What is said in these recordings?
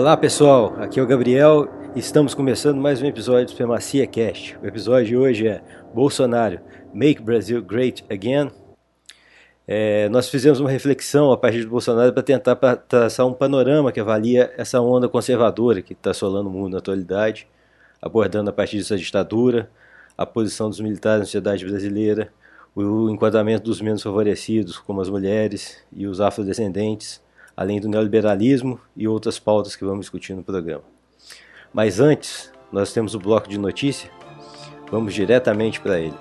Olá pessoal, aqui é o Gabriel e estamos começando mais um episódio do Supremacia Cast. O episódio de hoje é Bolsonaro, Make Brazil Great Again. Nós fizemos uma reflexão a partir do Bolsonaro para tentar traçar um panorama que avalia essa onda conservadora que está assolando o mundo na atualidade, abordando a partir dessa ditadura, a posição dos militares na sociedade brasileira, o enquadramento dos menos favorecidos, como as mulheres e os afrodescendentes, além do neoliberalismo e outras pautas que vamos discutir no programa. Mas antes, nós temos o bloco de notícia, vamos diretamente para ele.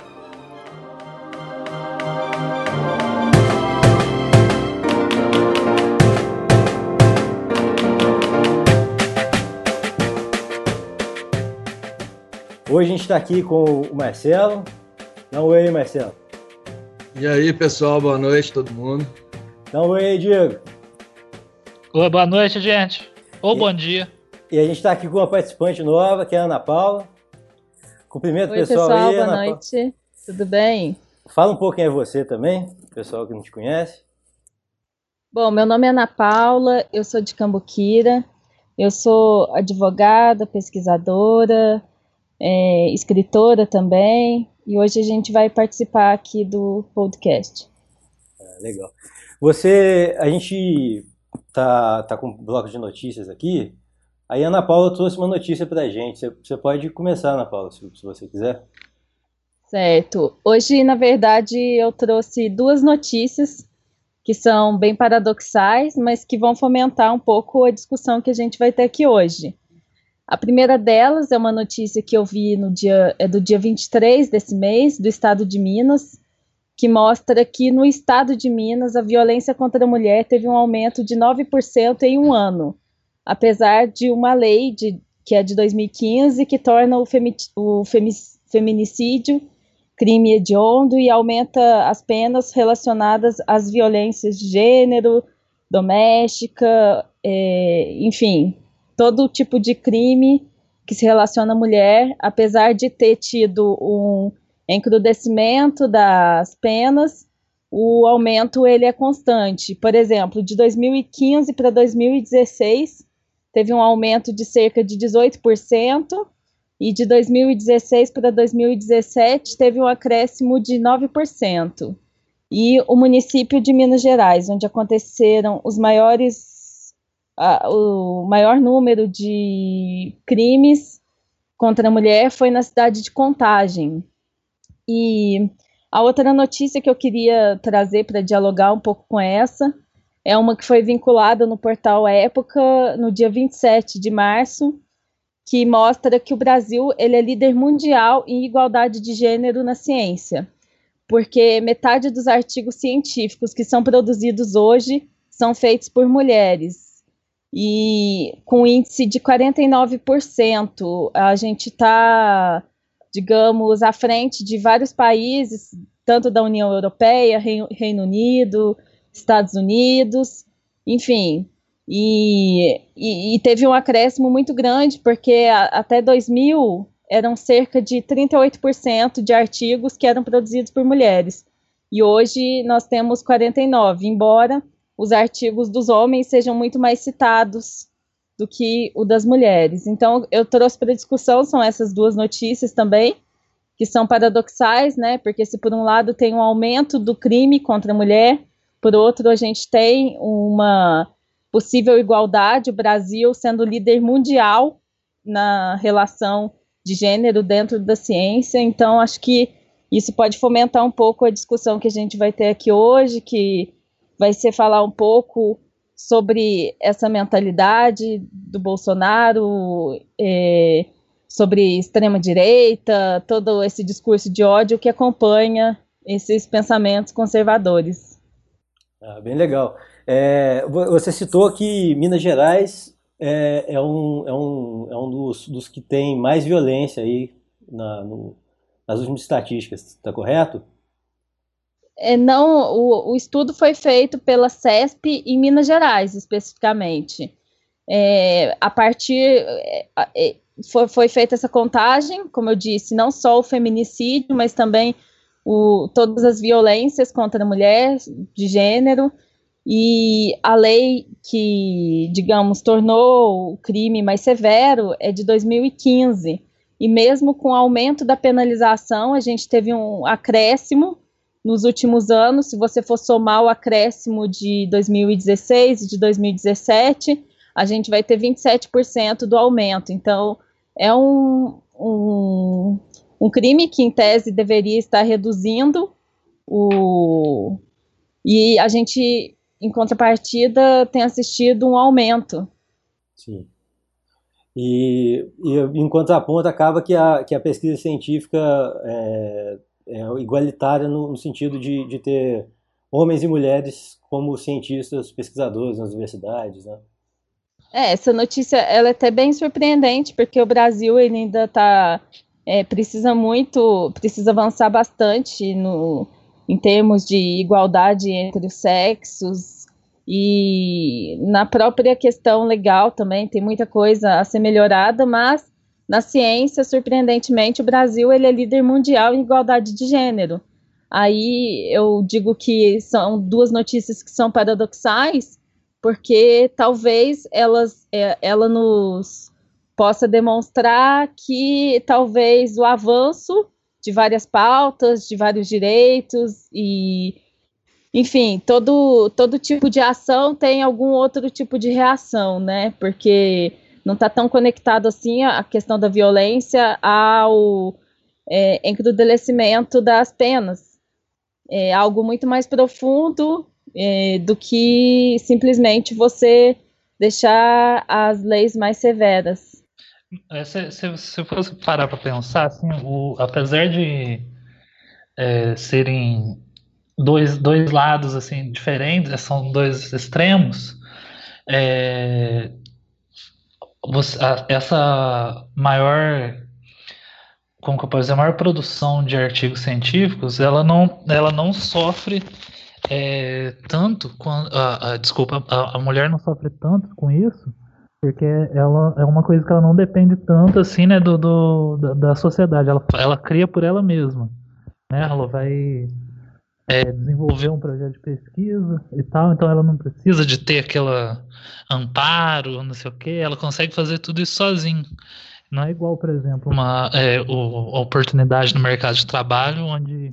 Hoje a gente está aqui com o Marcelo. Dá um oi aí, Marcelo. E aí, pessoal, boa noite, todo mundo. Dá um oi aí, Diego. Oi, boa noite, gente. Ou bom dia. E a gente está aqui com uma participante nova, que é a Ana Paula. Cumprimento o pessoal aí. Boa noite. Tudo bem? Fala um pouco quem é você também, pessoal que não te conhece. Bom, meu nome é Ana Paula, eu sou de Cambuquira, eu sou advogada, pesquisadora, escritora também, e hoje a gente vai participar aqui do podcast. Legal. A gente tá com um bloco de notícias aqui. Aí a Ana Paula trouxe uma notícia pra gente. Você pode começar, Ana Paula, se você quiser. Certo. Hoje, na verdade, eu trouxe duas notícias que são bem paradoxais, mas que vão fomentar um pouco a discussão que a gente vai ter aqui hoje. A primeira delas é uma notícia que eu vi do dia 23 desse mês, do estado de Minas, que mostra que no estado de Minas a violência contra a mulher teve um aumento de 9% em um ano, apesar de uma lei que é de 2015 que torna o feminicídio crime hediondo e aumenta as penas relacionadas às violências de gênero, doméstica, enfim, todo tipo de crime que se relaciona à mulher, apesar de ter tido um encrudecimento das penas, o aumento ele é constante. Por exemplo, de 2015 para 2016, teve um aumento de cerca de 18%, e de 2016 para 2017 teve um acréscimo de 9%. E o município de Minas Gerais, onde aconteceram o maior número de crimes contra a mulher, foi na cidade de Contagem. E a outra notícia que eu queria trazer para dialogar um pouco com essa é uma que foi vinculada no portal Época no dia 27 de março, que mostra que o Brasil ele é líder mundial em igualdade de gênero na ciência, porque metade dos artigos científicos que são produzidos hoje são feitos por mulheres, e com índice de 49%, a gente está, digamos, à frente de vários países, tanto da União Europeia, Reino Unido, Estados Unidos, enfim. E teve um acréscimo muito grande, porque até 2000 eram cerca de 38% de artigos que eram produzidos por mulheres. E hoje nós temos 49%, embora os artigos dos homens sejam muito mais citados do que o das mulheres. Então, eu trouxe para discussão, são essas duas notícias também, que são paradoxais, né? Porque se por um lado tem um aumento do crime contra a mulher, por outro a gente tem uma possível igualdade, o Brasil sendo líder mundial na relação de gênero dentro da ciência. Então, acho que isso pode fomentar um pouco a discussão que a gente vai ter aqui hoje, que vai ser falar um pouco sobre essa mentalidade do Bolsonaro, sobre extrema-direita, todo esse discurso de ódio que acompanha esses pensamentos conservadores. Bem legal. Você citou que Minas Gerais é um dos que tem mais violência aí nas últimas estatísticas, está correto? Não, o estudo foi feito pela CESP em Minas Gerais, especificamente. Foi feita essa contagem, como eu disse, não só o feminicídio, mas também todas as violências contra a mulher de gênero. E a lei que, digamos, tornou o crime mais severo é de 2015. E mesmo com o aumento da penalização, a gente teve um acréscimo nos últimos anos. Se você for somar o acréscimo de 2016 e de 2017, a gente vai ter 27% do aumento. Então, é um crime que, em tese, deveria estar reduzindo e a gente, em contrapartida, tem assistido um aumento. Sim. E em contraponto, acaba que a pesquisa científica é igualitária no sentido de ter homens e mulheres como cientistas, pesquisadores nas universidades, né? Essa notícia ela é até bem surpreendente, porque o Brasil ele ainda está precisa avançar bastante em termos de igualdade entre os sexos e na própria questão legal também tem muita coisa a ser melhorada, mas na ciência, surpreendentemente, o Brasil ele é líder mundial em igualdade de gênero. Aí eu digo que são duas notícias que são paradoxais, porque talvez ela nos possa demonstrar que talvez o avanço de várias pautas, de vários direitos e, enfim, todo tipo de ação tem algum outro tipo de reação, né? Porque não está tão conectado assim a questão da violência ao encrudecimento das penas. É algo muito mais profundo do que simplesmente você deixar as leis mais severas. Se eu fosse parar para pensar, assim, apesar de serem dois lados assim diferentes, são dois extremos, é, essa maior, como que eu posso dizer, a maior produção de artigos científicos, ela não sofre tanto, desculpa, a mulher não sofre tanto com isso, porque ela é uma coisa que ela não depende tanto assim, né, da sociedade. Ela cria por ela mesma, né? Ela vai desenvolver um projeto de pesquisa e tal, então ela não precisa de ter aquela amparo, não sei o que, ela consegue fazer tudo isso sozinha. Não é igual, por exemplo, a oportunidade no mercado de trabalho, onde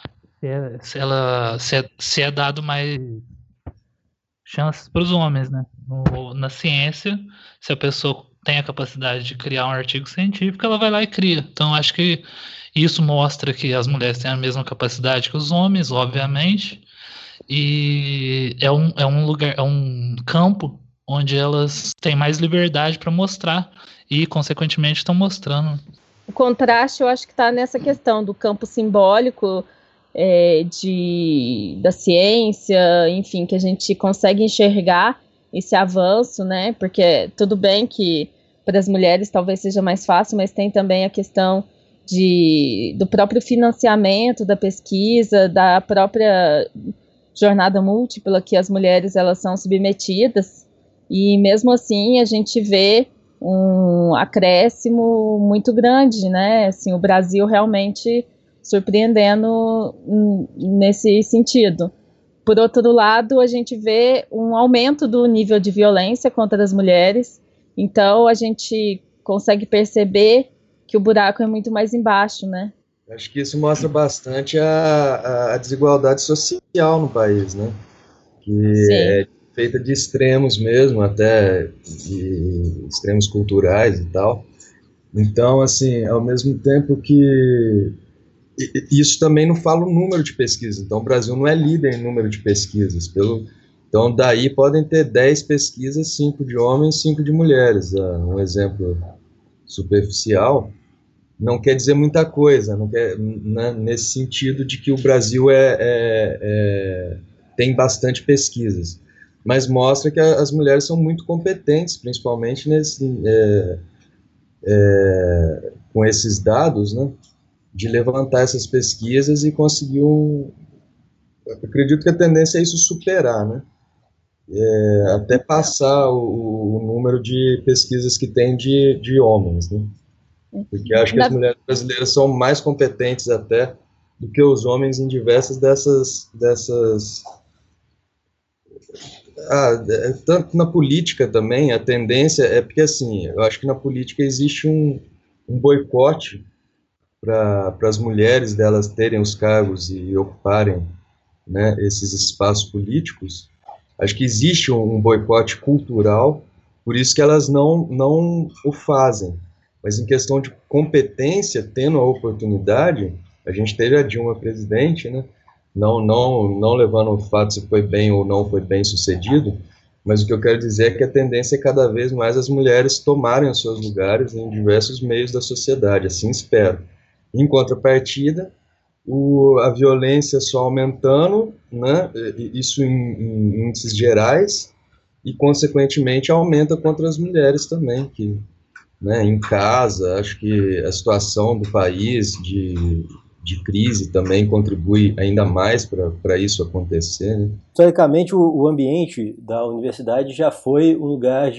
se é dado mais chances para os homens, né? Na ciência, se a pessoa tem a capacidade de criar um artigo científico, ela vai lá e cria. Então, acho que isso mostra que as mulheres têm a mesma capacidade que os homens, obviamente, e é um lugar, é um campo onde elas têm mais liberdade para mostrar e, consequentemente, estão mostrando. O contraste, eu acho que está nessa questão do campo simbólico da ciência, enfim, que a gente consegue enxergar esse avanço, né? Porque tudo bem que para as mulheres talvez seja mais fácil, mas tem também a questão do próprio financiamento da pesquisa, da própria jornada múltipla que as mulheres elas são submetidas, e mesmo assim a gente vê um acréscimo muito grande, né? Assim, o Brasil realmente surpreendendo nesse sentido. Por outro lado, a gente vê um aumento do nível de violência contra as mulheres, então a gente consegue perceber que o buraco é muito mais embaixo, né? Acho que isso mostra bastante a desigualdade social no país, né? Que Sim. é feita de extremos mesmo, até de extremos culturais e tal. Então, assim, ao mesmo tempo que isso também não fala o número de pesquisas. Então, o Brasil não é líder em número de pesquisas. Então, daí podem ter 10 pesquisas, 5 de homens, 5 de mulheres. Um exemplo superficial não quer dizer muita coisa, não quer, né, nesse sentido de que o Brasil tem bastante pesquisas. Mas mostra que as mulheres são muito competentes, principalmente com esses dados, né? De levantar essas pesquisas e conseguir eu acredito que a tendência é isso superar, né? Até passar o número de pesquisas que tem de homens, né? Porque acho que as mulheres brasileiras são mais competentes até do que os homens em diversas dessas Tanto na política também, a tendência é porque, assim, eu acho que na política existe um boicote para as mulheres delas terem os cargos e ocuparem, né, esses espaços políticos. Acho que existe um boicote cultural, por isso que elas não o fazem. Mas em questão de competência, tendo a oportunidade, a gente teve a Dilma presidente, né? Não levando o fato se foi bem ou não foi bem sucedido, mas o que eu quero dizer é que a tendência é cada vez mais as mulheres tomarem os seus lugares em diversos meios da sociedade, assim espero. Em contrapartida, a violência só aumentando, né? Isso em índices gerais, e consequentemente aumenta contra as mulheres também, que, né, em casa, acho que a situação do país de crise também contribui ainda mais para isso acontecer, né? Historicamente, o ambiente da universidade já foi um lugar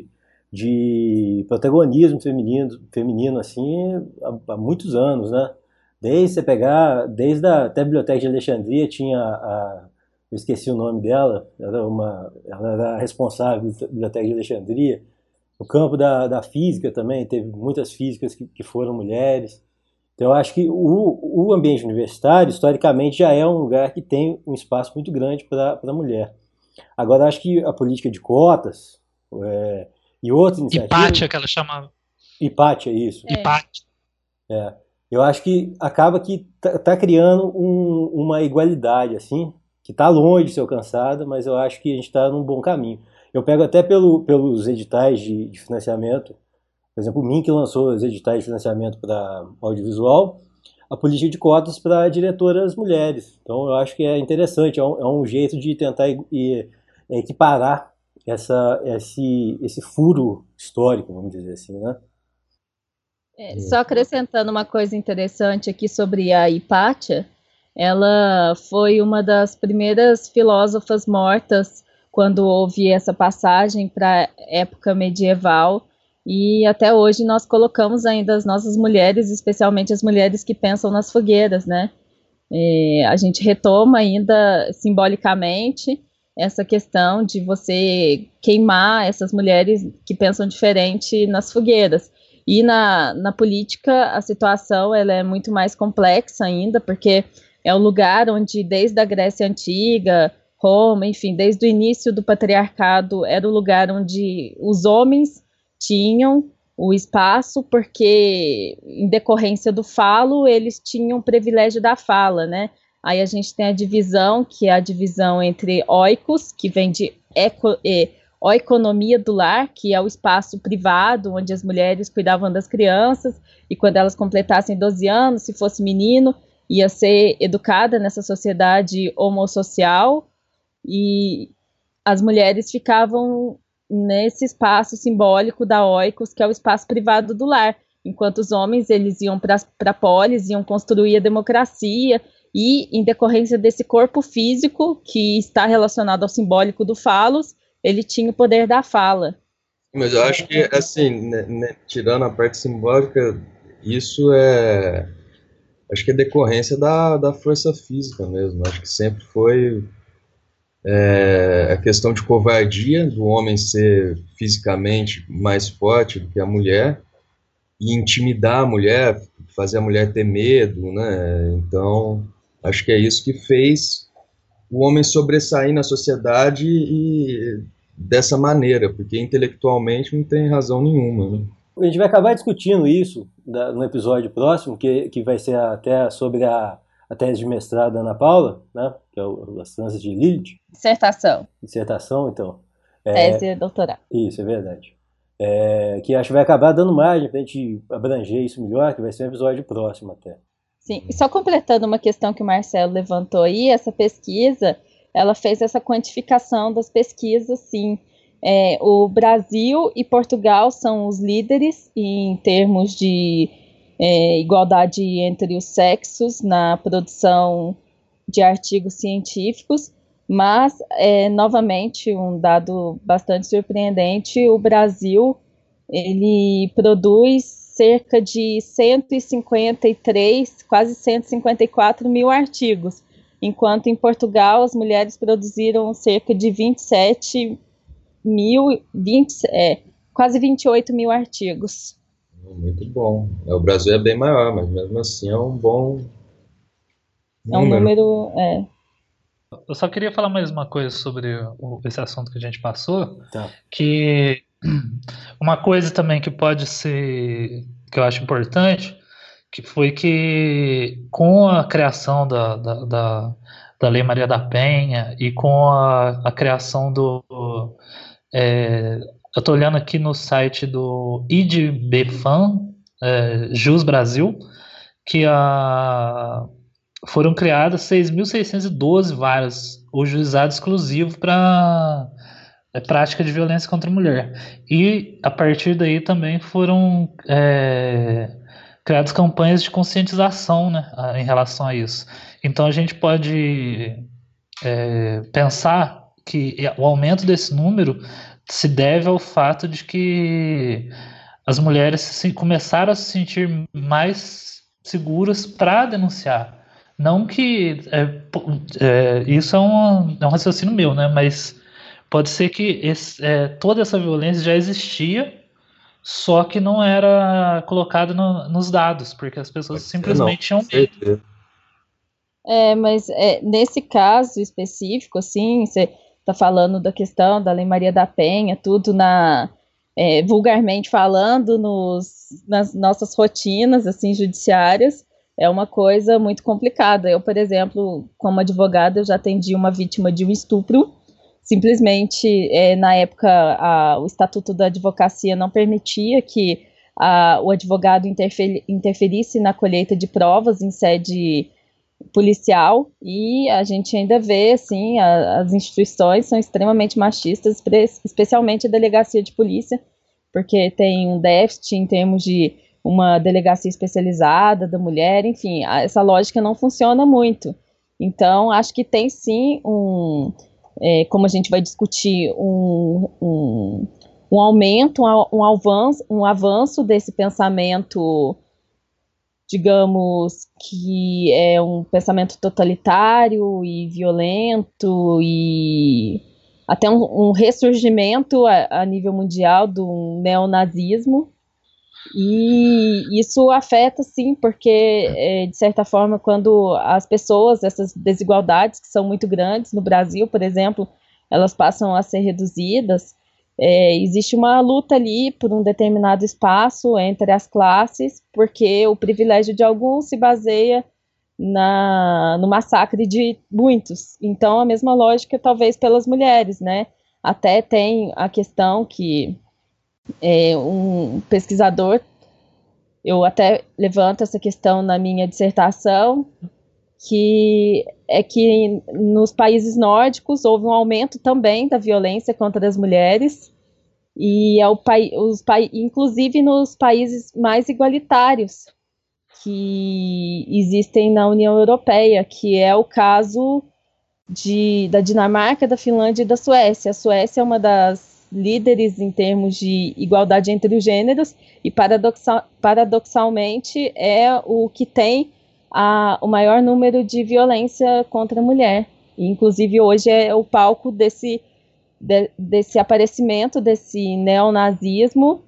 de protagonismo feminino assim, há muitos anos, né? Desde você pegar, até a Biblioteca de Alexandria tinha eu esqueci o nome dela, ela era responsável da Biblioteca de Alexandria. O campo da física também, teve muitas físicas que foram mulheres. Então, eu acho que o ambiente universitário, historicamente, já é um lugar que tem um espaço muito grande para a mulher. Agora, eu acho que a política de cotas e outras iniciativas. Hipátia, que ela chamava. Hipátia, isso. Hipátia. Eu acho que acaba que tá criando uma igualdade, assim, que está longe de ser alcançada, mas eu acho que a gente está num bom caminho. Eu pego até pelos editais de financiamento. Por exemplo, o MINC lançou os editais de financiamento para audiovisual, a política de cotas para diretoras mulheres. Então, eu acho que é interessante, é um jeito de tentar equiparar esse furo histórico, vamos dizer assim, né? Só acrescentando uma coisa interessante aqui sobre a Hipátia, ela foi uma das primeiras filósofas mortas quando houve essa passagem para a época medieval, e até hoje nós colocamos ainda as nossas mulheres, especialmente as mulheres que pensam nas fogueiras, né? A gente retoma ainda simbolicamente essa questão de você queimar essas mulheres que pensam diferente nas fogueiras. E na política a situação ela é muito mais complexa ainda, porque é o lugar onde desde a Grécia Antiga, Roma, enfim, desde o início do patriarcado, era o lugar onde os homens tinham o espaço, porque em decorrência do falo, eles tinham o privilégio da fala, né? Aí a gente tem a divisão, que é a divisão entre oikos, que vem de oikonomia do lar, que é o espaço privado, onde as mulheres cuidavam das crianças, e quando elas completassem 12 anos, se fosse menino, ia ser educada nessa sociedade homossocial, e as mulheres ficavam nesse espaço simbólico da oikos, que é o espaço privado do lar, enquanto os homens eles iam para a polis, iam construir a democracia, e em decorrência desse corpo físico que está relacionado ao simbólico do falos, ele tinha o poder da fala. Mas eu acho que, assim, né, tirando a parte simbólica, isso acho que é decorrência da força física mesmo. Acho que sempre foi a questão de covardia do homem ser fisicamente mais forte do que a mulher e intimidar a mulher, fazer a mulher ter medo, né? Então, acho que é isso que fez o homem sobressair na sociedade e dessa maneira, porque intelectualmente não tem razão nenhuma, né? A gente vai acabar discutindo isso no episódio próximo, que vai ser até sobre a tese de mestrado da Ana Paula, né? Que é as tranças de Lilith. Dissertação, então. Tese e doutorado. Isso, é verdade. Que acho que vai acabar dando margem para a gente abranger isso melhor, que vai ser um episódio próximo até. Sim, e só completando uma questão que o Marcelo levantou aí, essa pesquisa, ela fez essa quantificação das pesquisas, sim. O Brasil e Portugal são os líderes em termos de igualdade entre os sexos na produção de artigos científicos, mas, novamente, um dado bastante surpreendente, o Brasil, ele produz cerca de 153, quase 154 mil artigos, enquanto em Portugal as mulheres produziram cerca de 27 mil, quase 28 mil artigos. Muito bom. O Brasil é bem maior, mas mesmo assim é um bom É um número. número. Eu só queria falar mais uma coisa sobre esse assunto que a gente passou, Tá. que uma coisa também que pode ser, que eu acho importante, que foi que com a criação da Lei Maria da Penha e com a criação eu estou olhando aqui no site do IDBFAM, Jus Brasil, que foram criadas 6.612 varas, o juizado exclusivo para prática de violência contra a mulher. E a partir daí também foram criadas campanhas de conscientização, né, em relação a isso. Então a gente pode pensar que o aumento desse número se deve ao fato de que as mulheres começaram a se sentir mais seguras para denunciar. Não que isso é um raciocínio meu, né? Mas pode ser que toda essa violência já existia, só que não era colocado nos dados, porque as pessoas simplesmente tinham medo. Mas nesse caso específico, assim, você está falando da questão da Lei Maria da Penha, tudo vulgarmente falando, nas nossas rotinas, assim, judiciárias, é uma coisa muito complicada. Eu, por exemplo, como advogada, eu já atendi uma vítima de um estupro. Simplesmente, na época, o Estatuto da Advocacia não permitia que o advogado interferisse na colheita de provas em sede policial, e a gente ainda vê, assim, as instituições são extremamente machistas, especialmente a delegacia de polícia, porque tem um déficit em termos de uma delegacia especializada da mulher, enfim, essa lógica não funciona muito. Então, acho que tem sim como a gente vai discutir, um aumento, um avanço desse pensamento, digamos, que é um pensamento totalitário e violento, e até um ressurgimento a nível mundial do neonazismo. E isso afeta, sim, porque, de certa forma, quando as pessoas, essas desigualdades que são muito grandes no Brasil, por exemplo, elas passam a ser reduzidas, existe uma luta ali por um determinado espaço entre as classes, porque o privilégio de alguns se baseia no massacre de muitos. Então, a mesma lógica, talvez, pelas mulheres, né? Até tem a questão que um pesquisador, eu até levanto essa questão na minha dissertação, que nos países nórdicos houve um aumento também da violência contra as mulheres, e inclusive nos países mais igualitários que existem na União Europeia, que é o caso da Dinamarca, da Finlândia e da Suécia. A Suécia é uma das líderes em termos de igualdade entre os gêneros, e paradoxalmente é o que tem o maior número de violência contra a mulher. E, inclusive, hoje é o palco desse aparecimento desse neonazismo,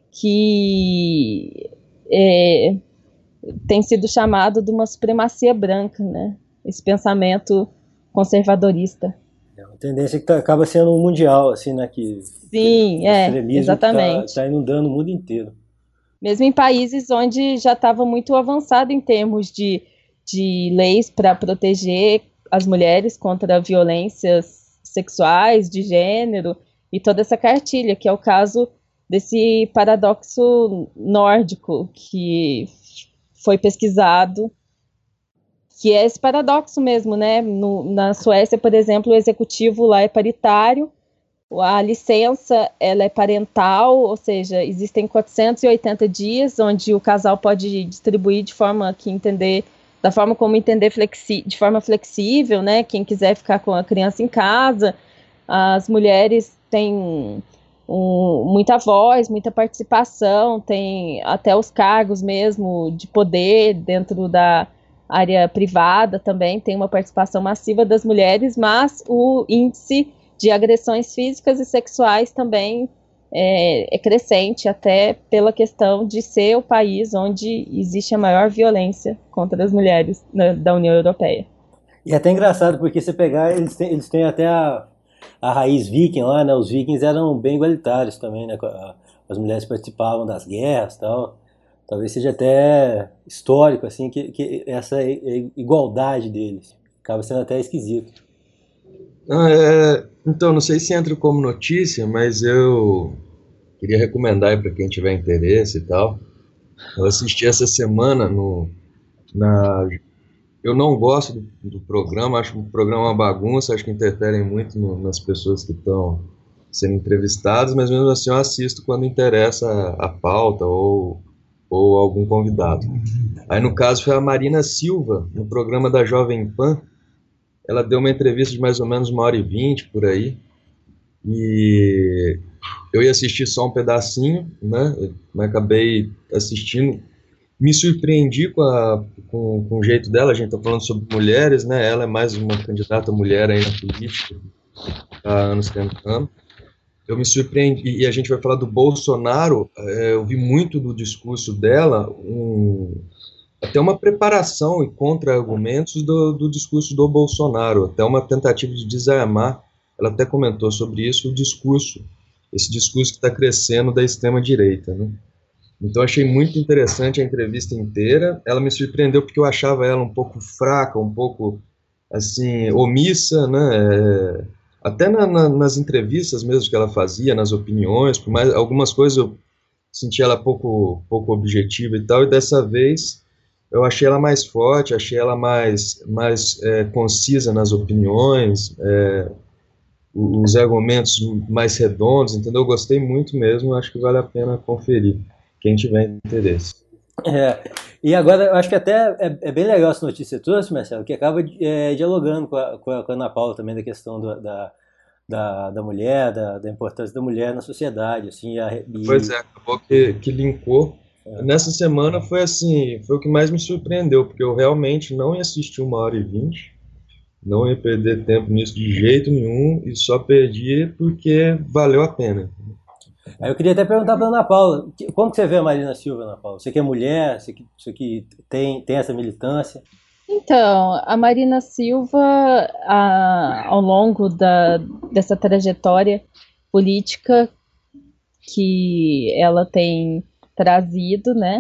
que tem sido chamado de uma supremacia branca, né? Esse pensamento conservadorista. É uma tendência que acaba sendo mundial, assim, né? Sim, o extremismo exatamente. Está inundando o mundo inteiro. Mesmo em países onde já estava muito avançado em termos de leis para proteger as mulheres contra violências sexuais, de gênero, e toda essa cartilha, que é o caso desse paradoxo nórdico que foi pesquisado, que é esse paradoxo mesmo, né? Na Suécia, por exemplo, o executivo lá é paritário, a licença ela é parental, ou seja, existem 480 dias onde o casal pode distribuir de forma que entender, da forma como entender, de forma flexível, né? Quem quiser ficar com a criança em casa. As mulheres têm muita voz, muita participação, tem até os cargos mesmo de poder dentro área privada também tem uma participação massiva das mulheres, mas o índice de agressões físicas e sexuais também é crescente, até pela questão de ser o país onde existe a maior violência contra as mulheres da União Europeia. E é até engraçado, porque você pegar, eles têm até a raiz viking lá, né? Os vikings eram bem igualitários também, né? As mulheres participavam das guerras e tal. Talvez seja até histórico, assim, que essa igualdade deles acaba sendo até esquisito. Então, não sei se entra como notícia, mas eu queria recomendar para quem tiver interesse e tal. Eu assisti essa semana na eu não gosto do programa, acho que o programa é uma bagunça, acho que interferem muito nas pessoas que estão sendo entrevistadas, mas mesmo assim eu assisto quando interessa a pauta ou algum convidado. Aí no caso foi a Marina Silva, no programa da Jovem Pan. Ela deu uma entrevista de mais ou menos 1h20 por aí, e eu ia assistir só um pedacinho, né? Mas acabei assistindo. Me surpreendi com o jeito dela. A gente está falando sobre mulheres, né? Ela é mais uma candidata mulher aí na política, há anos tentando. Eu me surpreendi, e a gente vai falar do Bolsonaro. Eu vi muito do discurso dela, até uma preparação e contra-argumentos do discurso do Bolsonaro, até uma tentativa de desarmar. Ela até comentou sobre isso, esse discurso que está crescendo da extrema-direita, né? Então achei muito interessante a entrevista inteira. Ela me surpreendeu porque eu achava ela um pouco fraca, um pouco assim omissa, né? Até nas entrevistas mesmo que ela fazia, nas opiniões, por mais algumas coisas eu senti ela pouco objetiva e tal. E dessa vez eu achei ela mais forte, achei ela mais concisa nas opiniões, os argumentos mais redondos, entendeu? Eu gostei muito mesmo, acho que vale a pena conferir, quem tiver interesse. E agora, eu acho que até é bem legal essa notícia que você trouxe, Marcelo, que acaba dialogando com a Ana Paula também, da questão da mulher, da importância da mulher na sociedade, assim, Pois é, acabou que linkou. Nessa semana foi assim, foi o que mais me surpreendeu, porque eu realmente não ia assistir 1h20, não ia perder tempo nisso de jeito nenhum, e só perdi porque valeu a pena. Aí eu queria até perguntar para Ana Paula, como que você vê a Marina Silva, Ana Paula? Você que é mulher, você que tem essa militância? Então, a Marina Silva, ao longo dessa trajetória política que ela tem trazido, né?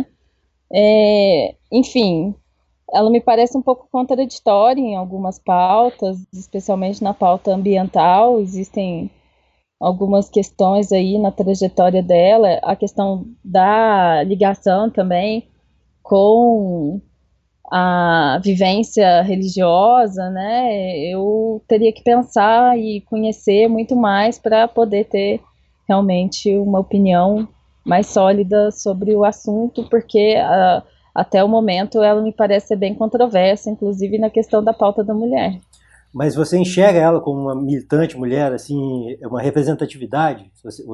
Enfim, ela me parece um pouco contraditória em algumas pautas, especialmente na pauta ambiental. Existem algumas questões aí na trajetória dela, a questão da ligação também com a vivência religiosa, né? Eu teria que pensar e conhecer muito mais para poder ter realmente uma opinião mais sólida sobre o assunto, porque até o momento ela me parece ser bem controversa, inclusive na questão da pauta da mulher. Mas você enxerga ela como uma militante mulher, assim, uma representatividade?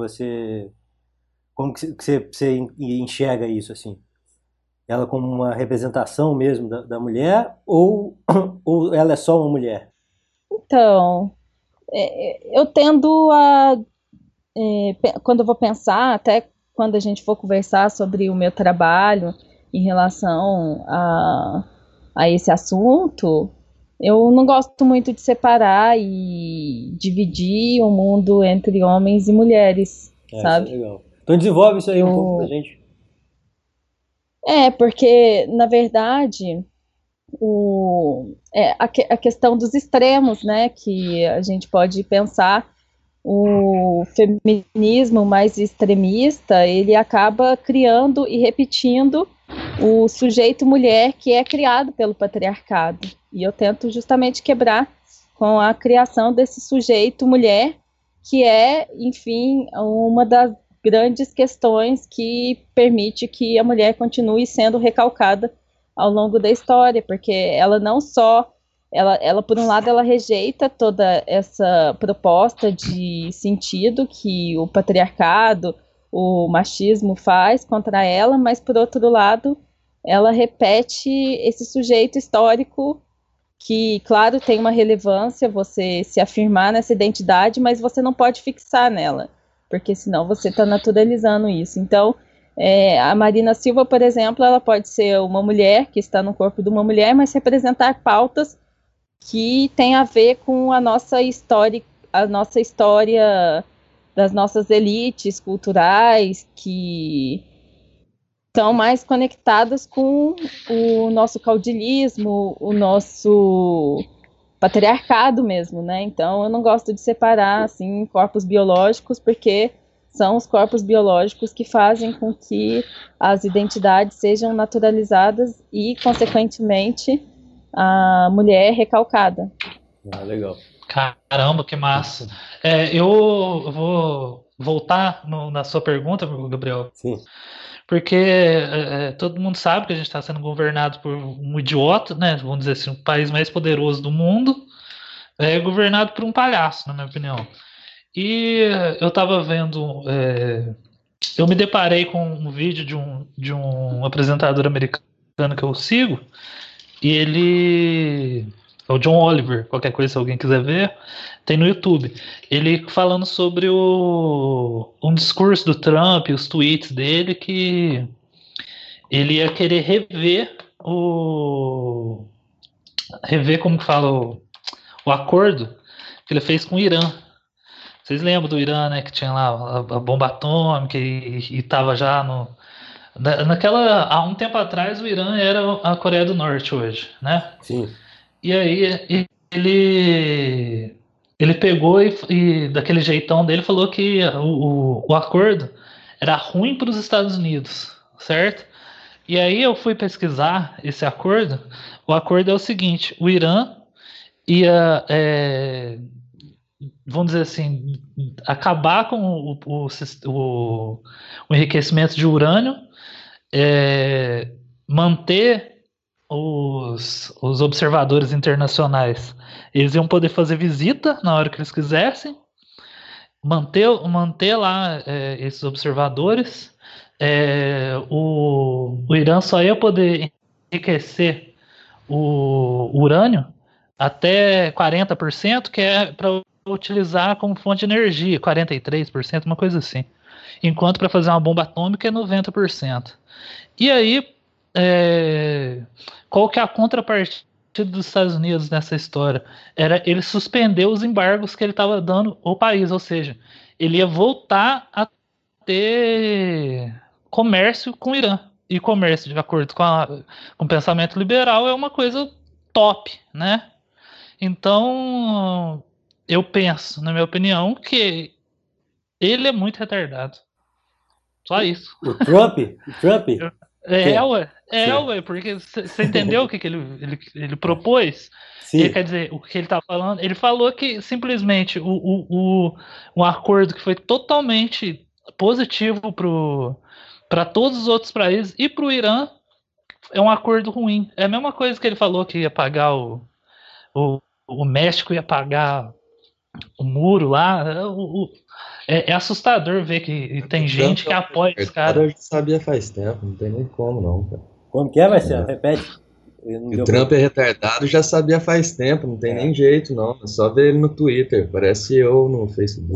Como que você enxerga isso, assim? Ela como uma representação mesmo da mulher ou ela é só uma mulher? Então, eu tendo a, quando eu vou pensar, até quando a gente for conversar sobre o meu trabalho em relação a esse assunto, eu não gosto muito de separar e dividir o mundo entre homens e mulheres, sabe? Isso é legal. Então desenvolve isso aí um pouco pra gente. Porque, na verdade, a questão dos extremos, né, que a gente pode pensar, o feminismo mais extremista, ele acaba criando e repetindo o sujeito mulher que é criado pelo patriarcado. E eu tento justamente quebrar com a criação desse sujeito mulher, que é, enfim, uma das grandes questões que permite que a mulher continue sendo recalcada ao longo da história, porque ela não só, ela por um lado, ela rejeita toda essa proposta de sentido que o patriarcado, o machismo faz contra ela, mas por outro lado, ela repete esse sujeito histórico que, claro, tem uma relevância você se afirmar nessa identidade, mas você não pode fixar nela, porque senão você está naturalizando isso. Então, a Marina Silva, por exemplo, ela pode ser uma mulher que está no corpo de uma mulher, mas representar pautas que têm a ver com a nossa história das nossas elites culturais, que estão mais conectadas com o nosso caudilismo, o nosso patriarcado mesmo, né? Então eu não gosto de separar assim corpos biológicos, porque são os corpos biológicos que fazem com que as identidades sejam naturalizadas e, consequentemente, a mulher recalcada. Legal. Caramba, que massa. Eu vou voltar na sua pergunta, Gabriel. Sim. Porque todo mundo sabe que a gente está sendo governado por um idiota, né? Vamos dizer assim, o país mais poderoso do mundo é governado por um palhaço, na minha opinião. E eu estava vendo, eu me deparei com um vídeo de um apresentador americano que eu sigo, e ele é o John Oliver, qualquer coisa, se alguém quiser ver, tem no YouTube. Ele falando sobre um discurso do Trump, os tweets dele, que ele ia querer rever como que fala, o acordo que ele fez com o Irã. Vocês lembram do Irã, né, que tinha lá a bomba atômica e tava já há um tempo atrás o Irã era a Coreia do Norte hoje, né? Sim. E aí ele pegou e daquele jeitão dele falou que o acordo era ruim para os Estados Unidos, certo? E aí eu fui pesquisar esse acordo. O acordo é o seguinte: o Irã ia, vamos dizer assim, acabar com o enriquecimento de urânio, manter os observadores internacionais, eles iam poder fazer visita na hora que eles quisessem, manter lá esses observadores. O Irã só ia poder enriquecer o urânio até 40%, que é para utilizar como fonte de energia, 43%, uma coisa assim. Enquanto para fazer uma bomba atômica é 90%. E aí, qual que é a contrapartida dos Estados Unidos nessa história? Era ele suspender os embargos que ele estava dando ao país, ou seja, ele ia voltar a ter comércio com o Irã. E comércio, de acordo com o pensamento liberal, é uma coisa top, né? Então, eu penso, na minha opinião, que ele é muito retardado. Só isso. O Trump? Ué, porque você entendeu o que ele propôs? Sim. Quer dizer, o que ele tá falando, ele falou que simplesmente um acordo que foi totalmente positivo para todos os outros países e para o Irã é um acordo ruim. É a mesma coisa que ele falou que ia pagar o México ia pagar o muro lá. É assustador ver que tem gente que apoia esse cara. Eu já sabia faz tempo, não tem nem como não, cara. Como que é, Marcelo? Repete. O Trump é retardado, já sabia faz tempo, não tem nem jeito não, é só ver ele no Twitter, parece eu no Facebook.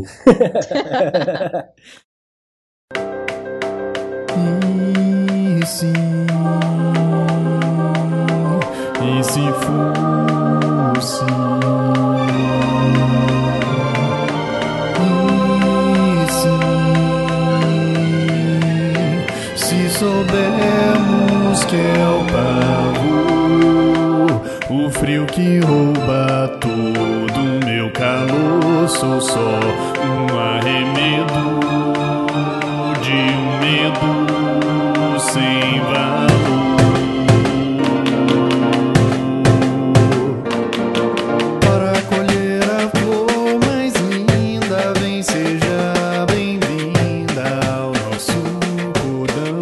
E se fosse se soubermos que é o pavor, o frio que rouba todo o meu calor, sou só um arremedo de um medo sem valor. Para colher a flor mais linda, vem, seja bem-vinda ao nosso cordão.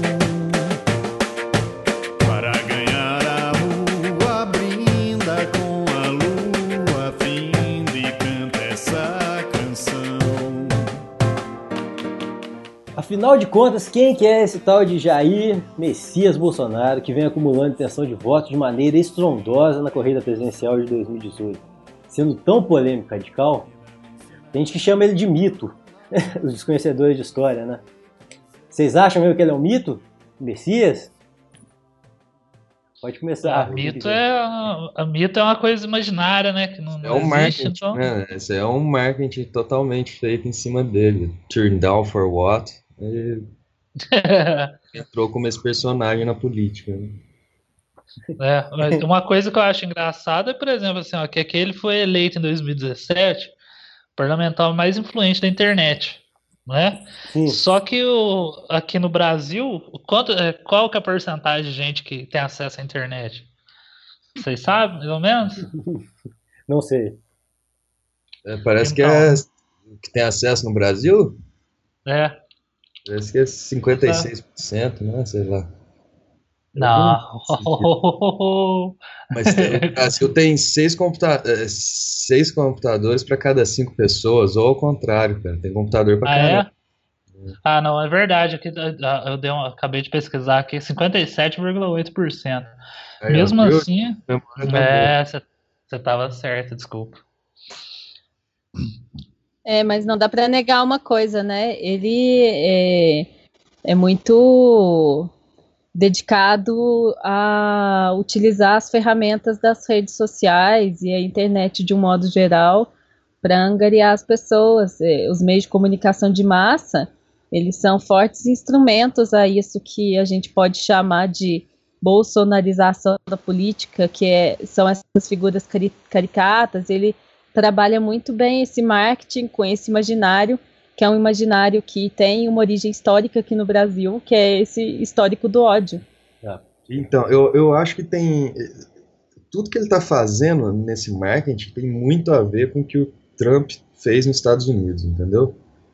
Para ganhar a rua, brinda com a lua, finda e canta essa canção. Afinal de contas, quem que é esse tal de Jair Messias Bolsonaro que vem acumulando intenção de voto de maneira estrondosa na corrida presidencial de 2018? Sendo tão polêmico e radical, tem gente que chama ele de mito, os desconhecedores de história, né? Vocês acham mesmo que ele é um mito? Messias? Pode começar. A mito é uma coisa imaginária, né? Que não um existe, marketing, então. né? Esse é um marketing totalmente feito em cima dele. Turn down for what? Ele entrou como esse personagem na política, né? Mas uma coisa que eu acho engraçada é, por exemplo, assim, ó, que ele foi eleito em 2017 o parlamentar mais influente da internet, né? Sim. Só que aqui no Brasil, qual que é a porcentagem de gente que tem acesso à internet? Vocês sabem, mais ou menos? Não sei. Parece Então, que tem acesso no Brasil? é. Parece que é 56%, né? Sei lá. Não. Mas o Brasil tem seis computadores para cada 5 pessoas, ou ao contrário, cara. Tem computador para Ah, caramba. é? Ah, não, é verdade. Aqui, acabei de pesquisar aqui, 57,8%. Aí, ó, Mesmo viu? assim, Memória tá boa. você estava certo, desculpa. Mas não dá para negar uma coisa, né? Ele é muito dedicado a utilizar as ferramentas das redes sociais e a internet de um modo geral para angariar as pessoas. Os meios de comunicação de massa, eles são fortes instrumentos a isso que a gente pode chamar de bolsonarização da política, são essas figuras caricatas. Ele trabalha muito bem esse marketing com esse imaginário, que é um imaginário que tem uma origem histórica aqui no Brasil, que é esse histórico do ódio. Então, eu acho que tem. Tudo que ele está fazendo nesse marketing tem muito a ver com o que o Trump fez nos Estados Unidos, entendeu?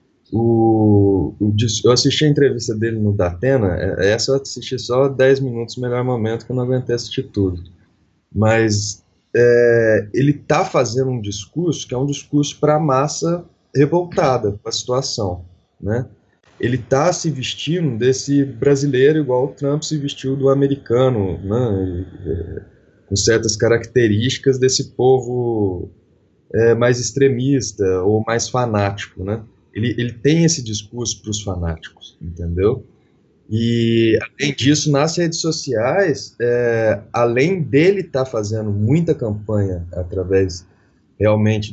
Eu assisti a entrevista dele no Datena, essa eu assisti só 10 minutos, melhor momento, que eu não aguentei assistir tudo. Mas ele está fazendo um discurso que é um discurso para a massa revoltada com a situação, né? Ele está se vestindo desse brasileiro igual o Trump se vestiu do americano, né? Com certas características desse povo mais extremista ou mais fanático, né? Ele tem esse discurso para os fanáticos, entendeu? E, além disso, nas redes sociais, além dele estar fazendo muita campanha através realmente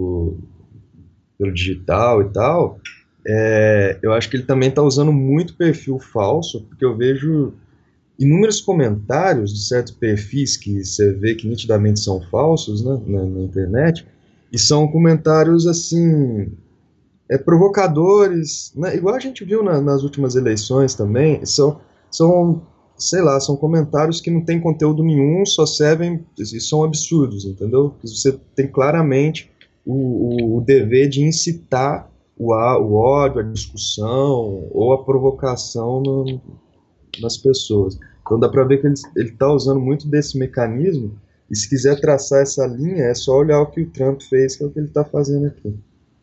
pelo digital e tal, eu acho que ele também está usando muito perfil falso, porque eu vejo inúmeros comentários de certos perfis que você vê que nitidamente são falsos, né, na internet, e são comentários assim provocadores, né? Igual a gente viu nas últimas eleições também, são, sei lá, são comentários que não têm conteúdo nenhum, só servem, e são absurdos, entendeu? Você tem claramente o dever de incitar o ódio, a discussão ou a provocação nas pessoas. Então dá para ver que ele está usando muito desse mecanismo, e se quiser traçar essa linha, é só olhar o que o Trump fez, que é o que ele está fazendo aqui.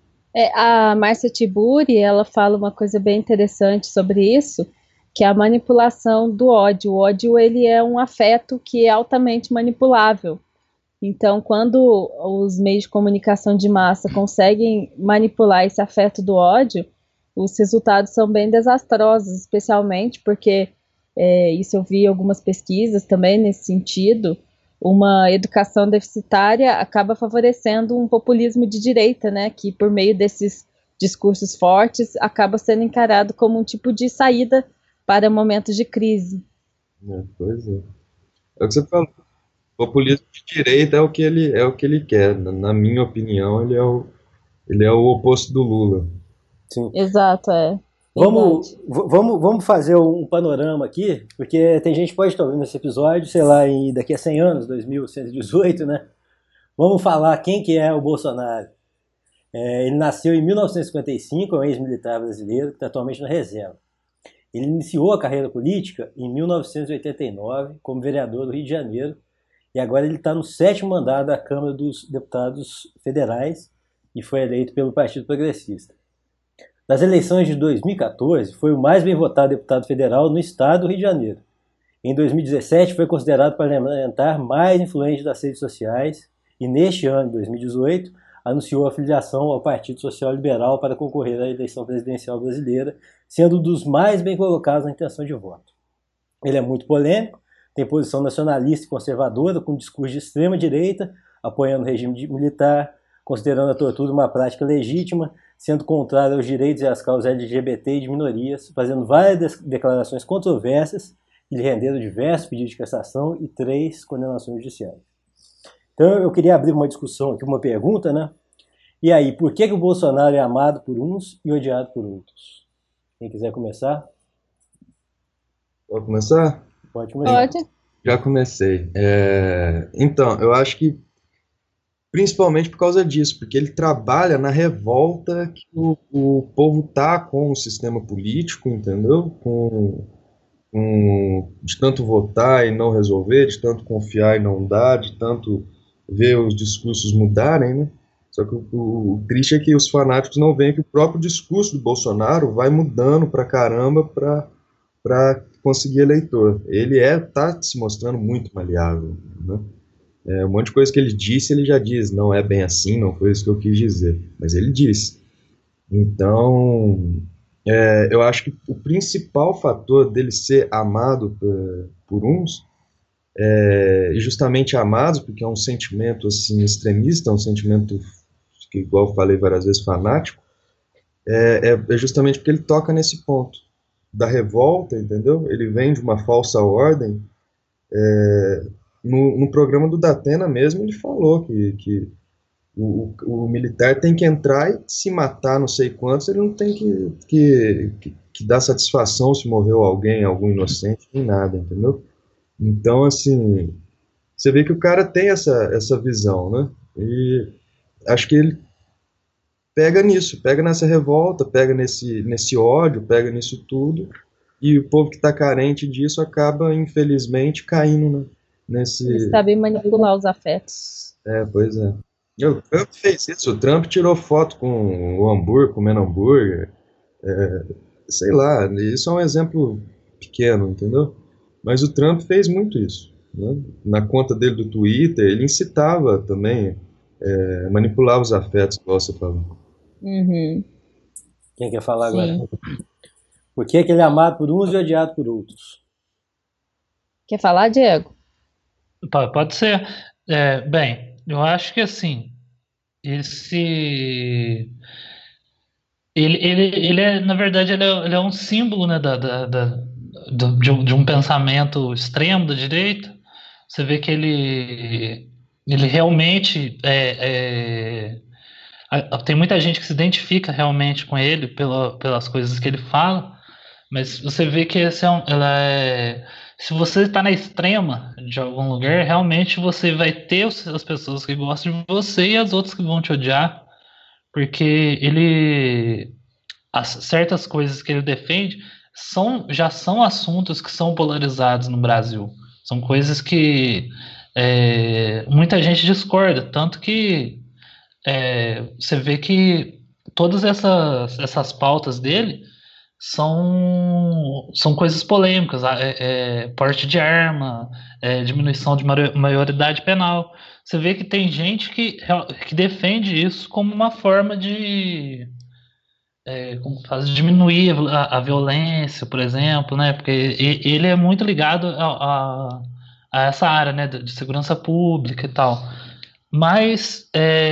A Márcia Tiburi, ela fala uma coisa bem interessante sobre isso, que é a manipulação do ódio. O ódio, ele é um afeto que é altamente manipulável. Então, quando os meios de comunicação de massa conseguem manipular esse afeto do ódio, os resultados são bem desastrosos, especialmente porque, isso eu vi algumas pesquisas também nesse sentido, uma educação deficitária acaba favorecendo um populismo de direita, né, que por meio desses discursos fortes acaba sendo encarado como um tipo de saída para momentos de crise. Pois é. É o que você falou. O populismo de direita é o que ele quer. Na minha opinião, ele é o oposto do Lula. Sim. Exato, Vamos fazer um panorama aqui, porque tem gente que pode estar ouvindo esse episódio, sei lá, daqui a 100 anos, 2118, né? Vamos falar quem que é o Bolsonaro. Ele nasceu em 1955, é um ex-militar brasileiro que está atualmente na reserva. Ele iniciou a carreira política em 1989 como vereador do Rio de Janeiro e agora ele está no 7º mandato da Câmara dos Deputados Federais e foi eleito pelo Partido Progressista. Nas eleições de 2014, foi o mais bem votado deputado federal no estado do Rio de Janeiro. Em 2017, foi considerado parlamentar mais influente das redes sociais e, neste ano, 2018, anunciou a filiação ao Partido Social Liberal para concorrer à eleição presidencial brasileira, sendo um dos mais bem colocados na intenção de voto. Ele é muito polêmico, tem posição nacionalista e conservadora, com discurso de extrema-direita, apoiando o regime militar, considerando a tortura uma prática legítima, sendo contrário aos direitos e às causas LGBT e de minorias, fazendo várias declarações controversas que lhe renderam diversos pedidos de cassação e 3 condenações judiciais. Então eu queria abrir uma discussão aqui, uma pergunta, né? E aí, por que o Bolsonaro é amado por uns e odiado por outros? Quem quiser começar? Pode começar? Pode começar. Pode. Já comecei. Então, eu acho que principalmente por causa disso, porque ele trabalha na revolta que o povo tá com o sistema político, entendeu? De tanto votar e não resolver, de tanto confiar e não dar, de tanto ver os discursos mudarem, né? Só que o triste é que os fanáticos não veem que o próprio discurso do Bolsonaro vai mudando pra caramba para conseguir eleitor. Ele tá se mostrando muito maleável, né? Um monte de coisa que ele disse, ele já diz, não é bem assim, não foi isso que eu quis dizer, mas ele disse. Então, eu acho que o principal fator dele ser amado por uns, e justamente amados, porque é um sentimento assim, extremista, um sentimento, que, igual eu falei várias vezes, fanático, é justamente porque ele toca nesse ponto da revolta, entendeu? Ele vem de uma falsa ordem. No programa do Datena mesmo, ele falou que o militar tem que entrar e se matar não sei quantos, ele não tem que dar satisfação se morreu alguém, algum inocente, nem nada, entendeu? Então, assim, você vê que o cara tem essa visão, né? E acho que ele pega nisso, pega nessa revolta, pega nesse ódio, pega nisso tudo, e o povo que está carente disso acaba, infelizmente, caindo, né? Ele sabe manipular os afetos. Pois é. O Trump fez isso, o Trump tirou foto com o hambúrguer, comendo hambúrguer, sei lá, isso é um exemplo pequeno, entendeu? Mas o Trump fez muito isso, né? Na conta dele do Twitter, ele incitava também, manipulava os afetos, igual você falou. Uhum. Quem quer falar agora? Sim. Por que ele é amado por uns e odiado por outros? Quer falar, Diego? Pode ser. Bem, eu acho que assim, esse. Ele é, na verdade, ele é um símbolo, né, de um pensamento extremo da direita. Você vê que ele realmente tem muita gente que se identifica realmente com ele pelas coisas que ele fala, mas você vê que se você está na extrema de algum lugar, realmente você vai ter as pessoas que gostam de você e as outras que vão te odiar, porque certas coisas que ele defende já são assuntos que são polarizados no Brasil. São coisas que muita gente discorda, tanto que você vê que todas essas pautas dele são coisas polêmicas, porte de arma, diminuição de maioridade penal. Você vê que tem gente que defende isso como uma forma de como faz, diminuir a violência, por exemplo, né? Porque ele é muito ligado a essa área, né, de segurança pública e tal. Mas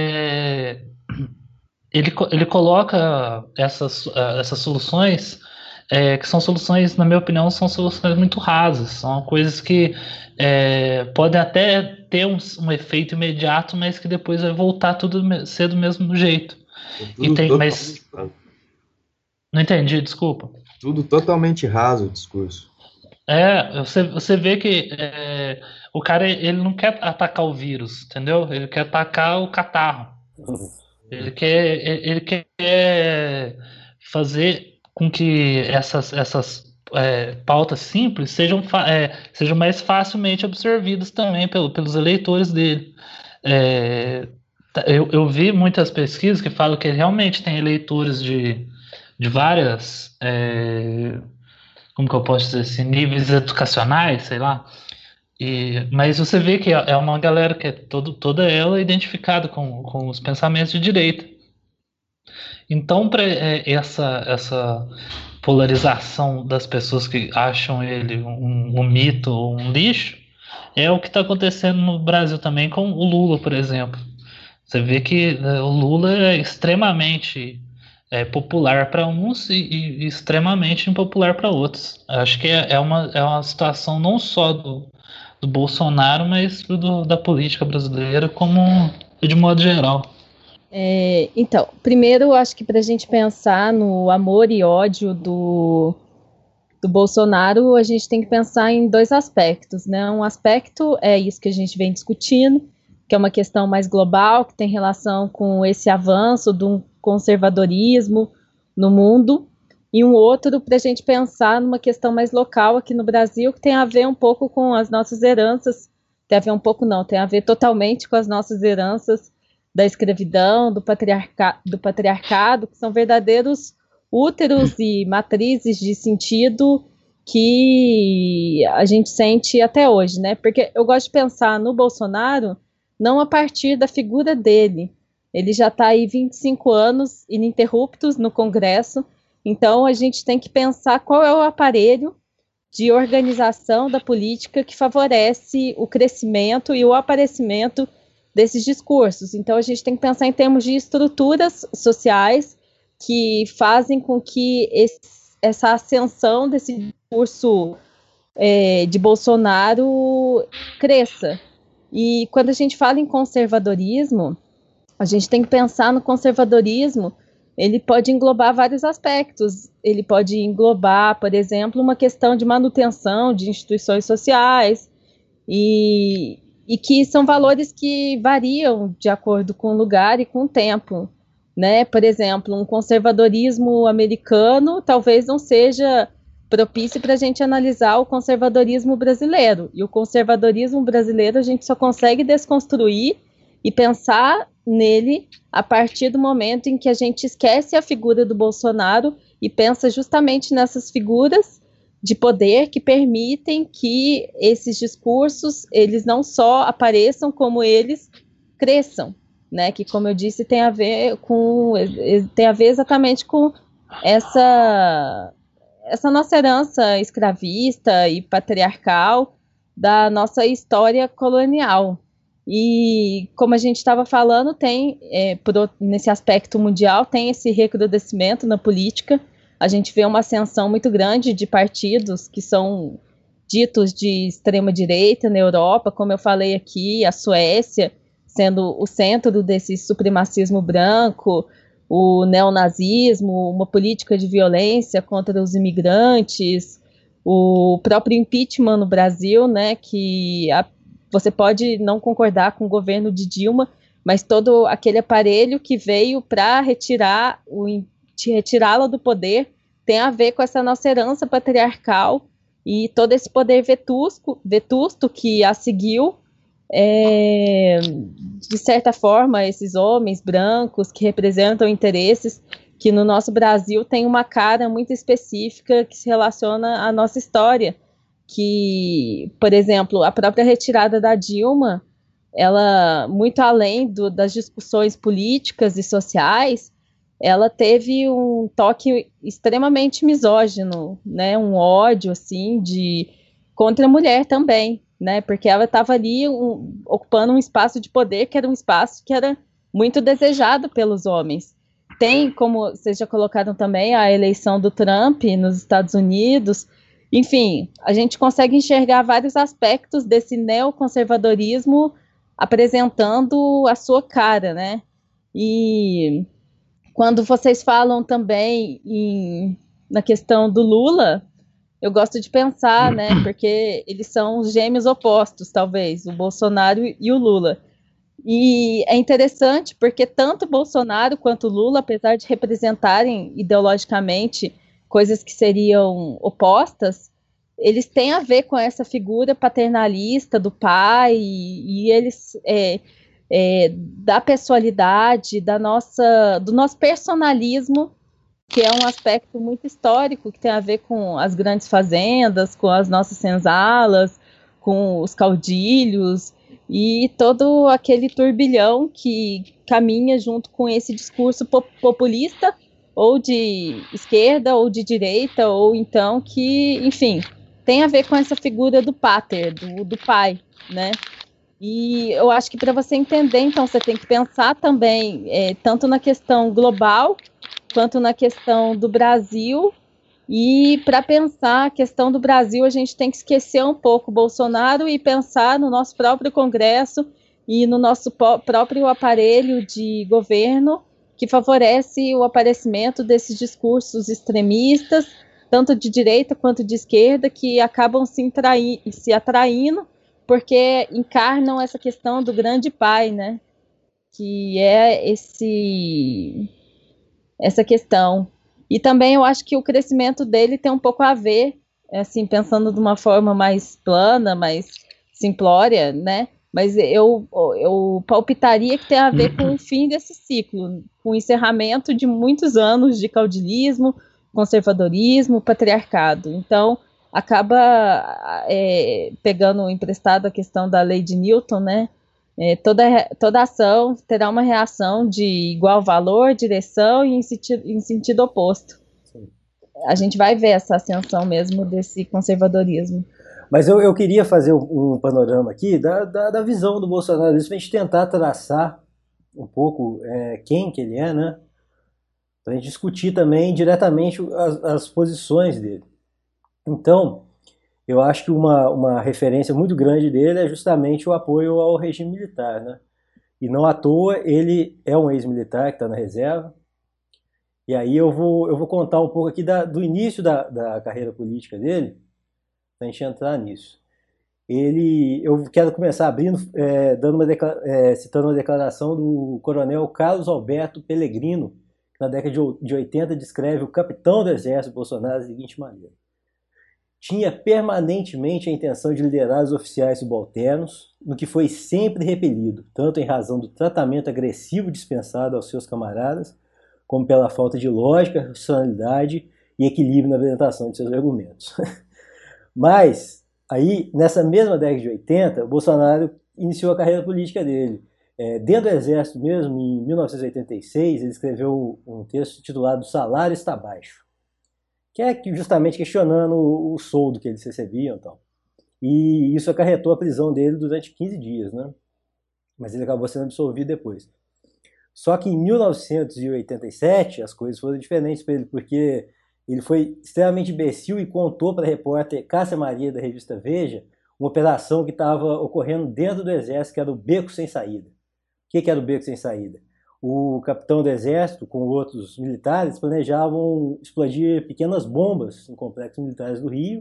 ele coloca essas soluções, que são soluções, na minha opinião, são soluções muito rasas. São coisas que podem até ter um efeito imediato, mas que depois vai voltar tudo ser do mesmo jeito. Mas não entendi, desculpa. Tudo totalmente raso o discurso. Você vê que o cara ele não quer atacar o vírus, entendeu? Ele quer atacar o catarro. Ele quer fazer com que essas pautas simples sejam mais facilmente absorvidas também pelos eleitores dele. Eu vi muitas pesquisas que falam que ele realmente tem eleitores de várias, como que eu posso dizer assim, níveis educacionais, sei lá. Mas você vê que é uma galera que é toda ela identificada com os pensamentos de direita. Então, para essa polarização das pessoas que acham ele um mito ou um lixo, é o que está acontecendo no Brasil também com o Lula, por exemplo. Você vê que o Lula é extremamente popular para uns e extremamente impopular para outros. Acho que é uma situação não só do Bolsonaro, mas da política brasileira como de modo geral. Então, primeiro, eu acho que para a gente pensar no amor e ódio do Bolsonaro, a gente tem que pensar em dois aspectos, né? Um aspecto é isso que a gente vem discutindo, que é uma questão mais global, que tem relação com esse avanço do conservadorismo no mundo, e um outro para a gente pensar numa questão mais local aqui no Brasil, que tem a ver um pouco com as nossas heranças, tem a ver um pouco não, tem a ver totalmente com as nossas heranças da escravidão, do patriarcado, que são verdadeiros úteros e matrizes de sentido que a gente sente até hoje, né? Porque eu gosto de pensar no Bolsonaro não a partir da figura dele. Ele já está aí 25 anos ininterruptos no Congresso, então a gente tem que pensar qual é o aparelho de organização da política que favorece o crescimento e o aparecimento desses discursos. Então a gente tem que pensar em termos de estruturas sociais que fazem com que essa ascensão desse discurso de Bolsonaro cresça. E quando a gente fala em conservadorismo, a gente tem que pensar no conservadorismo, ele pode englobar vários aspectos. Ele pode englobar, por exemplo, uma questão de manutenção de instituições sociais, e que são valores que variam de acordo com o lugar e com o tempo, né? Por exemplo, um conservadorismo americano talvez não seja propício para a gente analisar o conservadorismo brasileiro. E o conservadorismo brasileiro a gente só consegue desconstruir e pensar nele a partir do momento em que a gente esquece a figura do Bolsonaro e pensa justamente nessas figuras de poder que permitem que esses discursos, eles não só apareçam, como eles cresçam, né? Que, como eu disse, tem a ver exatamente com essa nossa herança escravista e patriarcal da nossa história colonial. E, como a gente estava falando, tem, nesse aspecto mundial, tem esse recrudescimento na política. A gente vê uma ascensão muito grande de partidos que são ditos de extrema-direita na Europa, como eu falei aqui, a Suécia sendo o centro desse supremacismo branco, o neonazismo, uma política de violência contra os imigrantes, o próprio impeachment no Brasil, né, que você pode não concordar com o governo de Dilma, mas todo aquele aparelho que veio para retirá-la do poder tem a ver com essa nossa herança patriarcal e todo esse poder vetusto que a seguiu, de certa forma, esses homens brancos que representam interesses que no nosso Brasil tem uma cara muito específica que se relaciona à nossa história, que, por exemplo, a própria retirada da Dilma, ela, muito além das discussões políticas e sociais, ela teve um toque extremamente misógino, né, um ódio, assim, contra a mulher também, né, porque ela estava ali ocupando um espaço de poder que era um espaço que era muito desejado pelos homens. Tem, como vocês já colocaram também, a eleição do Trump nos Estados Unidos. Enfim, a gente consegue enxergar vários aspectos desse neoconservadorismo apresentando a sua cara, né? E quando vocês falam também na questão do Lula, eu gosto de pensar, né? Porque eles são os gêmeos opostos, talvez, o Bolsonaro e o Lula. E é interessante porque tanto Bolsonaro quanto Lula, apesar de representarem ideologicamente coisas que seriam opostas, eles têm a ver com essa figura paternalista do pai e eles da pessoalidade, do nosso personalismo que é um aspecto muito histórico, que tem a ver com as grandes fazendas, com as nossas senzalas, com os caudilhos e todo aquele turbilhão que caminha junto com esse discurso populista, ou de esquerda, ou de direita, ou então que, enfim, tem a ver com essa figura do pater, do pai, né? E eu acho que para você entender, então, você tem que pensar também, tanto na questão global, quanto na questão do Brasil. E para pensar a questão do Brasil, a gente tem que esquecer um pouco o Bolsonaro e pensar no nosso próprio Congresso e no nosso próprio aparelho de governo, que favorece o aparecimento desses discursos extremistas, tanto de direita quanto de esquerda, que acabam se atraindo, porque encarnam essa questão do grande pai, né? Que é essa questão. E também eu acho que o crescimento dele tem um pouco a ver, assim, pensando de uma forma mais plana, mais simplória, né? Mas eu palpitaria que tem a ver com o fim desse ciclo, com o encerramento de muitos anos de caudilismo, conservadorismo, patriarcado. Então, acaba pegando emprestado a questão da lei de Newton, né? Toda ação terá uma reação de igual valor, direção e em sentido oposto. Sim. A gente vai ver essa ascensão mesmo desse conservadorismo. Mas eu queria fazer um panorama aqui da visão do Bolsonaro, isso para a gente tentar traçar um pouco quem que ele é, né? Para a gente discutir também diretamente as posições dele. Então, eu acho que uma referência muito grande dele é justamente o apoio ao regime militar, né? E não à toa ele é um ex-militar que está na reserva. E aí eu vou contar um pouco aqui do início da carreira política dele, para a gente entrar nisso. Eu quero começar abrindo, citando uma declaração do coronel Carlos Alberto Pellegrino, que na década de 80 descreve o capitão do exército Bolsonaro da seguinte maneira: tinha permanentemente a intenção de liderar os oficiais subalternos, no que foi sempre repelido, tanto em razão do tratamento agressivo dispensado aos seus camaradas, como pela falta de lógica, racionalidade e equilíbrio na apresentação de seus argumentos. Mas, aí, nessa mesma década de 80, o Bolsonaro iniciou a carreira política dele. Dentro do Exército mesmo, em 1986, ele escreveu um texto titulado Salário Está Baixo, que é justamente questionando o soldo que eles recebiam e tal. E isso acarretou a prisão dele durante 15 dias, né? Mas ele acabou sendo absolvido depois. Só que em 1987 as coisas foram diferentes para ele, porque ele foi extremamente imbecil e contou para a repórter Cássia Maria da revista Veja uma operação que estava ocorrendo dentro do exército, que era o Beco Sem Saída. O que era o Beco Sem Saída? O capitão do exército, com outros militares, planejavam explodir pequenas bombas em complexos militares do Rio,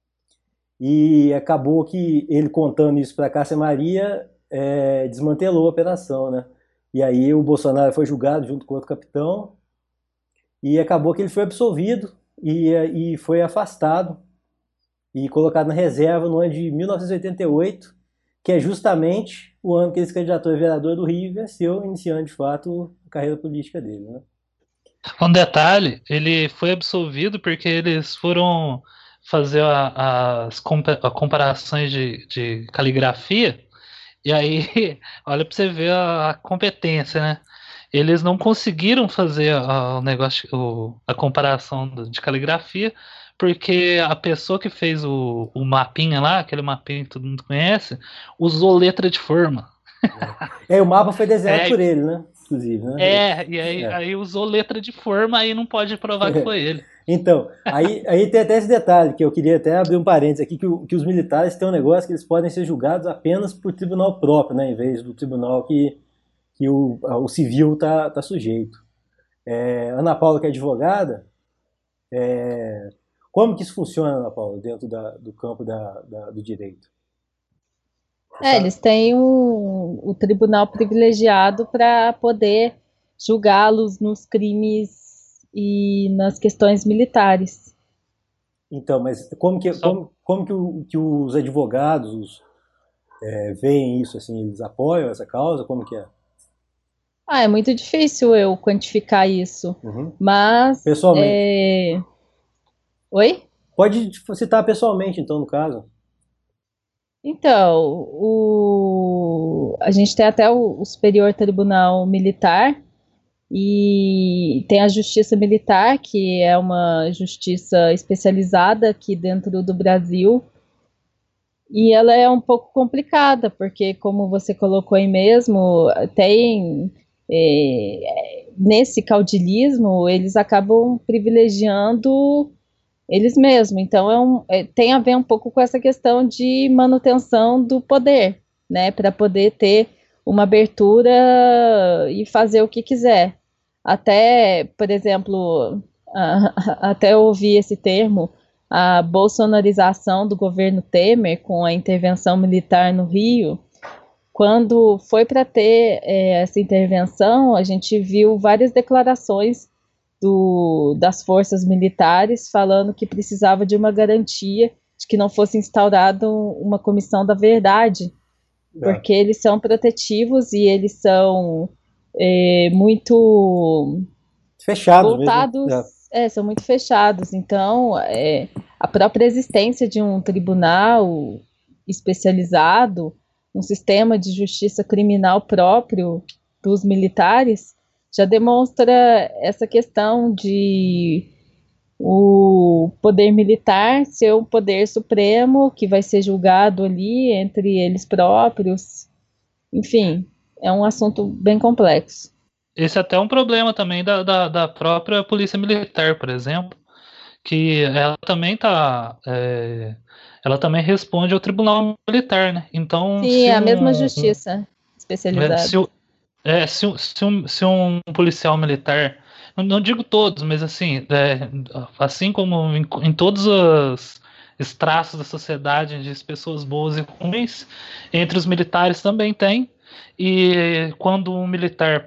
e acabou que ele, contando isso para Cássia Maria, desmantelou a operação, né? E aí o Bolsonaro foi julgado junto com outro capitão, e acabou que ele foi absolvido e foi afastado e colocado na reserva no ano de 1988, que é justamente o ano que ele se candidatou a vereador do Rio e venceu, iniciando de fato a carreira política dele, né? Um detalhe, ele foi absolvido porque eles foram fazer as comparações de caligrafia, e aí, olha para você ver a competência, né? Eles não conseguiram fazer o negócio, a comparação de caligrafia, porque a pessoa que fez o mapinha lá, aquele mapinha que todo mundo conhece, usou letra de forma. O mapa foi desenhado por ele, né? Inclusive, né? E aí usou letra de forma, aí não pode provar que foi ele. Então, aí tem até esse detalhe, que eu queria até abrir um parênteses aqui, que os militares têm um negócio que eles podem ser julgados apenas por tribunal próprio, né? Em vez do tribunal que o civil tá sujeito. Ana Paula, que é advogada, como que isso funciona, Ana Paula, dentro do campo do direito? Eles têm o tribunal privilegiado para poder julgá-los nos crimes e nas questões militares. Então, mas como que os advogados veem isso? Assim, eles apoiam essa causa? Como que é? É muito difícil eu quantificar isso, Uhum. mas Pessoalmente. Oi? Pode citar pessoalmente, então, no caso. Então, a gente tem até o Superior Tribunal Militar e tem a Justiça Militar, que é uma justiça especializada aqui dentro do Brasil, e ela é um pouco complicada, porque, como você colocou aí mesmo, tem. Nesse caudilismo, eles acabam privilegiando eles mesmos. Então, tem a ver um pouco com essa questão de manutenção do poder, né? Para poder ter uma abertura e fazer o que quiser. Até, por exemplo, até eu ouvi esse termo, a bolsonarização do governo Temer com a intervenção militar no Rio. Quando foi para ter essa intervenção, a gente viu várias declarações das forças militares falando que precisava de uma garantia de que não fosse instaurada uma comissão da verdade, É. porque eles são protetivos e eles são muito Fechados mesmo, voltados, né? são muito fechados. Então, a própria existência de um tribunal especializado, um sistema de justiça criminal próprio dos militares, já demonstra essa questão de o poder militar ser um poder supremo que vai ser julgado ali entre eles próprios. Enfim, é um assunto bem complexo. Esse é até um problema também da própria Polícia Militar, por exemplo, que ela também responde ao Tribunal Militar, né? Então, Sim, é a mesma justiça é, especializada. se, o- se um policial militar, não digo todos, mas assim, assim como em todos os estratos da sociedade, de pessoas boas e ruins, entre os militares também tem. E quando um militar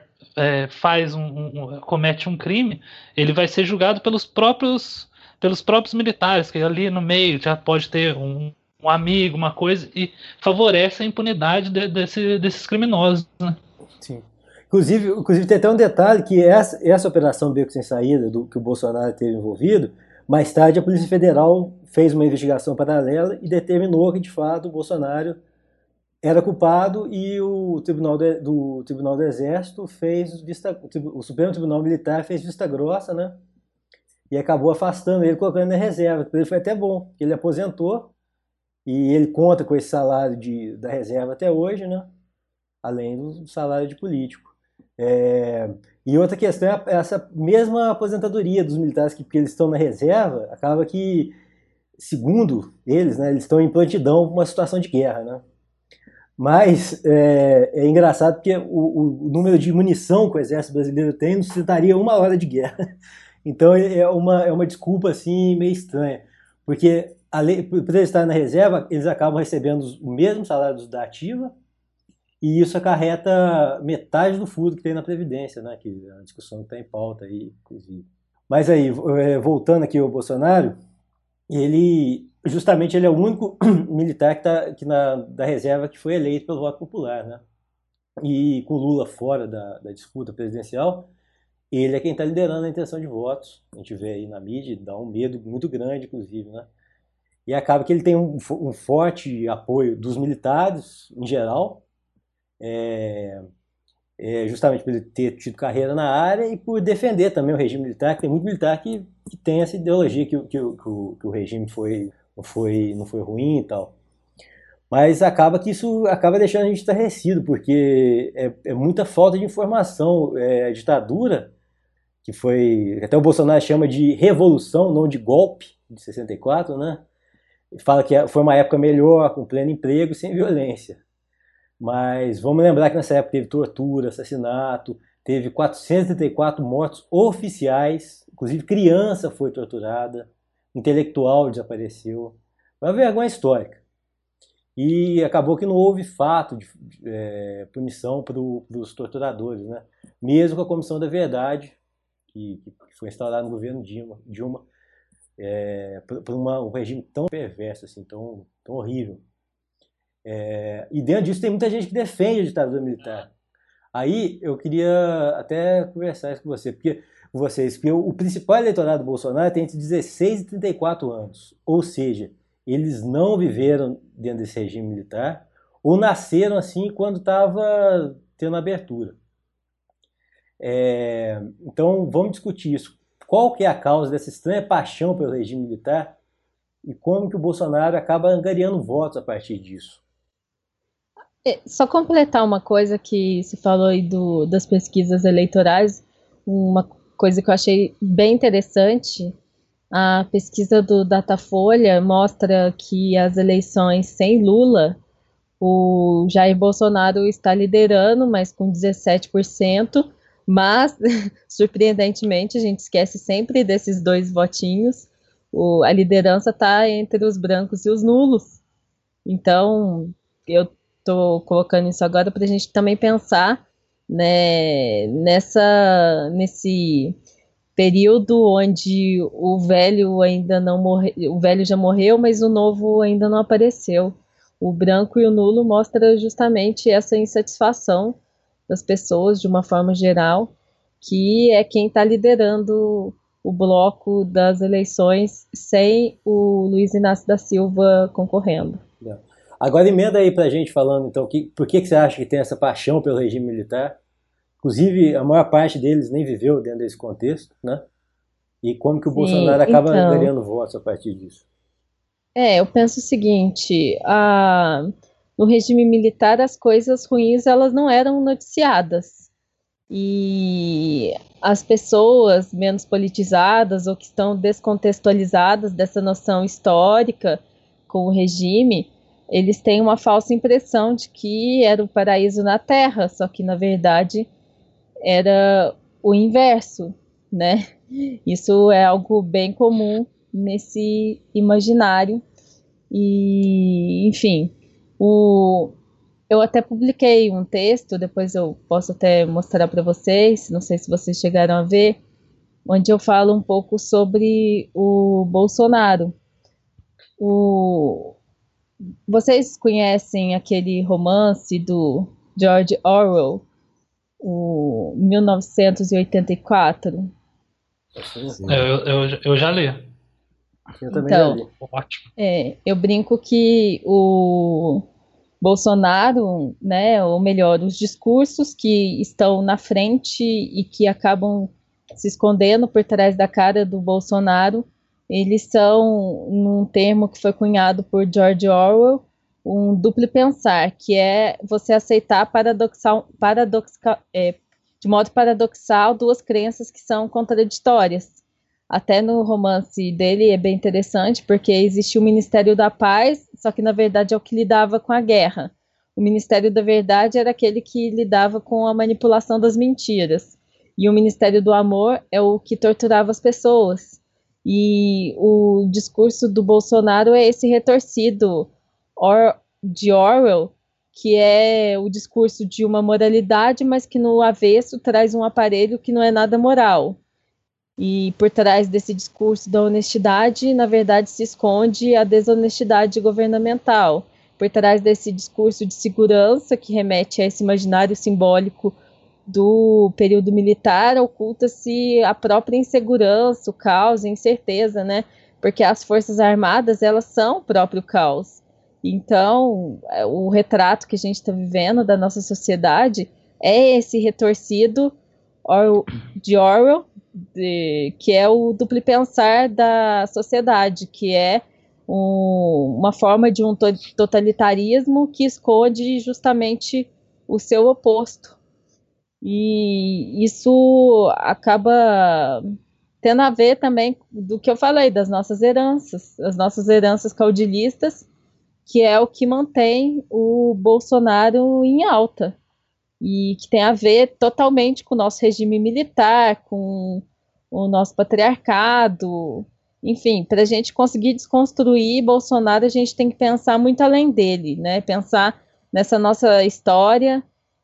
comete um crime, ele vai ser julgado pelos próprios militares, que ali no meio já pode ter um amigo, uma coisa, e favorece a impunidade desses criminosos, né? Sim. Inclusive, tem até um detalhe que essa operação Beco Sem Saída, que o Bolsonaro teve envolvido, mais tarde a Polícia Federal fez uma investigação paralela e determinou que, de fato, o Bolsonaro era culpado e o Tribunal do Exército o Supremo Tribunal Militar fez vista grossa, né? E acabou afastando ele, colocando ele na reserva. Para ele foi até bom, porque ele aposentou e ele conta com esse salário da reserva até hoje, né? Além do salário de político. É, e outra questão é essa mesma aposentadoria dos militares, porque eles estão na reserva, acaba que, segundo eles, né, eles estão em prontidão para uma situação de guerra. Né? Mas é engraçado porque o número de munição que o exército brasileiro tem não sustentaria uma hora de guerra. Então é uma desculpa assim meio estranha. Porque por eles estarem na reserva, eles acabam recebendo o mesmo salário da ativa, e isso acarreta metade do furo que tem na Previdência, né? Que é a discussão que está em pauta aí, inclusive. Mas aí, voltando aqui ao Bolsonaro, justamente ele é o único militar da reserva que foi eleito pelo voto popular, né? E com Lula fora da disputa presidencial, ele é quem está liderando a intenção de votos. A gente vê aí na mídia, dá um medo muito grande, inclusive, né? E acaba que ele tem um forte apoio dos militares, em geral, justamente por ele ter tido carreira na área e por defender também o regime militar, que tem muito militar que tem essa ideologia que o regime não foi ruim e tal. Mas acaba que isso acaba deixando a gente estarrecido, porque é muita falta de informação. A ditadura, até o Bolsonaro chama de revolução, não de golpe, de 64, né? Fala que foi uma época melhor, com pleno emprego e sem violência. Mas vamos lembrar que nessa época teve tortura, assassinato, teve 434 mortos oficiais, inclusive criança foi torturada, intelectual desapareceu. Foi uma vergonha histórica. E acabou que não houve fato de punição para os torturadores, né? Mesmo com a Comissão da Verdade, que foi instalada no governo Dilma, por um regime tão perverso, assim, tão, tão horrível. E dentro disso tem muita gente que defende a ditadura militar. Aí eu queria até conversar isso com você, porque o principal eleitorado do Bolsonaro tem entre 16 e 34 anos, ou seja, eles não viveram dentro desse regime militar ou nasceram assim quando estava tendo abertura. Então vamos discutir isso. Qual que é a causa dessa estranha paixão pelo regime militar e como que o Bolsonaro acaba angariando votos a partir disso? Só completar uma coisa que se falou aí das pesquisas eleitorais, uma coisa que eu achei bem interessante, a pesquisa do Datafolha mostra que as eleições sem Lula, o Jair Bolsonaro está liderando, mas com 17%, mas, surpreendentemente, a gente esquece sempre desses 2 votinhos, a liderança está entre os brancos e os nulos. Então, eu estou colocando isso agora para a gente também pensar, né, nesse período onde o velho ainda não morreu, o velho já morreu, mas o novo ainda não apareceu. O branco e o nulo mostra justamente essa insatisfação das pessoas, de uma forma geral, que é quem está liderando o bloco das eleições sem o Luiz Inácio da Silva concorrendo. Agora emenda aí pra gente falando, então, por que você acha que tem essa paixão pelo regime militar? Inclusive, a maior parte deles nem viveu dentro desse contexto, né? E como que o Bolsonaro acaba ganhando votos a partir disso? Eu penso o seguinte, no regime militar as coisas ruins elas não eram noticiadas. E as pessoas menos politizadas ou que estão descontextualizadas dessa noção histórica com o regime, eles têm uma falsa impressão de que era o paraíso na Terra, só que na verdade era o inverso, né? Isso é algo bem comum nesse imaginário. E, enfim, eu até publiquei um texto, depois eu posso até mostrar para vocês, não sei se vocês chegaram a ver, onde eu falo um pouco sobre o Bolsonaro. Vocês conhecem aquele romance do George Orwell, o 1984? Eu já li. Eu também já li. Ótimo. Eu brinco que o Bolsonaro, né, ou melhor, os discursos que estão na frente e que acabam se escondendo por trás da cara do Bolsonaro, eles são, num termo que foi cunhado por George Orwell, um duplo pensar, que é você aceitar de modo paradoxal 2 crenças que são contraditórias. Até no romance dele é bem interessante, porque existia o Ministério da Paz, só que na verdade é o que lidava com a guerra. O Ministério da Verdade era aquele que lidava com a manipulação das mentiras. E o Ministério do Amor é o que torturava as pessoas. E o discurso do Bolsonaro é esse retorcido de Orwell, que é o discurso de uma moralidade, mas que no avesso traz um aparelho que não é nada moral. E por trás desse discurso da honestidade, na verdade, se esconde a desonestidade governamental. Por trás desse discurso de segurança, que remete a esse imaginário simbólico do período militar, oculta-se a própria insegurança, o caos, a incerteza, né? Porque as Forças Armadas, elas são o próprio caos. Então, o retrato que a gente está vivendo da nossa sociedade é esse retorcido de Orwell, que é o duplo pensar da sociedade, que é uma forma de um totalitarismo que esconde justamente o seu oposto. E isso acaba tendo a ver também do que eu falei, das nossas heranças, as nossas heranças caudilistas, que é o que mantém o Bolsonaro em alta. E que tem a ver totalmente com o nosso regime militar, com o nosso patriarcado. Enfim, para a gente conseguir desconstruir Bolsonaro, a gente tem que pensar muito além dele, né? Pensar nessa nossa história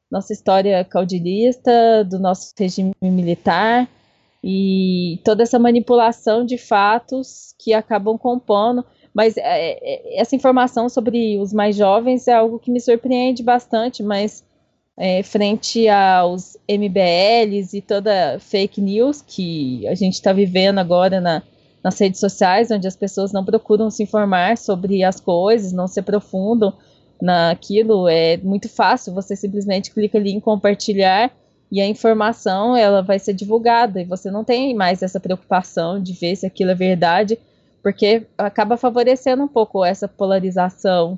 caudilista, do nosso regime militar, e toda essa manipulação de fatos que acabam compondo. Mas essa informação sobre os mais jovens é algo que me surpreende bastante, mas frente aos MBLs e toda fake news que a gente está vivendo agora nas redes sociais, onde as pessoas não procuram se informar sobre as coisas, não se aprofundam naquilo. É muito fácil, você simplesmente clica ali em compartilhar e a informação ela vai ser divulgada e você não tem mais essa preocupação de ver se aquilo é verdade, porque acaba favorecendo um pouco essa polarização.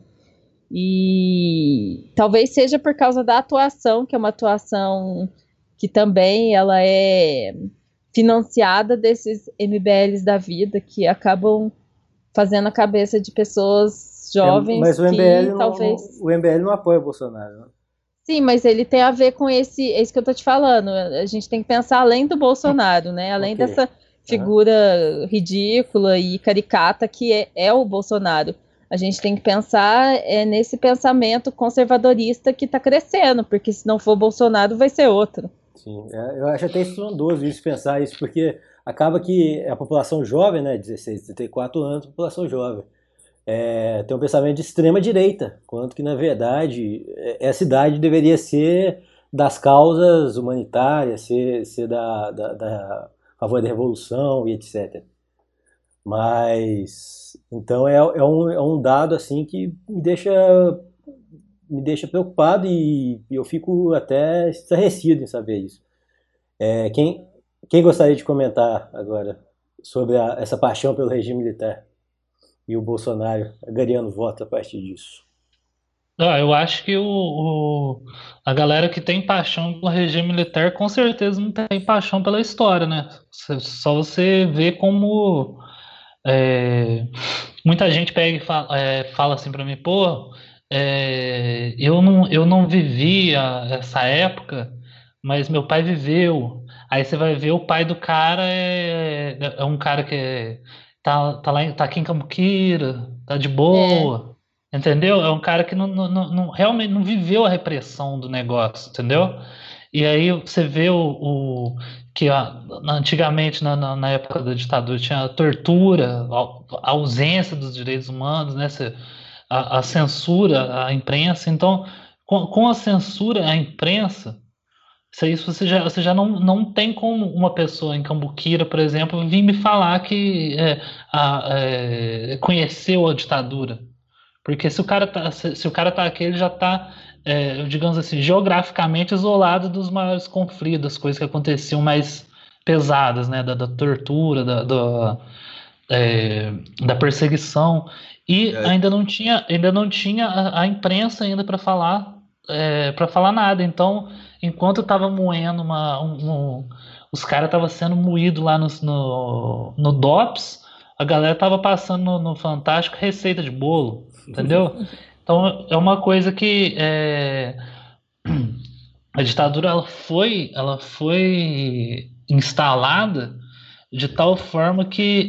E talvez seja por causa da atuação, que é uma atuação que também ela é financiada desses MBLs da vida, que acabam fazendo a cabeça de pessoas jovens Mas o que MBL talvez... o MBL não apoia o Bolsonaro, né? Sim, mas ele tem a ver com é isso que eu tô te falando. A gente tem que pensar além do Bolsonaro, né? Além Ok. dessa figura ridícula e caricata que é o Bolsonaro. A gente tem que pensar nesse pensamento conservadorista que está crescendo, porque se não for o Bolsonaro, vai ser outro. Sim, eu acho até estrondoso isso, pensar isso, porque acaba que a população jovem, né, 16, 34 anos, população jovem, tem um pensamento de extrema direita, quanto que, na verdade, essa idade deveria ser das causas humanitárias, ser da a favor da revolução e etc. Mas, então é um dado assim que me deixa preocupado e eu fico até estarrecido em saber isso. É, quem gostaria de comentar agora sobre essa paixão pelo regime militar e o Bolsonaro ganhando voto a partir disso? Eu acho que a galera que tem paixão pelo regime militar com certeza não tem paixão pela história, né? Só você vê como é, muita gente pega e fala assim pra mim, pô, eu não vivi essa época, mas meu pai viveu. Aí você vai ver o pai do cara é um cara que tá lá, tá aqui em Cambuquira, tá de É, boa. Entendeu? É um cara que realmente não viveu a repressão do negócio, entendeu? E aí você vê que antigamente, na época da ditadura, tinha a tortura, a ausência dos direitos humanos, né? A censura à imprensa. Então, com a censura à imprensa, isso você já não tem como uma pessoa em Cambuquira, por exemplo, vir me falar que conheceu a ditadura. Porque se o cara tá aqui, ele já tá, digamos assim, geograficamente isolado dos maiores conflitos, das coisas que aconteciam mais pesadas, né? Da tortura, da perseguição. E É, ainda não tinha a imprensa ainda para falar nada. Então, enquanto estava moendo os caras estavam sendo moídos lá no DOPS, a galera tava passando no Fantástico receita de bolo, entendeu? Então é uma coisa que a ditadura ela foi instalada de tal forma que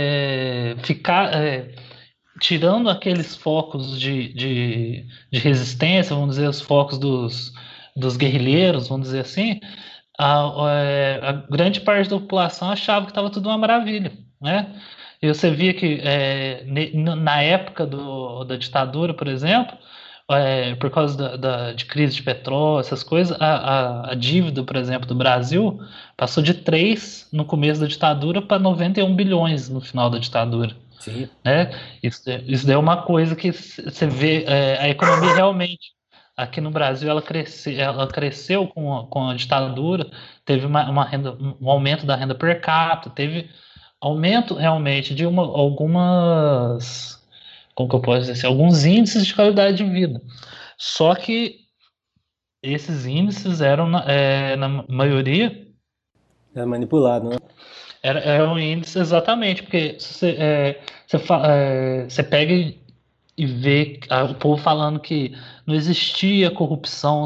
tirando aqueles focos de resistência, vamos dizer, os focos dos guerrilheiros, vamos dizer assim, a grande parte da população achava que estava tudo uma maravilha, né? E você via que na época da ditadura, por exemplo, por causa de crise de petróleo, essas coisas, a dívida, por exemplo, do Brasil passou de 3 no começo da ditadura para 91 bilhões no final da ditadura, Sim. né? Isso daí é uma coisa que você vê, a economia realmente aqui no Brasil ela cresceu com a ditadura, teve um aumento da renda per capita, teve aumento realmente de algumas, como que eu posso dizer assim, alguns índices de qualidade de vida. Só que esses índices eram, na maioria, É manipulado, né? eram índices exatamente, porque você pega e vê o povo falando que não existia corrupção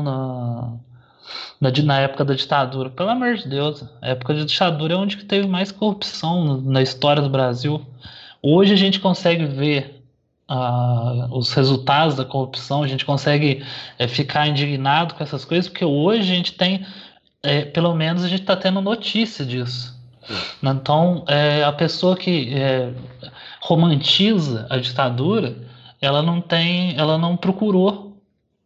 na época da ditadura. Pelo amor de Deus, a época da ditadura é onde que teve mais corrupção na história do Brasil. Hoje a gente consegue ver os resultados da corrupção, a gente consegue ficar indignado com essas coisas, porque hoje a gente tem, pelo menos a gente está tendo notícia disso. Então, a pessoa que romantiza a ditadura, ela não procurou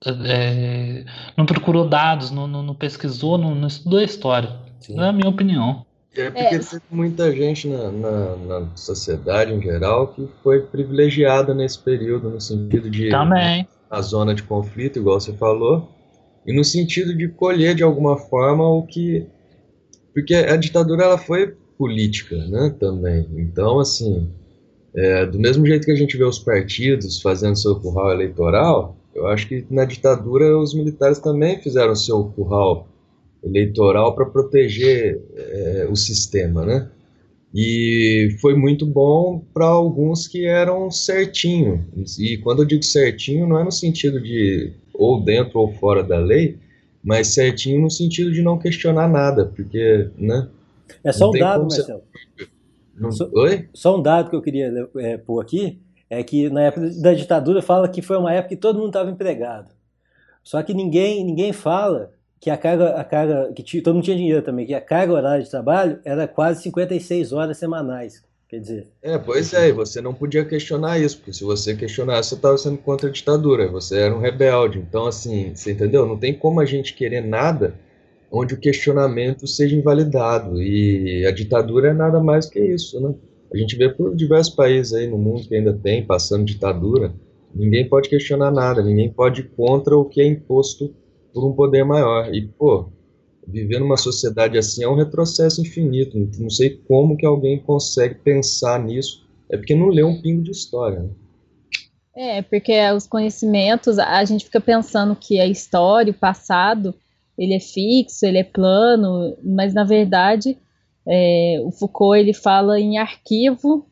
não procurou dados, não pesquisou, não estudou a história. Sim. É a minha opinião. É porque teve muita gente na sociedade em geral que foi privilegiada nesse período, no sentido de Também. a zona de conflito, igual você falou, e no sentido de colher de alguma forma o que. Porque a ditadura ela foi política, né, também. Então, assim, do mesmo jeito que a gente vê os partidos fazendo seu curral eleitoral, eu acho que na ditadura os militares também fizeram seu curral eleitoral para proteger o sistema, né? E foi muito bom para alguns que eram certinho. E quando eu digo certinho, não é no sentido de ou dentro ou fora da lei, mas certinho no sentido de não questionar nada, porque, né? É Não só um tem dado, como você. Marcelo. Oi? Só um dado que eu queria pôr aqui é que na época da ditadura fala que foi uma época que todo mundo estava empregado. Só que ninguém fala que todo mundo tinha dinheiro também, que a carga horária de trabalho era quase 56 horas semanais. Quer dizer, Pois é, e você não podia questionar isso, porque se você questionasse, você estava sendo contra a ditadura, você era um rebelde. Então, assim, você entendeu? Não tem como a gente querer nada onde o questionamento seja invalidado. E a ditadura é nada mais que isso, né? A gente vê por diversos países aí no mundo que ainda tem, passando ditadura, ninguém pode questionar nada, ninguém pode ir contra o que é imposto por um poder maior. E, pô, viver numa sociedade assim é um retrocesso infinito. Não sei como que alguém consegue pensar nisso. É porque não lê um pingo de história, né? Porque os conhecimentos, a gente fica pensando que a história, o passado, ele é fixo, ele é plano, mas na verdade o Foucault ele fala em arquivo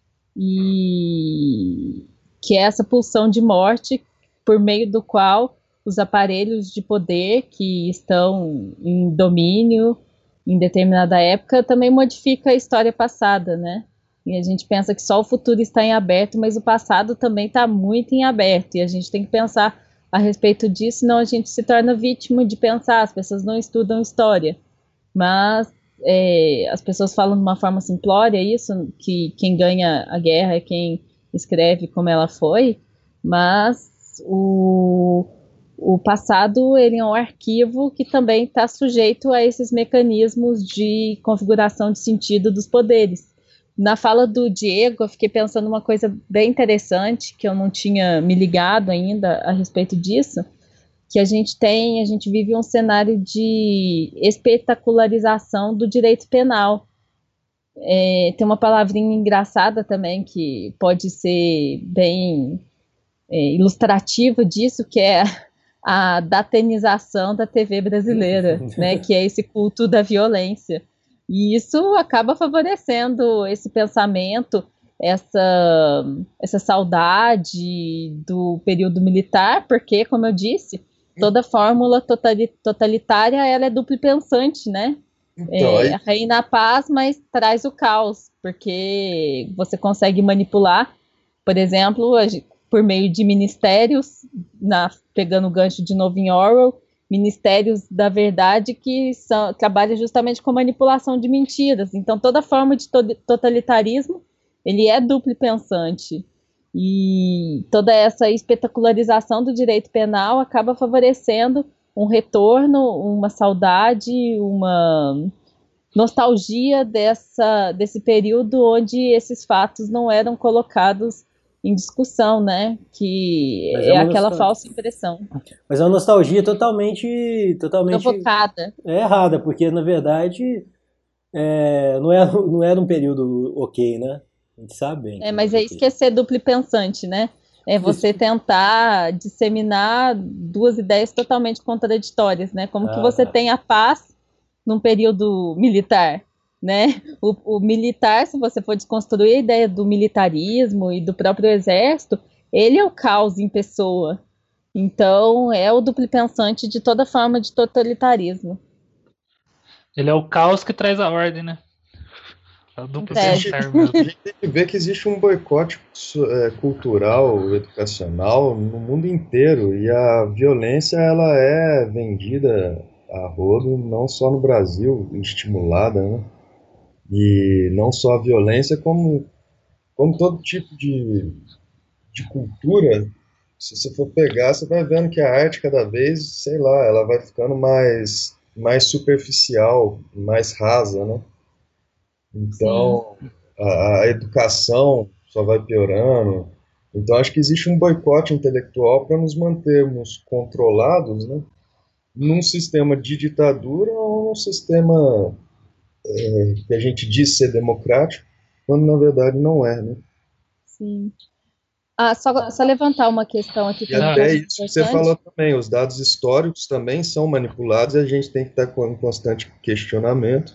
e que é essa pulsão de morte por meio do qual os aparelhos de poder que estão em domínio em determinada época também modifica a história passada, né? E a gente pensa que só o futuro está em aberto, mas o passado também está muito em aberto. E a gente tem que pensar a respeito disso, senão a gente se torna vítima de pensar. As pessoas não estudam história. Mas as pessoas falam de uma forma simplória isso, que quem ganha a guerra é quem escreve como ela foi. Mas o passado ele é um arquivo que também está sujeito a esses mecanismos de configuração de sentido dos poderes. Na fala do Diego, eu fiquei pensando uma coisa bem interessante, que eu não tinha me ligado ainda a respeito disso, que a gente vive um cenário de espetacularização do direito penal. Tem uma palavrinha engraçada também, que pode ser bem ilustrativa disso, que é a datenização da TV brasileira, né, que é esse culto da violência. E isso acaba favorecendo esse pensamento, essa saudade do período militar, porque, como eu disse, toda fórmula totalitária ela é duplo pensante, né? Então, Reina a paz, mas traz o caos, porque você consegue manipular, por exemplo, por meio de ministérios, pegando o gancho de novo em Orwell, ministérios da verdade que trabalham justamente com manipulação de mentiras. Então, toda forma de totalitarismo, ele é duplo pensante. E toda essa espetacularização do direito penal acaba favorecendo um retorno, uma saudade, uma nostalgia desse período onde esses fatos não eram colocados em discussão, né? Que é aquela falsa impressão. Mas é uma nostalgia totalmente provocada. Errada, porque na verdade não era um período ok, né? A gente sabe bem. Mas é isso que é ser duplo pensante, né? É você tentar disseminar duas ideias totalmente contraditórias, né? Como que você tem a paz num período militar, né? O militar, se você for desconstruir a ideia do militarismo e do próprio exército, ele é o caos em pessoa. Então, é o duplo pensante de toda forma de totalitarismo. Ele é o caos que traz a ordem, né? É o duplo pensar mesmo. A gente tem que ver que existe um boicote cultural, educacional no mundo inteiro, e a violência ela é vendida a rodo, não só no Brasil, estimulada, né? E não só a violência, como todo tipo de cultura se você for pegar, você vai vendo que a arte cada vez, sei lá, ela vai ficando mais superficial, mais rasa, né? Sim, Então, a educação só vai piorando. Então, acho que existe um boicote intelectual para nos mantermos controlados, né? Num sistema de ditadura ou num sistema que a gente diz ser democrático, quando na verdade não é, né? sim. Ah, só levantar uma questão aqui E também que eu até acho isso que você falou importante. também, os dados históricos também são manipulados e a gente tem que estar em constante questionamento,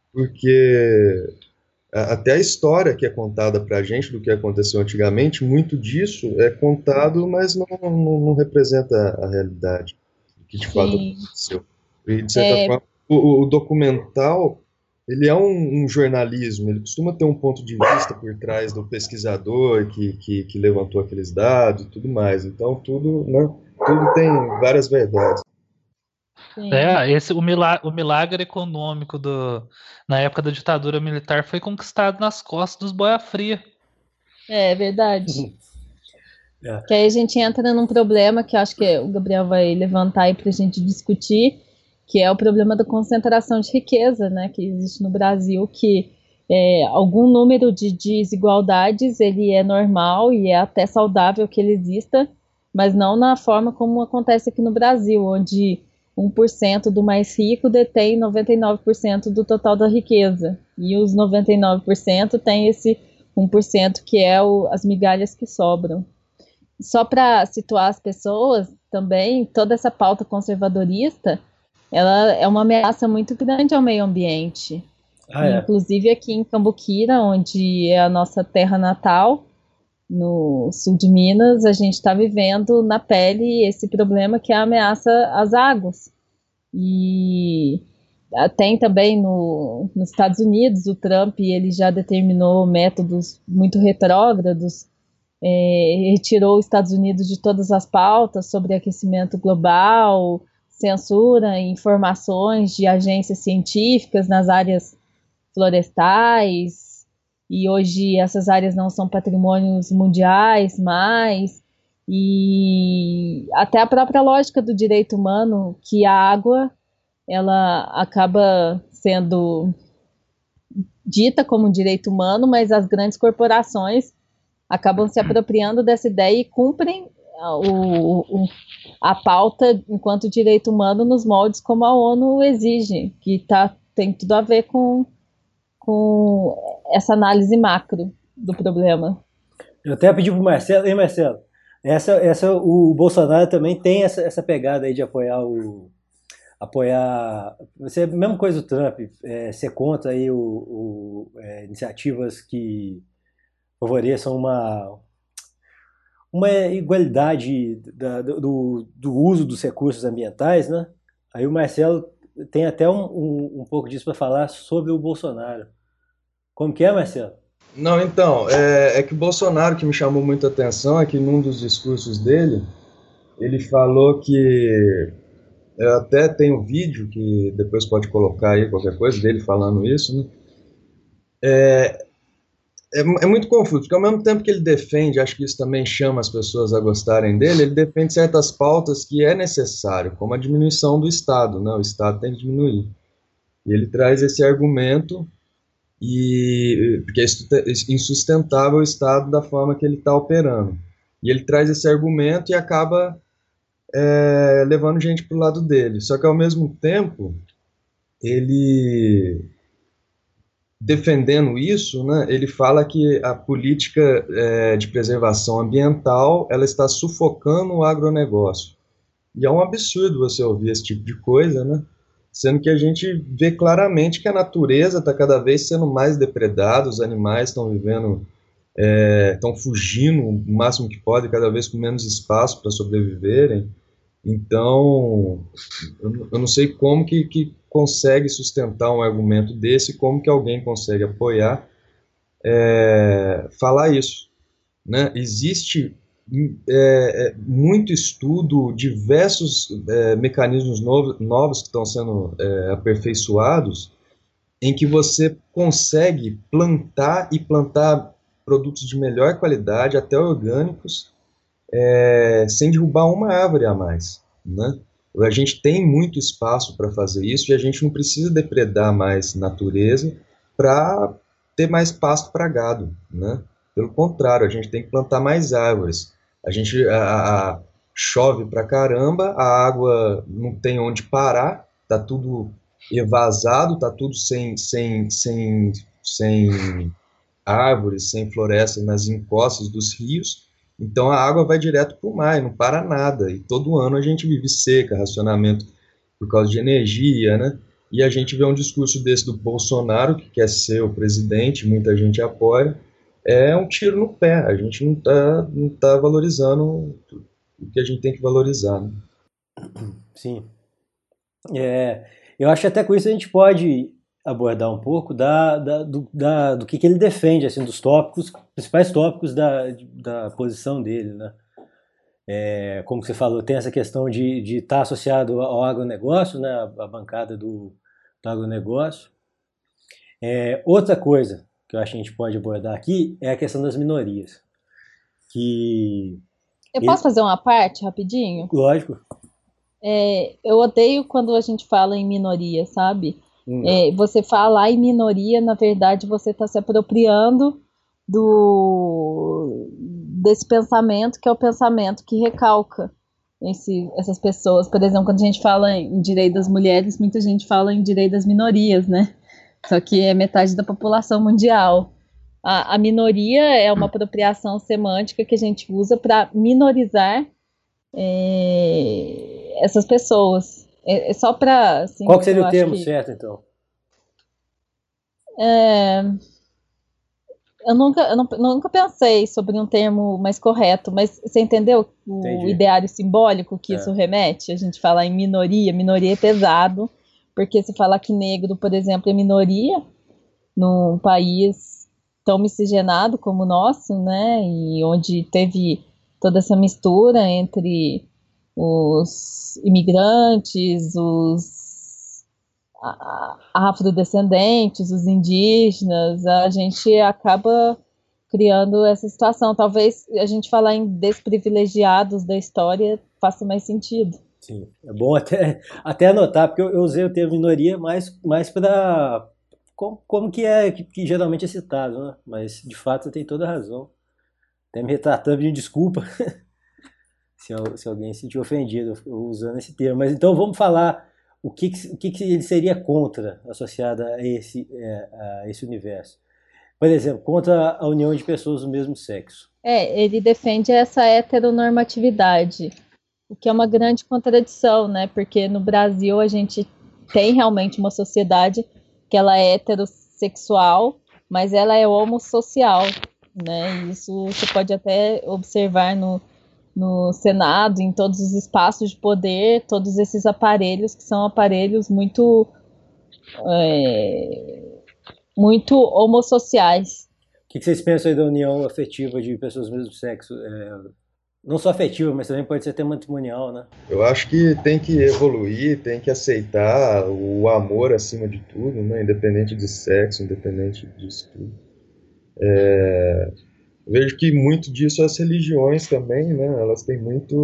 porque até a história que é contada para a gente do que aconteceu antigamente, muito disso é contado, mas não representa a realidade, o que de fato Sim, aconteceu. E, de certa é, forma, o documental, ele é um jornalismo, ele costuma ter um ponto de vista por trás do pesquisador que levantou aqueles dados e tudo mais. Então, tudo, né, tudo tem várias verdades. sim, O milagre econômico na época da ditadura militar foi conquistado nas costas dos boia fria. é verdade. É. Que aí a gente entra num problema que eu acho que o Gabriel vai levantar aí para a gente discutir, que é o problema da concentração de riqueza, né, que existe no Brasil, que algum número de desigualdades ele é normal e é até saudável que ele exista, mas não na forma como acontece aqui no Brasil, onde 1% do mais rico detém 99% do total da riqueza, e os 99% tem esse 1% que é as migalhas que sobram. Só para situar as pessoas também, toda essa pauta conservadorista, ela é uma ameaça muito grande ao meio ambiente. Ah, E, é. inclusive aqui em Cambuquira, onde é a nossa terra natal, no sul de Minas, a gente está vivendo na pele esse problema que é a ameaça às águas. E tem também nos Estados Unidos, o Trump ele já determinou métodos muito retrógrados, retirou os Estados Unidos de todas as pautas sobre aquecimento global, censura informações de agências científicas nas áreas florestais, e hoje essas áreas não são patrimônios mundiais mais, e até a própria lógica do direito humano, que a água ela acaba sendo dita como um direito humano, mas as grandes corporações acabam se apropriando dessa ideia e cumprem a pauta enquanto direito humano nos moldes como a ONU exige, que tem tudo a ver com essa análise macro do problema. Eu até pedi pro Marcelo, hein, Marcelo? O Bolsonaro também tem essa pegada aí de apoiar, você a mesma coisa do Trump, ser contra aí iniciativas que favoreçam uma igualdade do uso dos recursos ambientais, né? Aí o Marcelo tem até um pouco disso para falar sobre o Bolsonaro. Como que é, Marcelo? Não, então, é que o Bolsonaro que me chamou muita atenção é que num dos discursos dele, ele falou que eu até tenho um vídeo que depois pode colocar aí qualquer coisa dele falando isso, né? É muito confuso, porque ao mesmo tempo que ele defende, acho que isso também chama as pessoas a gostarem dele, ele defende certas pautas que é necessário, como a diminuição do Estado, né? O Estado tem que diminuir. E ele traz esse argumento porque é insustentável o Estado da forma que ele está operando. E ele traz esse argumento e acaba levando gente para o lado dele. Só que ao mesmo tempo, ele defendendo isso, né, ele fala que a política de preservação ambiental ela está sufocando o agronegócio. E é um absurdo você ouvir esse tipo de coisa, né? Sendo que a gente vê claramente que a natureza está cada vez sendo mais depredada, os animais estão vivendo, estão fugindo o máximo que podem, cada vez com menos espaço para sobreviverem. Então, eu não sei como que consegue sustentar um argumento desse, como que alguém consegue apoiar falar isso, né? Existe muito estudo, diversos mecanismos novos que estão sendo aperfeiçoados, em que você consegue plantar e plantar produtos de melhor qualidade, até orgânicos, sem derrubar uma árvore a mais, né? A gente tem muito espaço para fazer isso e a gente não precisa depredar mais natureza para ter mais pasto para gado, né? Pelo contrário, a gente tem que plantar mais árvores. Chove pra caramba, a água não tem onde parar, tá tudo evasado, tá tudo sem árvores, sem florestas nas encostas dos rios. Então a água vai direto para o mar, não para nada. E todo ano a gente vive seca, racionamento por causa de energia, né? E a gente vê um discurso desse do Bolsonaro, que quer ser o presidente, muita gente apoia, é um tiro no pé. A gente não tá valorizando o que a gente tem que valorizar, né? Sim. Eu acho que até com isso a gente pode abordar um pouco do que ele defende, assim, dos tópicos, principais tópicos da posição dele, né? Como você falou, tem essa questão de estar associado ao agronegócio, né? A bancada do agronegócio. Outra coisa que eu acho que a gente pode abordar aqui é a questão das minorias. Eu posso fazer uma parte rapidinho? Lógico. Eu odeio quando a gente fala em minoria, sabe? Você falar em minoria, na verdade, você está se apropriando desse pensamento, que é o pensamento que recalca essas pessoas. Por exemplo, quando a gente fala em direito das mulheres, muita gente fala em direito das minorias, né? Só que é metade da população mundial. A minoria é uma apropriação semântica que a gente usa para minorizar essas pessoas. Só para. Assim, qual que seria o termo certo, então? Eu nunca pensei sobre um termo mais correto, mas você entendeu o ideário simbólico que isso remete? A gente fala em minoria é pesado, porque se falar que negro, por exemplo, é minoria num país tão miscigenado como o nosso, né, e onde teve toda essa mistura entre os imigrantes, os afrodescendentes, os indígenas, a gente acaba criando essa situação. Talvez a gente falar em desprivilegiados da história faça mais sentido. Sim, é bom até anotar, porque eu usei o termo minoria mais para como que geralmente é citado, né? Mas de fato você tem toda a razão. Até me retratando de desculpa se alguém se sentiu ofendido usando esse termo. Mas então vamos falar o que ele seria contra, associado a esse universo. Por exemplo, contra a união de pessoas do mesmo sexo. Ele defende essa heteronormatividade, o que é uma grande contradição, né? Porque no Brasil a gente tem realmente uma sociedade que ela é heterossexual, mas ela é homossocial, né? Isso você pode até observar no Senado, em todos os espaços de poder, todos esses aparelhos que são aparelhos muito homossociais. O que vocês pensam aí da união afetiva de pessoas do mesmo sexo? Não só afetiva, mas também pode ser até matrimonial, né? Eu acho que tem que evoluir, tem que aceitar o amor acima de tudo, né? Independente de sexo, independente disso tudo. Vejo que muito disso as religiões também, né? Elas têm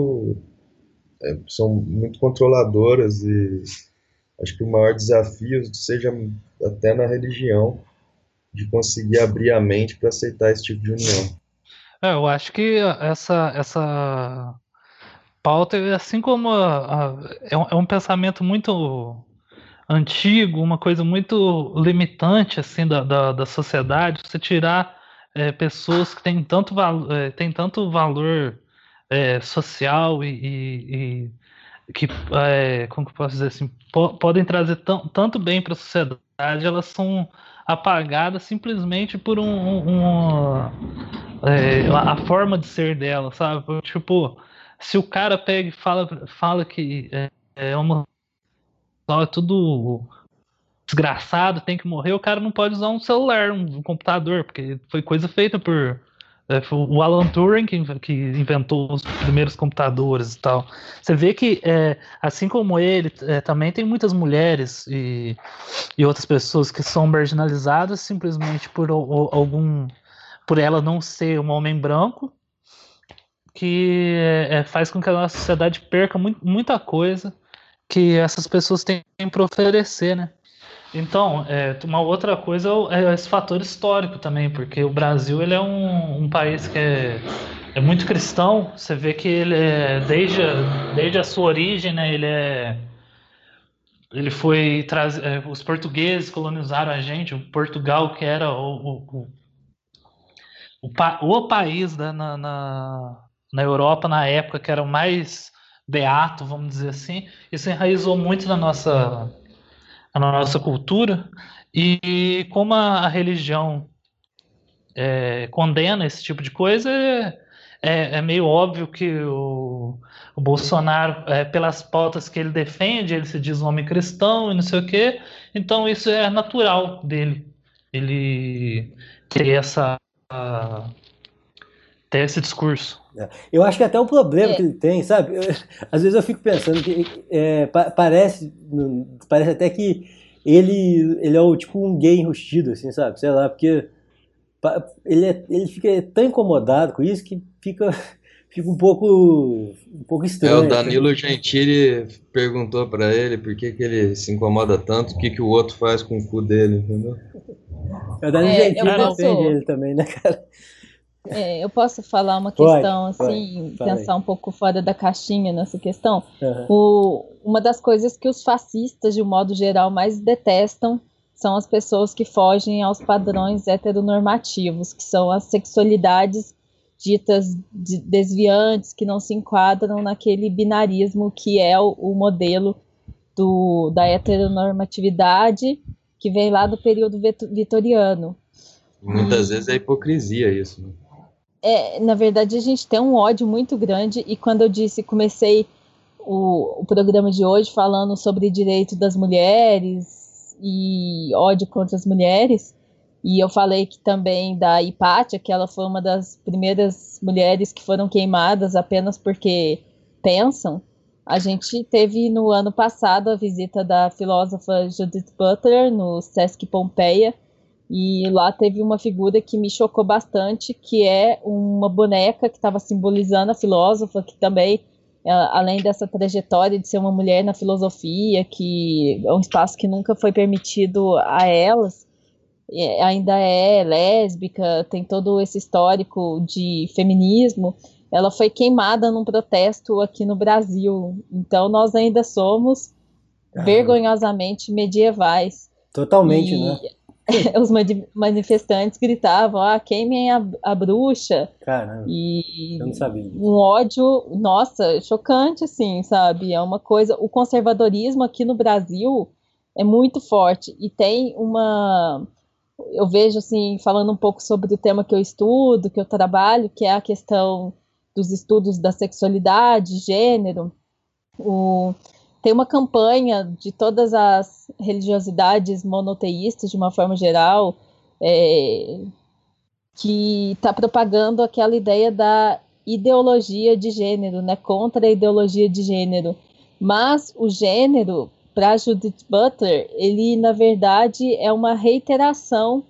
são muito controladoras e acho que o maior desafio seja até na religião de conseguir abrir a mente para aceitar esse tipo de união. Eu acho que essa pauta, assim como é um pensamento muito antigo, uma coisa muito limitante assim da sociedade, você tirar pessoas que têm tanto valor social e que, como que eu posso dizer assim, podem trazer tanto bem para a sociedade, elas são apagadas simplesmente por a forma de ser dela, sabe? Tipo, se o cara pega e fala que homossexual é tudo desgraçado, tem que morrer, o cara não pode usar um celular, um computador, porque foi coisa feita foi o Alan Turing que inventou os primeiros computadores e tal. Você vê que, assim como ele, também tem muitas mulheres e outras pessoas que são marginalizadas simplesmente por ela não ser um homem branco, que faz com que a nossa sociedade perca muita coisa que essas pessoas têm para oferecer, né? Então, uma outra coisa é esse fator histórico também, porque o Brasil ele é um país que é muito cristão. Você vê que ele desde a sua origem, né? Ele foi os portugueses colonizaram a gente, o Portugal que era o país na Europa na época que era o mais beato, vamos dizer assim. Isso enraizou muito na nossa cultura, e como a religião condena esse tipo de coisa, é meio óbvio que o Bolsonaro, pelas pautas que ele defende, ele se diz um homem cristão e não sei o quê, então isso é natural dele, ele ter ter esse discurso. Eu acho que até o problema É, que ele tem, sabe? Às vezes eu fico pensando que parece até que ele é tipo um gay enrustido, assim, sabe? Sei lá, porque ele fica tão incomodado com isso que fica um pouco O estranho. Danilo Gentili perguntou pra ele por que que ele se incomoda tanto, o que que o outro faz com o cu dele, entendeu? O Danilo eu Gentili Caramba. defende posso, ele também, né, cara? eu posso falar uma Pode, questão pode, assim, fala aí. pensar um pouco fora da caixinha nessa questão. Aham. Uma das coisas que os fascistas, de um modo geral, mais detestam são as pessoas que fogem aos padrões heteronormativos, que são as sexualidades ditas desviantes, que não se enquadram naquele binarismo que é o modelo da heteronormatividade que vem lá do período vitoriano. Muitas vezes é hipocrisia isso, né? Na verdade, a gente tem um ódio muito grande, e quando eu comecei o programa de hoje falando sobre direito das mulheres e ódio contra as mulheres, e eu falei que também da Hipátia, que ela foi uma das primeiras mulheres que foram queimadas apenas porque pensam. A gente teve no ano passado a visita da filósofa Judith Butler no Sesc Pompeia, e lá teve uma figura que me chocou bastante, que é uma boneca que estava simbolizando a filósofa, que também, além dessa trajetória de ser uma mulher na filosofia, que é um espaço que nunca foi permitido a elas, ainda é lésbica, tem todo esse histórico de feminismo. Ela foi queimada num protesto aqui no Brasil. Então nós ainda somos Caramba. vergonhosamente medievais. Totalmente, E né? os manifestantes gritavam, queimem a bruxa, Caramba, e eu não sabia um disso. ódio, nossa, chocante, assim, sabe? É uma coisa, o conservadorismo aqui no Brasil é muito forte, e tem eu vejo, assim, falando um pouco sobre o tema que eu estudo, que eu trabalho, que é a questão dos estudos da sexualidade, gênero. o, Tem uma campanha de todas as religiosidades monoteístas, de uma forma geral, é, que está propagando aquela ideia da ideologia de gênero, né, contra a ideologia de gênero. Mas o gênero, para Judith Butler, ele, na verdade, é uma reiteração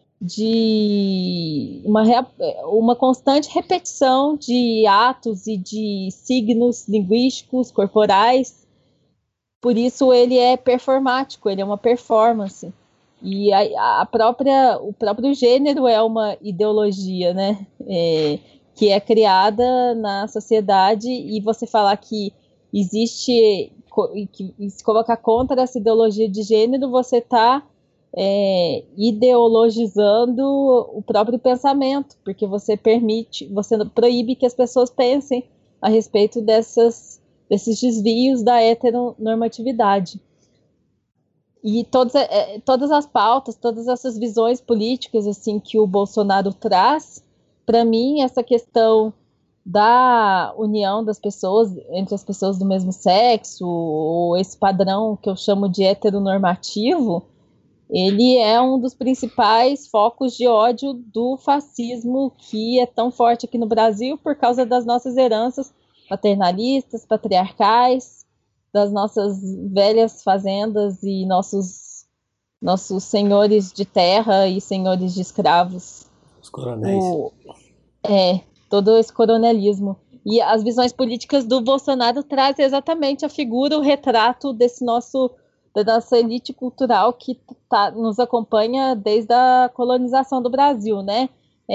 de uma constante repetição de atos e de signos linguísticos, corporais. Por isso ele é performático, ele é uma performance. E o próprio gênero é uma ideologia, né? Que é criada na sociedade, e você falar que existe, que se colocar contra essa ideologia de gênero, você está ideologizando o próprio pensamento, porque você proíbe que as pessoas pensem a respeito desses desvios da heteronormatividade. E todas as pautas, todas essas visões políticas assim que o Bolsonaro traz, para mim, essa questão da união das pessoas, entre as pessoas do mesmo sexo, ou esse padrão que eu chamo de heteronormativo, ele é um dos principais focos de ódio do fascismo, que é tão forte aqui no Brasil por causa das nossas heranças paternalistas, patriarcais, das nossas velhas fazendas e nossos senhores de terra e senhores de escravos. Os coronéis. Todo esse coronelismo. E as visões políticas do Bolsonaro trazem exatamente a figura, o retrato da nossa elite cultural que nos acompanha desde a colonização do Brasil, né?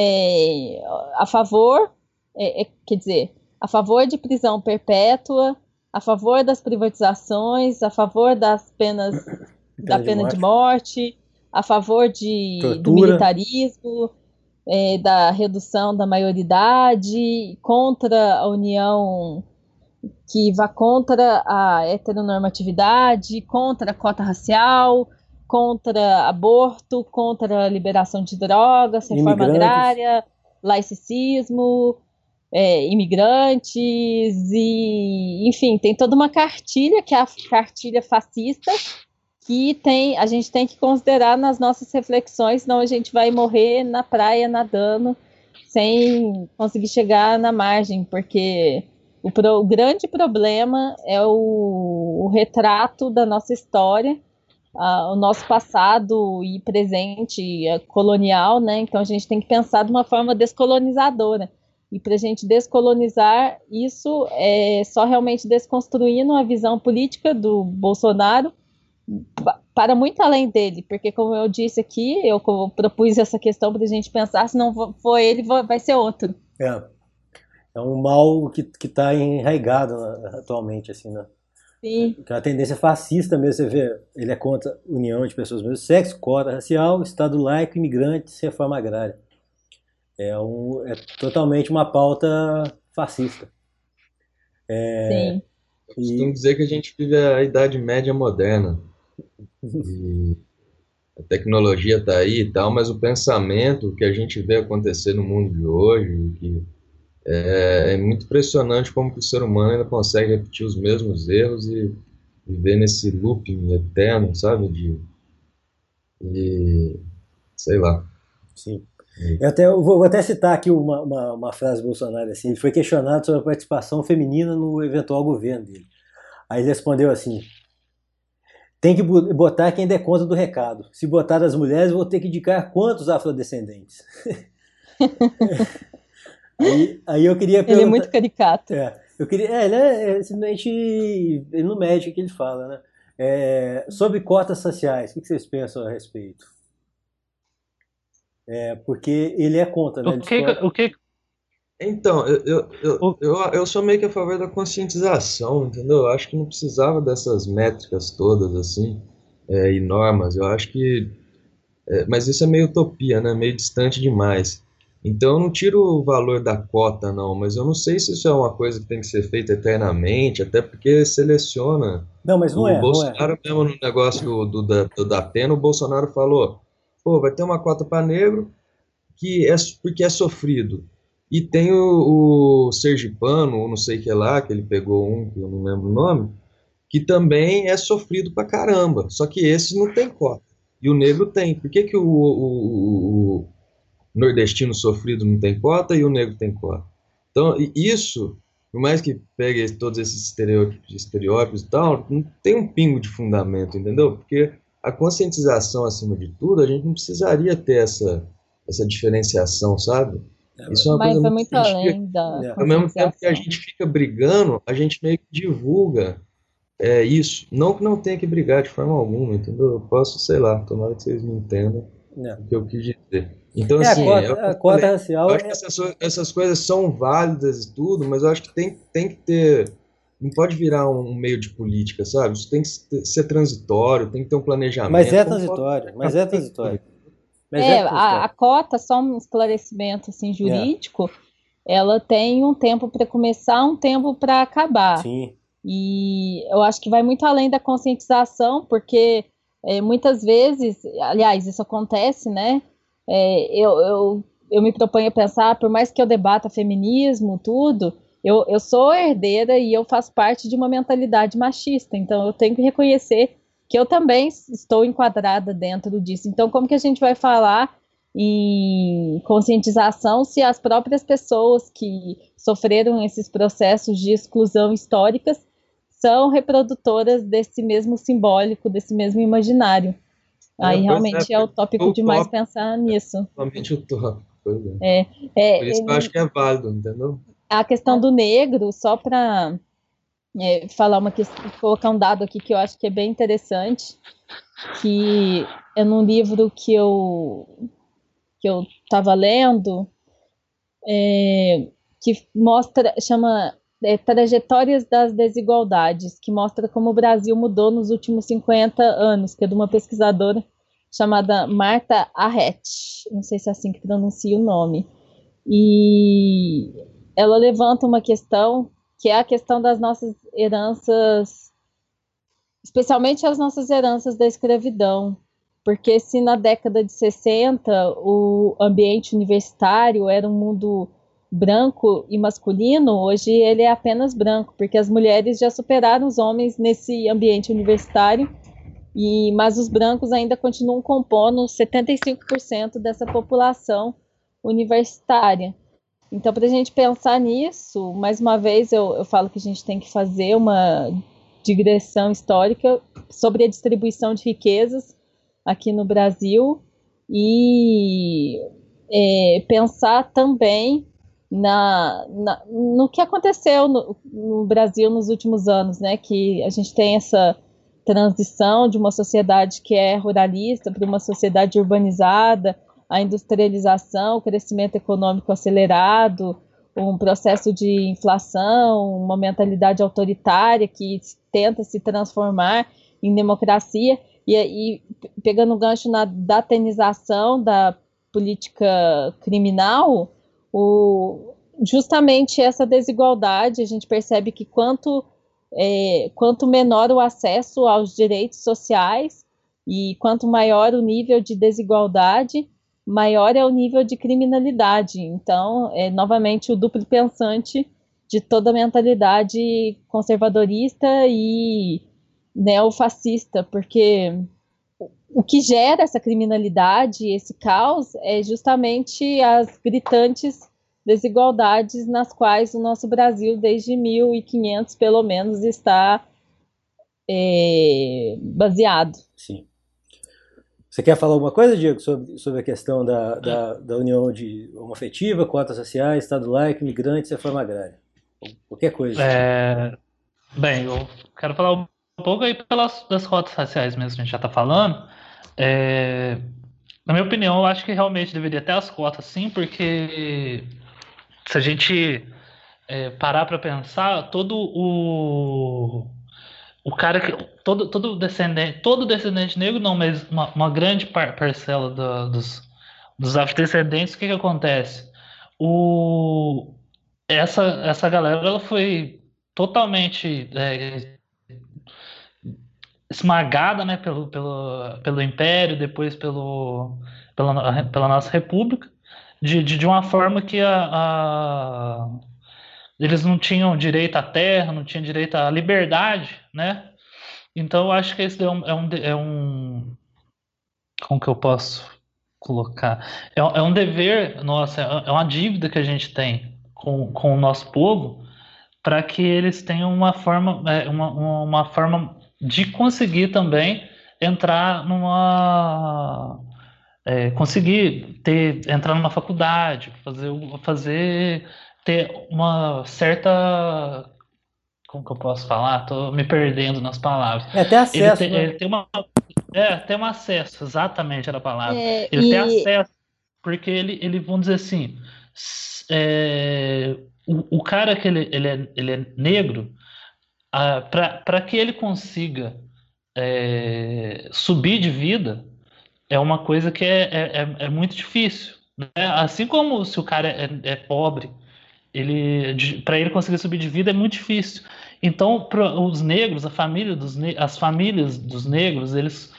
A favor, quer dizer, a favor de prisão perpétua, a favor das privatizações, a favor da pena de morte, a favor do militarismo, da redução da maioridade, contra a união, que vá contra a heteronormatividade, contra a cota racial, contra aborto, contra a liberação de drogas, reforma agrária, laicismo, imigrantes, e, enfim, tem toda uma cartilha, que é a cartilha fascista, que a gente tem que considerar nas nossas reflexões, senão a gente vai morrer na praia nadando sem conseguir chegar na margem, porque o grande problema é o retrato da nossa história, o nosso passado e presente colonial, né? Então a gente tem que pensar de uma forma descolonizadora. E para a gente descolonizar isso, é só realmente desconstruindo a visão política do Bolsonaro, para muito além dele, porque como eu disse aqui, eu propus essa questão para a gente pensar, se não for ele, vai ser outro. É um mal que está enraizado atualmente, assim, né? Sim. Que é uma tendência fascista mesmo, você vê, ele é contra a união de pessoas do mesmo sexo, cota racial, Estado laico, imigrantes, reforma agrária. É totalmente uma pauta fascista. Sim. Eu costumo dizer que a gente vive a Idade Média moderna. E a tecnologia está aí e tal, mas o pensamento que a gente vê acontecer no mundo de hoje, que é muito impressionante como que o ser humano ainda consegue repetir os mesmos erros e viver nesse looping eterno, sabe? Sei lá. Sim. Eu vou até citar aqui uma frase do Bolsonaro, assim, ele foi questionado sobre a participação feminina no eventual governo dele. Aí ele respondeu assim: tem que botar quem der conta do recado. Se botar as mulheres, vou ter que indicar quantos afrodescendentes. aí eu queria perguntar... Ele é muito caricato. Ele é simplesmente... Ele não mede o que ele fala, né? Sobre cotas raciais, o que vocês pensam a respeito? Porque ele é contra, né? Então, eu sou meio que a favor da conscientização, entendeu? Eu acho que não precisava dessas métricas todas, assim, e normas. Eu acho que... mas isso é meio utopia, né? Meio distante demais. Então, eu não tiro o valor da cota, não, mas eu não sei se isso é uma coisa que tem que ser feita eternamente, até porque seleciona. Não, mas não é. Bolsonaro mesmo no negócio da pena, o Bolsonaro falou, pô, vai ter uma cota para negro porque é sofrido. E tem o sergipano, ou não sei o que lá, que ele pegou que eu não lembro o nome, que também é sofrido pra caramba. Só que esse não tem cota. E o negro tem. Por que o nordestino sofrido não tem cota e o negro tem cota? Então, isso, por mais que pegue todos esses estereótipos e tal, não tem um pingo de fundamento, entendeu? Porque a conscientização, acima de tudo, a gente não precisaria ter essa diferenciação, sabe? Isso é uma Mas coisa muito além da ao mesmo tempo que a gente fica brigando, a gente meio que divulga isso. Não que não tenha que brigar de forma alguma, entendeu? Eu posso, sei lá, tomara que vocês me entendam o que eu quis dizer. Então, assim, a cota racial... Eu acho que essas coisas são válidas e tudo, mas eu acho que tem que ter... Não pode virar um meio de política, sabe? Isso tem que ser transitório, tem que ter um planejamento. Mas é transitório. A cota, só um esclarecimento assim, jurídico, ela tem um tempo para começar, um tempo para acabar. Sim. E eu acho que vai muito além da conscientização, porque muitas vezes, aliás, isso acontece, né? Eu me proponho a pensar, por mais que eu debata feminismo, tudo, eu sou herdeira e eu faço parte de uma mentalidade machista, então eu tenho que reconhecer que eu também estou enquadrada dentro disso. Então, como que a gente vai falar em conscientização se as próprias pessoas que sofreram esses processos de exclusão históricas são reprodutoras desse mesmo simbólico, desse mesmo imaginário? Aí realmente é utópico demais pensar nisso. Totalmente utópico. Por isso que eu acho que é válido, entendeu? a questão do negro, só para falar colocar um dado aqui que eu acho que é bem interessante, que é num livro que eu estava lendo, que chama Trajetórias das Desigualdades, que mostra como o Brasil mudou nos últimos 50 anos, que é de uma pesquisadora chamada Martha Arrett, não sei se é assim que pronuncia o nome, e ela levanta uma questão que é a questão das nossas heranças, especialmente as nossas heranças da escravidão, porque se na década de 60 o ambiente universitário era um mundo branco e masculino, hoje ele é apenas branco, porque as mulheres já superaram os homens nesse ambiente universitário, mas os brancos ainda continuam compondo 75% dessa população universitária. Então, para a gente pensar nisso, mais uma vez eu falo que a gente tem que fazer uma digressão histórica sobre a distribuição de riquezas aqui no Brasil e pensar também no que aconteceu no Brasil nos últimos anos, né? Que a gente tem essa transição de uma sociedade que é ruralista para uma sociedade urbanizada, a industrialização, o crescimento econômico acelerado, um processo de inflação, uma mentalidade autoritária que tenta se transformar em democracia, e pegando o gancho na datenização da política criminal, justamente essa desigualdade, a gente percebe que quanto menor o acesso aos direitos sociais e quanto maior o nível de desigualdade, maior é o nível de criminalidade. Então, novamente, o duplo pensante de toda a mentalidade conservadorista e neofascista, porque o que gera essa criminalidade, esse caos, é justamente as gritantes desigualdades nas quais o nosso Brasil, desde 1500, pelo menos, está baseado. Sim. Você quer falar alguma coisa, Diego, sobre a questão da união homoafetiva, cotas raciais, Estado laico, imigrantes e reforma agrária? Qualquer coisa. Bem, eu quero falar um pouco aí das cotas raciais mesmo que a gente já está falando. Na minha opinião, eu acho que realmente deveria ter as cotas, sim, porque se a gente parar para pensar, todo o cara que todo descendente negro não, mas uma grande parcela dos afrodescendentes, o que acontece? Essa galera ela foi totalmente esmagada, né, pelo Império, depois pela nossa República, de uma forma que eles não tinham direito à terra, não tinham direito à liberdade, né? Então eu acho que esse é um como que eu posso colocar? É um dever nosso, é uma dívida que a gente tem com o nosso povo para que eles tenham uma forma de conseguir também entrar conseguir entrar numa faculdade, ter uma certa, como que eu posso falar? Tô me perdendo nas palavras. Ter acesso, né? Ele ter um acesso, exatamente era a palavra. Ele ter E acesso, porque ele vamos dizer assim, o cara que ele é negro, para que ele consiga subir de vida, é uma coisa que é muito difícil, né? Assim como se o cara é pobre, para ele conseguir subir de vida é muito difícil. Então, para os negros, as famílias dos negros,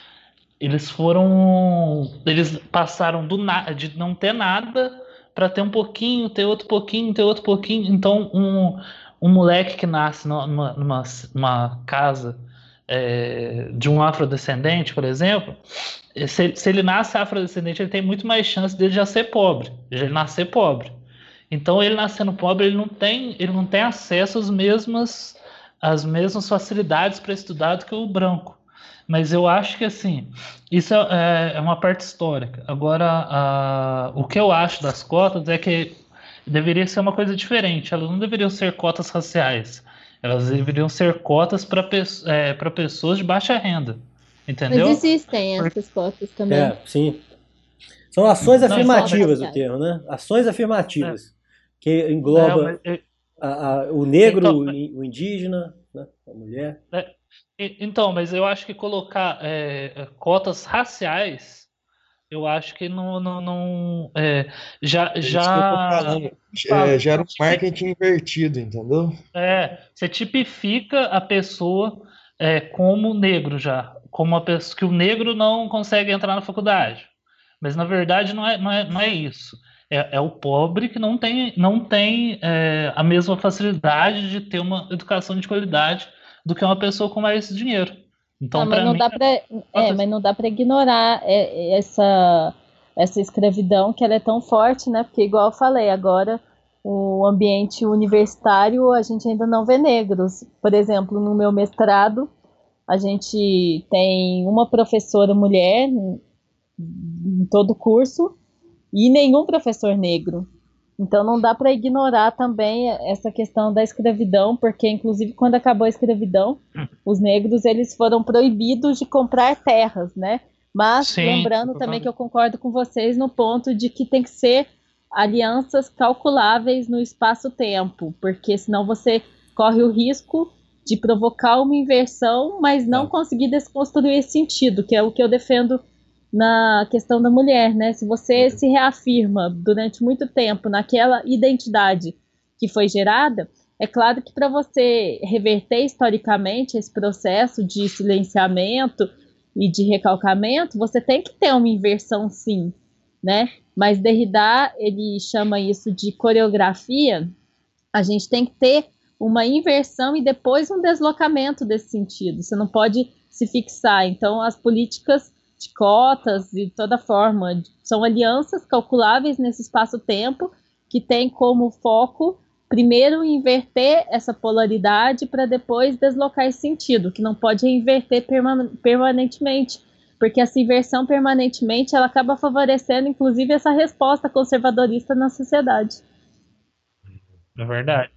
eles passaram de não ter nada para ter um pouquinho, ter outro pouquinho, ter outro pouquinho. Então, um moleque que nasce numa casa de um afrodescendente, por exemplo, se ele nasce afrodescendente, ele tem muito mais chance dele já ser pobre, de ele nascer pobre. Então, ele nascendo pobre, ele não tem acesso às mesmas facilidades para estudar do que o branco. Mas eu acho que, assim, isso é uma parte histórica. Agora, o que eu acho das cotas é que deveria ser uma coisa diferente. Elas não deveriam ser cotas raciais. Elas deveriam ser cotas para pessoas de baixa renda. Mas Entendeu? existem Por- essas cotas também. É, sim. São ações Não, então, afirmativas o Raciais. termo, né? Ações é, afirmativas, que mas, engloba o negro, então, o indígena, né? A mulher. então, mas eu acho que colocar cotas raciais, eu acho que já, É isso que eu tô já, falando. fala, Gera um marketing invertido, entendeu? você tipifica a pessoa como negro já, como uma pessoa que o negro não consegue entrar na faculdade. Mas na verdade não é isso. É o pobre que não tem a mesma facilidade de ter uma educação de qualidade do que uma pessoa com mais dinheiro. Ah, Então, mas para não mim, dá para, mas não dá para ignorar essa escravidão que ela é tão forte, né? Porque igual eu falei, agora o ambiente universitário a gente ainda não vê negros. Por exemplo, no meu mestrado, a gente tem uma professora mulher em todo o curso e nenhum professor negro. Então não dá para ignorar também essa questão da escravidão, porque inclusive quando acabou a escravidão, os negros eles foram proibidos de comprar terras, né? Mas sim, lembrando também que eu concordo com vocês no ponto de que tem que ser alianças calculáveis no espaço-tempo, porque senão você corre o risco de provocar uma inversão, mas não É. conseguir desconstruir esse sentido, que é o que eu defendo na questão da mulher, né? Se você se reafirma durante muito tempo naquela identidade que foi gerada, é claro que para você reverter historicamente esse processo de silenciamento e de recalcamento, você tem que ter uma inversão, sim, né? Mas Derrida, ele chama isso de coreografia. A gente tem que ter uma inversão e depois um deslocamento desse sentido. Você não pode se fixar. Então, as políticas de cotas e toda forma são alianças calculáveis nesse espaço-tempo que tem como foco primeiro inverter essa polaridade para depois deslocar esse sentido, que não pode inverter permanentemente, porque essa inversão permanentemente ela acaba favorecendo inclusive essa resposta conservadorista na sociedade. é verdade.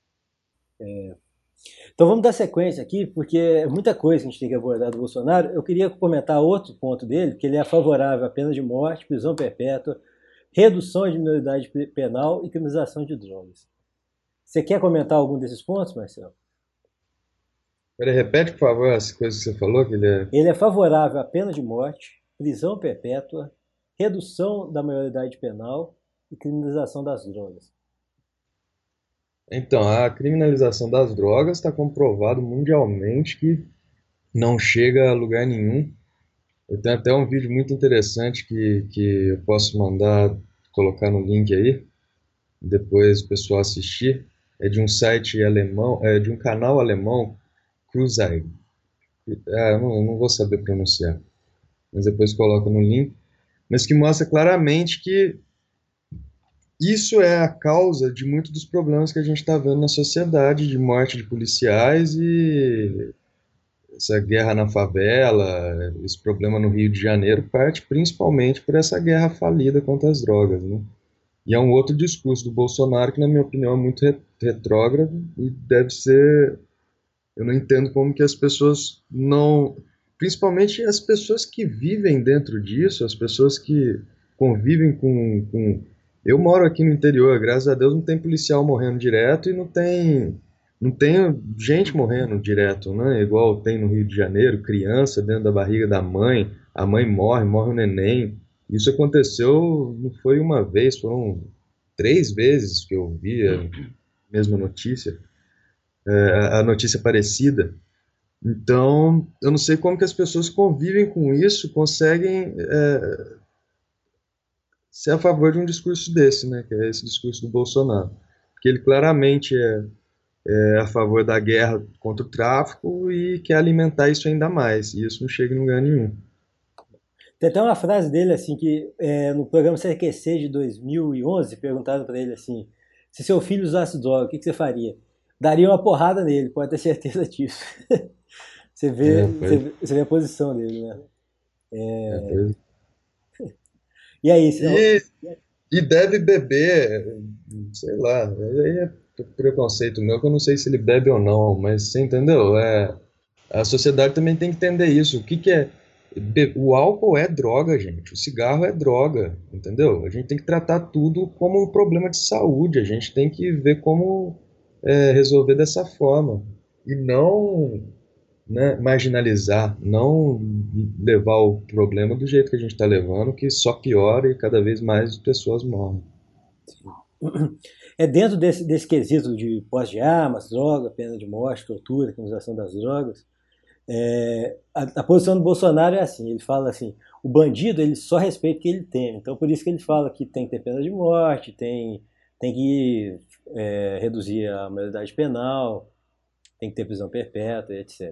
Então vamos dar sequência aqui, porque é muita coisa que a gente tem que abordar do Bolsonaro. Eu queria comentar outro ponto dele, que ele é favorável à pena de morte, prisão perpétua, redução de minoridade penal e criminalização de drogas. Você quer comentar algum desses pontos, Marcelo? Peraí, repete, por favor, as coisas que você falou, que ele é. Ele é favorável à pena de morte, prisão perpétua, redução da maioridade penal e criminalização das drogas. Então, a criminalização das drogas está comprovado mundialmente que não chega a lugar nenhum. Eu tenho até um vídeo muito interessante que eu posso mandar, colocar no link aí, depois o pessoal assistir. É de um site alemão, é de um canal alemão, Cruzei. Eu não vou saber pronunciar, mas depois coloca no link. Mas que mostra claramente que isso é a causa de muitos dos problemas que a gente está vendo na sociedade, de morte de policiais e essa guerra na favela, esse problema no Rio de Janeiro, parte principalmente por essa guerra falida contra as drogas, né? E é um outro discurso do Bolsonaro que, na minha opinião, é muito retrógrado e deve ser. Eu não entendo como que as pessoas não. Principalmente as pessoas que vivem dentro disso, as pessoas que convivem com. Eu moro aqui no interior, graças a Deus não tem policial morrendo direto e não tem gente morrendo direto, né? Igual tem no Rio de Janeiro, criança dentro da barriga da mãe, a mãe morre o neném. Isso aconteceu, não foi uma vez, foram 3 vezes que eu vi a mesma notícia, a notícia parecida. Então, eu não sei como que as pessoas convivem com isso, conseguem ser a favor de um discurso desse, né? Que é esse discurso do Bolsonaro. Porque ele claramente é a favor da guerra contra o tráfico e quer alimentar isso ainda mais. E isso não chega em lugar nenhum. Tem até uma frase dele assim que no programa CQC de 2011 perguntaram para ele assim: se seu filho usasse droga, o que você faria? Daria uma porrada nele, pode ter certeza disso. Você vê, É, você pois, vê, você vê a posição dele, né? pois. E aí, E, E deve beber, sei lá, aí é preconceito meu, que eu não sei se ele bebe ou não, mas você entendeu? A sociedade também tem que entender isso. O que que é? O álcool é droga, gente. O cigarro é droga, entendeu? A gente tem que tratar tudo como um problema de saúde. A gente tem que ver como resolver dessa forma. E não, né, marginalizar, não levar o problema do jeito que a gente está levando, que só piora e cada vez mais pessoas morrem. É dentro desse quesito de posse de armas, droga, pena de morte, tortura, criminalização das drogas. A posição do Bolsonaro é assim, ele fala assim, o bandido ele só respeita o que ele teme, então por isso que ele fala que tem que ter pena de morte, tem que reduzir a maioridade penal, tem que ter prisão perpétua, etc.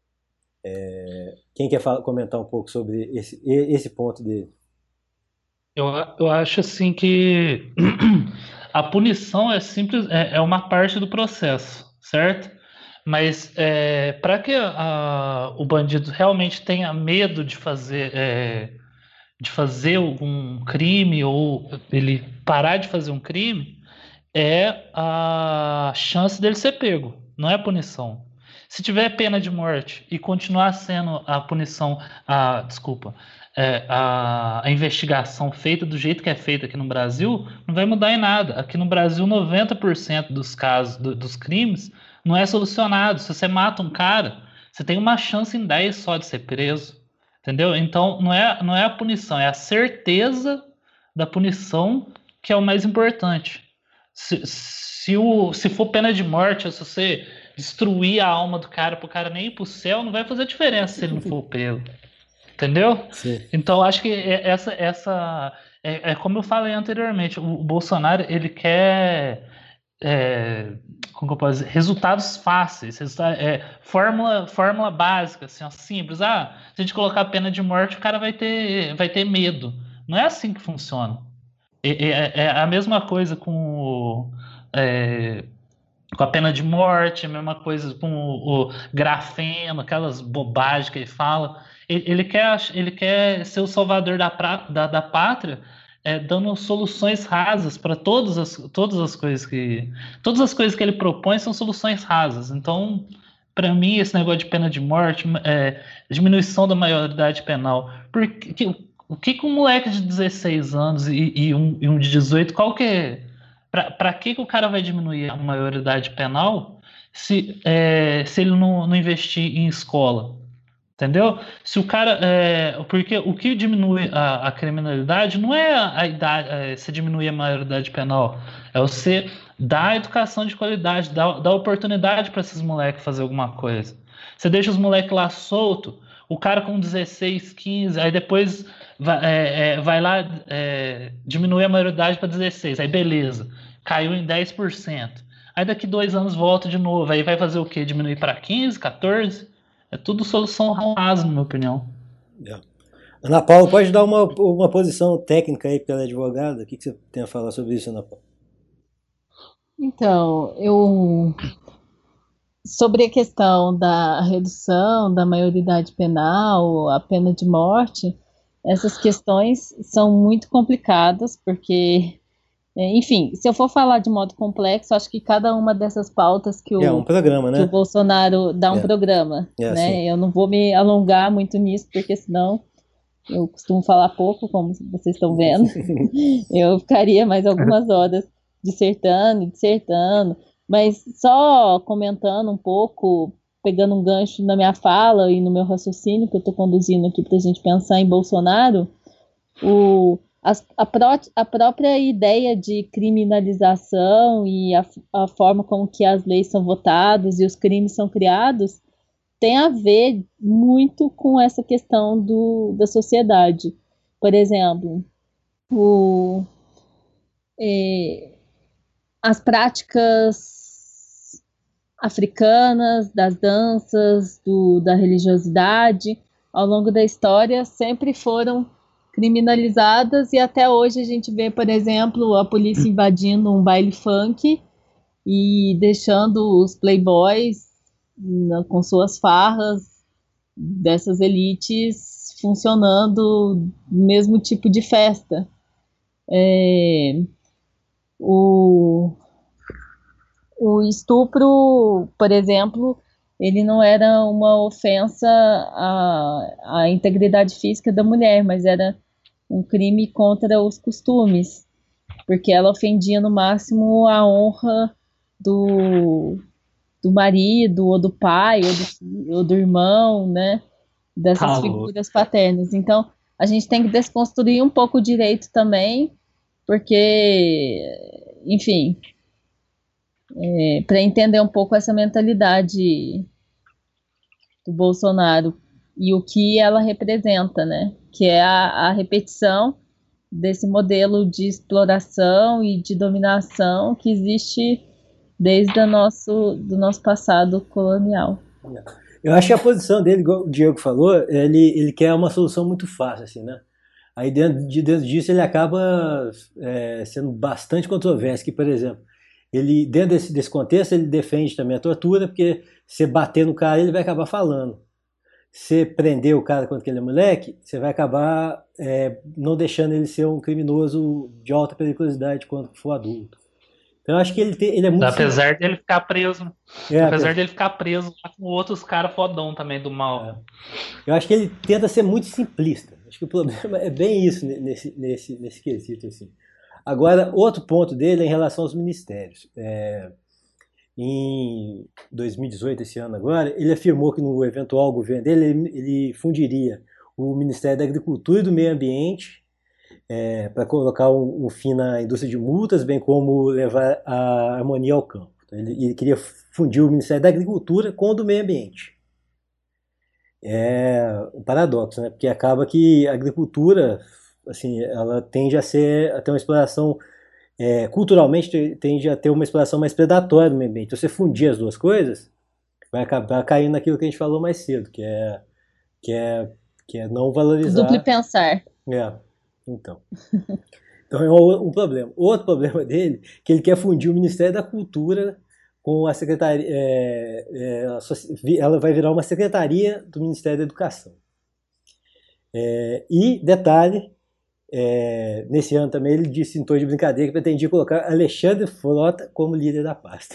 Quem quer comentar um pouco sobre esse ponto dele? Eu acho assim que a punição é simples, é uma parte do processo, certo? Mas para que o bandido realmente tenha medo de fazer algum crime ou ele parar de fazer um crime, é a chance dele ser pego, não é a punição. Se tiver pena de morte e continuar sendo a punição, desculpa, a investigação feita do jeito que é feita aqui no Brasil, não vai mudar em nada. Aqui no Brasil, 90% dos casos, dos crimes, não é solucionado. Se você mata um cara, você tem uma chance em 10 só de ser preso. Entendeu? Então, não é a punição, é a certeza da punição que é o mais importante. Se for pena de morte, ou se você destruir a alma do cara pro cara nem ir pro céu, não vai fazer diferença se ele não for preso. Entendeu? Sim. Então, acho que como eu falei anteriormente, o Bolsonaro, ele quer como que eu posso dizer? Resultados fáceis, fórmula básica, assim, ó, simples. Se a gente colocar pena de morte, o cara vai ter medo. Não é assim que funciona. É a mesma coisa com a pena de morte, a mesma coisa com o grafeno, aquelas bobagens que ele fala. Ele quer ser o salvador da pátria, dando soluções rasas para todas as coisas que ele propõe são soluções rasas. Então, para mim, esse negócio de pena de morte, diminuição da maioridade penal, porque o que um moleque de 16 anos e um de 18, qual que é? Para que o cara vai diminuir a maioridade penal se ele não investir em escola? Entendeu? Se o cara. Porque o que diminui a criminalidade não é a idade, se diminuir a maioridade penal, é você dar educação de qualidade, dar oportunidade para esses moleques fazer alguma coisa. Você deixa os moleques lá solto, o cara com 16, 15, aí depois vai lá, diminui a maioridade para 16, aí beleza, caiu em 10%. Aí daqui 2 anos volta de novo, aí vai fazer o quê? Diminuir para 15, 14? É tudo solução rasa, na minha opinião. Ana Paula, pode dar uma posição técnica aí, porque ela é advogada? O que você tem a falar sobre isso, Ana Paula? Então, sobre a questão da redução da maioridade penal, a pena de morte, essas questões são muito complicadas, porque, enfim, se eu for falar de modo complexo, acho que cada uma dessas pautas que um programa, né? o Bolsonaro dá um programa, né? Sim. Eu não vou me alongar muito nisso, porque senão eu costumo falar pouco, como vocês estão vendo. Eu ficaria mais algumas horas dissertando, mas só comentando um pouco, pegando um gancho na minha fala e no meu raciocínio que eu estou conduzindo aqui para a gente pensar em Bolsonaro, a própria ideia de criminalização e a forma como que as leis são votadas e os crimes são criados tem a ver muito com essa questão da sociedade. Por exemplo, as práticas africanas, das danças, da religiosidade, ao longo da história, sempre foram criminalizadas e até hoje a gente vê, por exemplo, a polícia invadindo um baile funk e deixando os playboys com suas farras dessas elites funcionando no mesmo tipo de festa. É, o, o estupro, por exemplo, ele não era uma ofensa à integridade física da mulher, mas era um crime contra os costumes, porque ela ofendia no máximo a honra do, do marido, ou do pai, ou do irmão, né? Dessas Alô. figuras paternas. Então, a gente tem que desconstruir um pouco o direito também, porque, enfim, para entender um pouco essa mentalidade do Bolsonaro e o que ela representa, né? Que é a repetição desse modelo de exploração e de dominação que existe desde do nosso passado colonial. Eu acho que a posição dele, igual o Diego falou, ele quer uma solução muito fácil, assim, né? Aí dentro disso ele acaba sendo bastante controverso, que, por exemplo, ele, dentro desse contexto, ele defende também a tortura, porque você bater no cara, ele vai acabar falando. Você prender o cara quando ele é moleque, você vai acabar não deixando ele ser um criminoso de alta periculosidade quando for adulto. Então eu acho que ele é muito Apesar dele ficar preso, né? é, Apesar dele ficar preso lá com outros caras fodão também do mal. eu acho que ele tenta ser muito simplista. Acho que o problema é bem isso nesse quesito, assim. Agora, outro ponto dele é em relação aos ministérios. Em 2018, esse ano agora, ele afirmou que no eventual governo dele, ele fundiria o Ministério da Agricultura e do Meio Ambiente para colocar um fim na indústria de multas, bem como levar a harmonia ao campo. Então, ele queria fundir o Ministério da Agricultura com o do Meio Ambiente. É um paradoxo, né? Porque acaba que a agricultura, assim, ela tende a ter uma exploração, culturalmente tende a ter uma exploração mais predatória do meio ambiente. Então, você fundir as duas coisas, vai acabar caindo naquilo que a gente falou mais cedo, que é, que é não Duplo valorizar. pensar. É, então. Então é um problema. Outro problema dele, que ele quer fundir o Ministério da Cultura com a Secretaria. Ela vai virar uma secretaria do Ministério da Educação. E, detalhe, nesse ano também ele disse em tom de brincadeira que pretendia colocar Alexandre Frota como líder da pasta.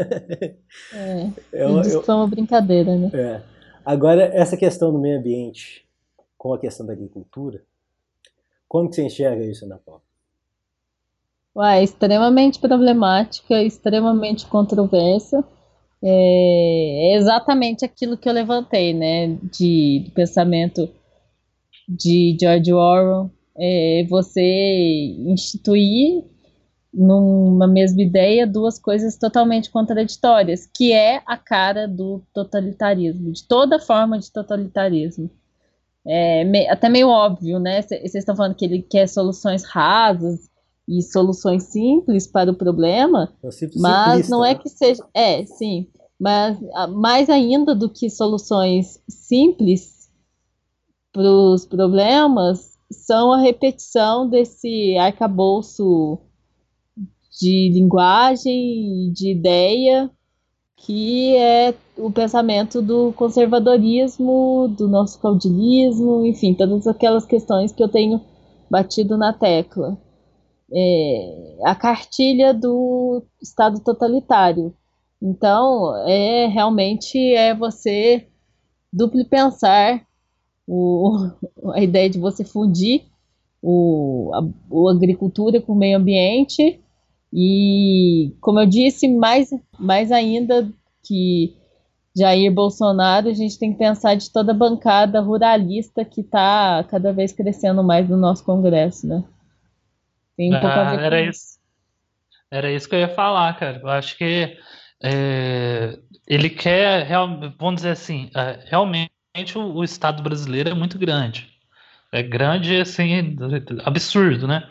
Ele disse que foi uma brincadeira, né? Agora, essa questão do meio ambiente com a questão da agricultura, como que você enxerga isso, Ana Paula? É extremamente problemática, extremamente controversa. É exatamente aquilo que eu levantei, né? Do pensamento de George Orwell. Você instituir numa mesma ideia duas coisas totalmente contraditórias, que é a cara do totalitarismo, de toda forma de totalitarismo. Até meio óbvio, né? Vocês estão falando que ele quer soluções rasas e soluções simples para o problema, mas não é que seja. Sim, mas mais ainda do que soluções simples para os problemas são a repetição desse arcabouço de linguagem, de ideia, que é o pensamento do conservadorismo, do nosso caudilismo, enfim, todas aquelas questões que eu tenho batido na tecla. A cartilha do Estado totalitário. Então, realmente você duplo pensar a ideia de você fundir a agricultura com o meio ambiente e, como eu disse, mais ainda que Jair Bolsonaro, a gente tem que pensar de toda a bancada ruralista que está cada vez crescendo mais no nosso Congresso, né? Tem um pouco a ver com isso. Era isso que eu ia falar, cara. Eu acho que ele quer, vamos dizer assim, realmente o Estado brasileiro é muito grande. É grande, assim, absurdo, né?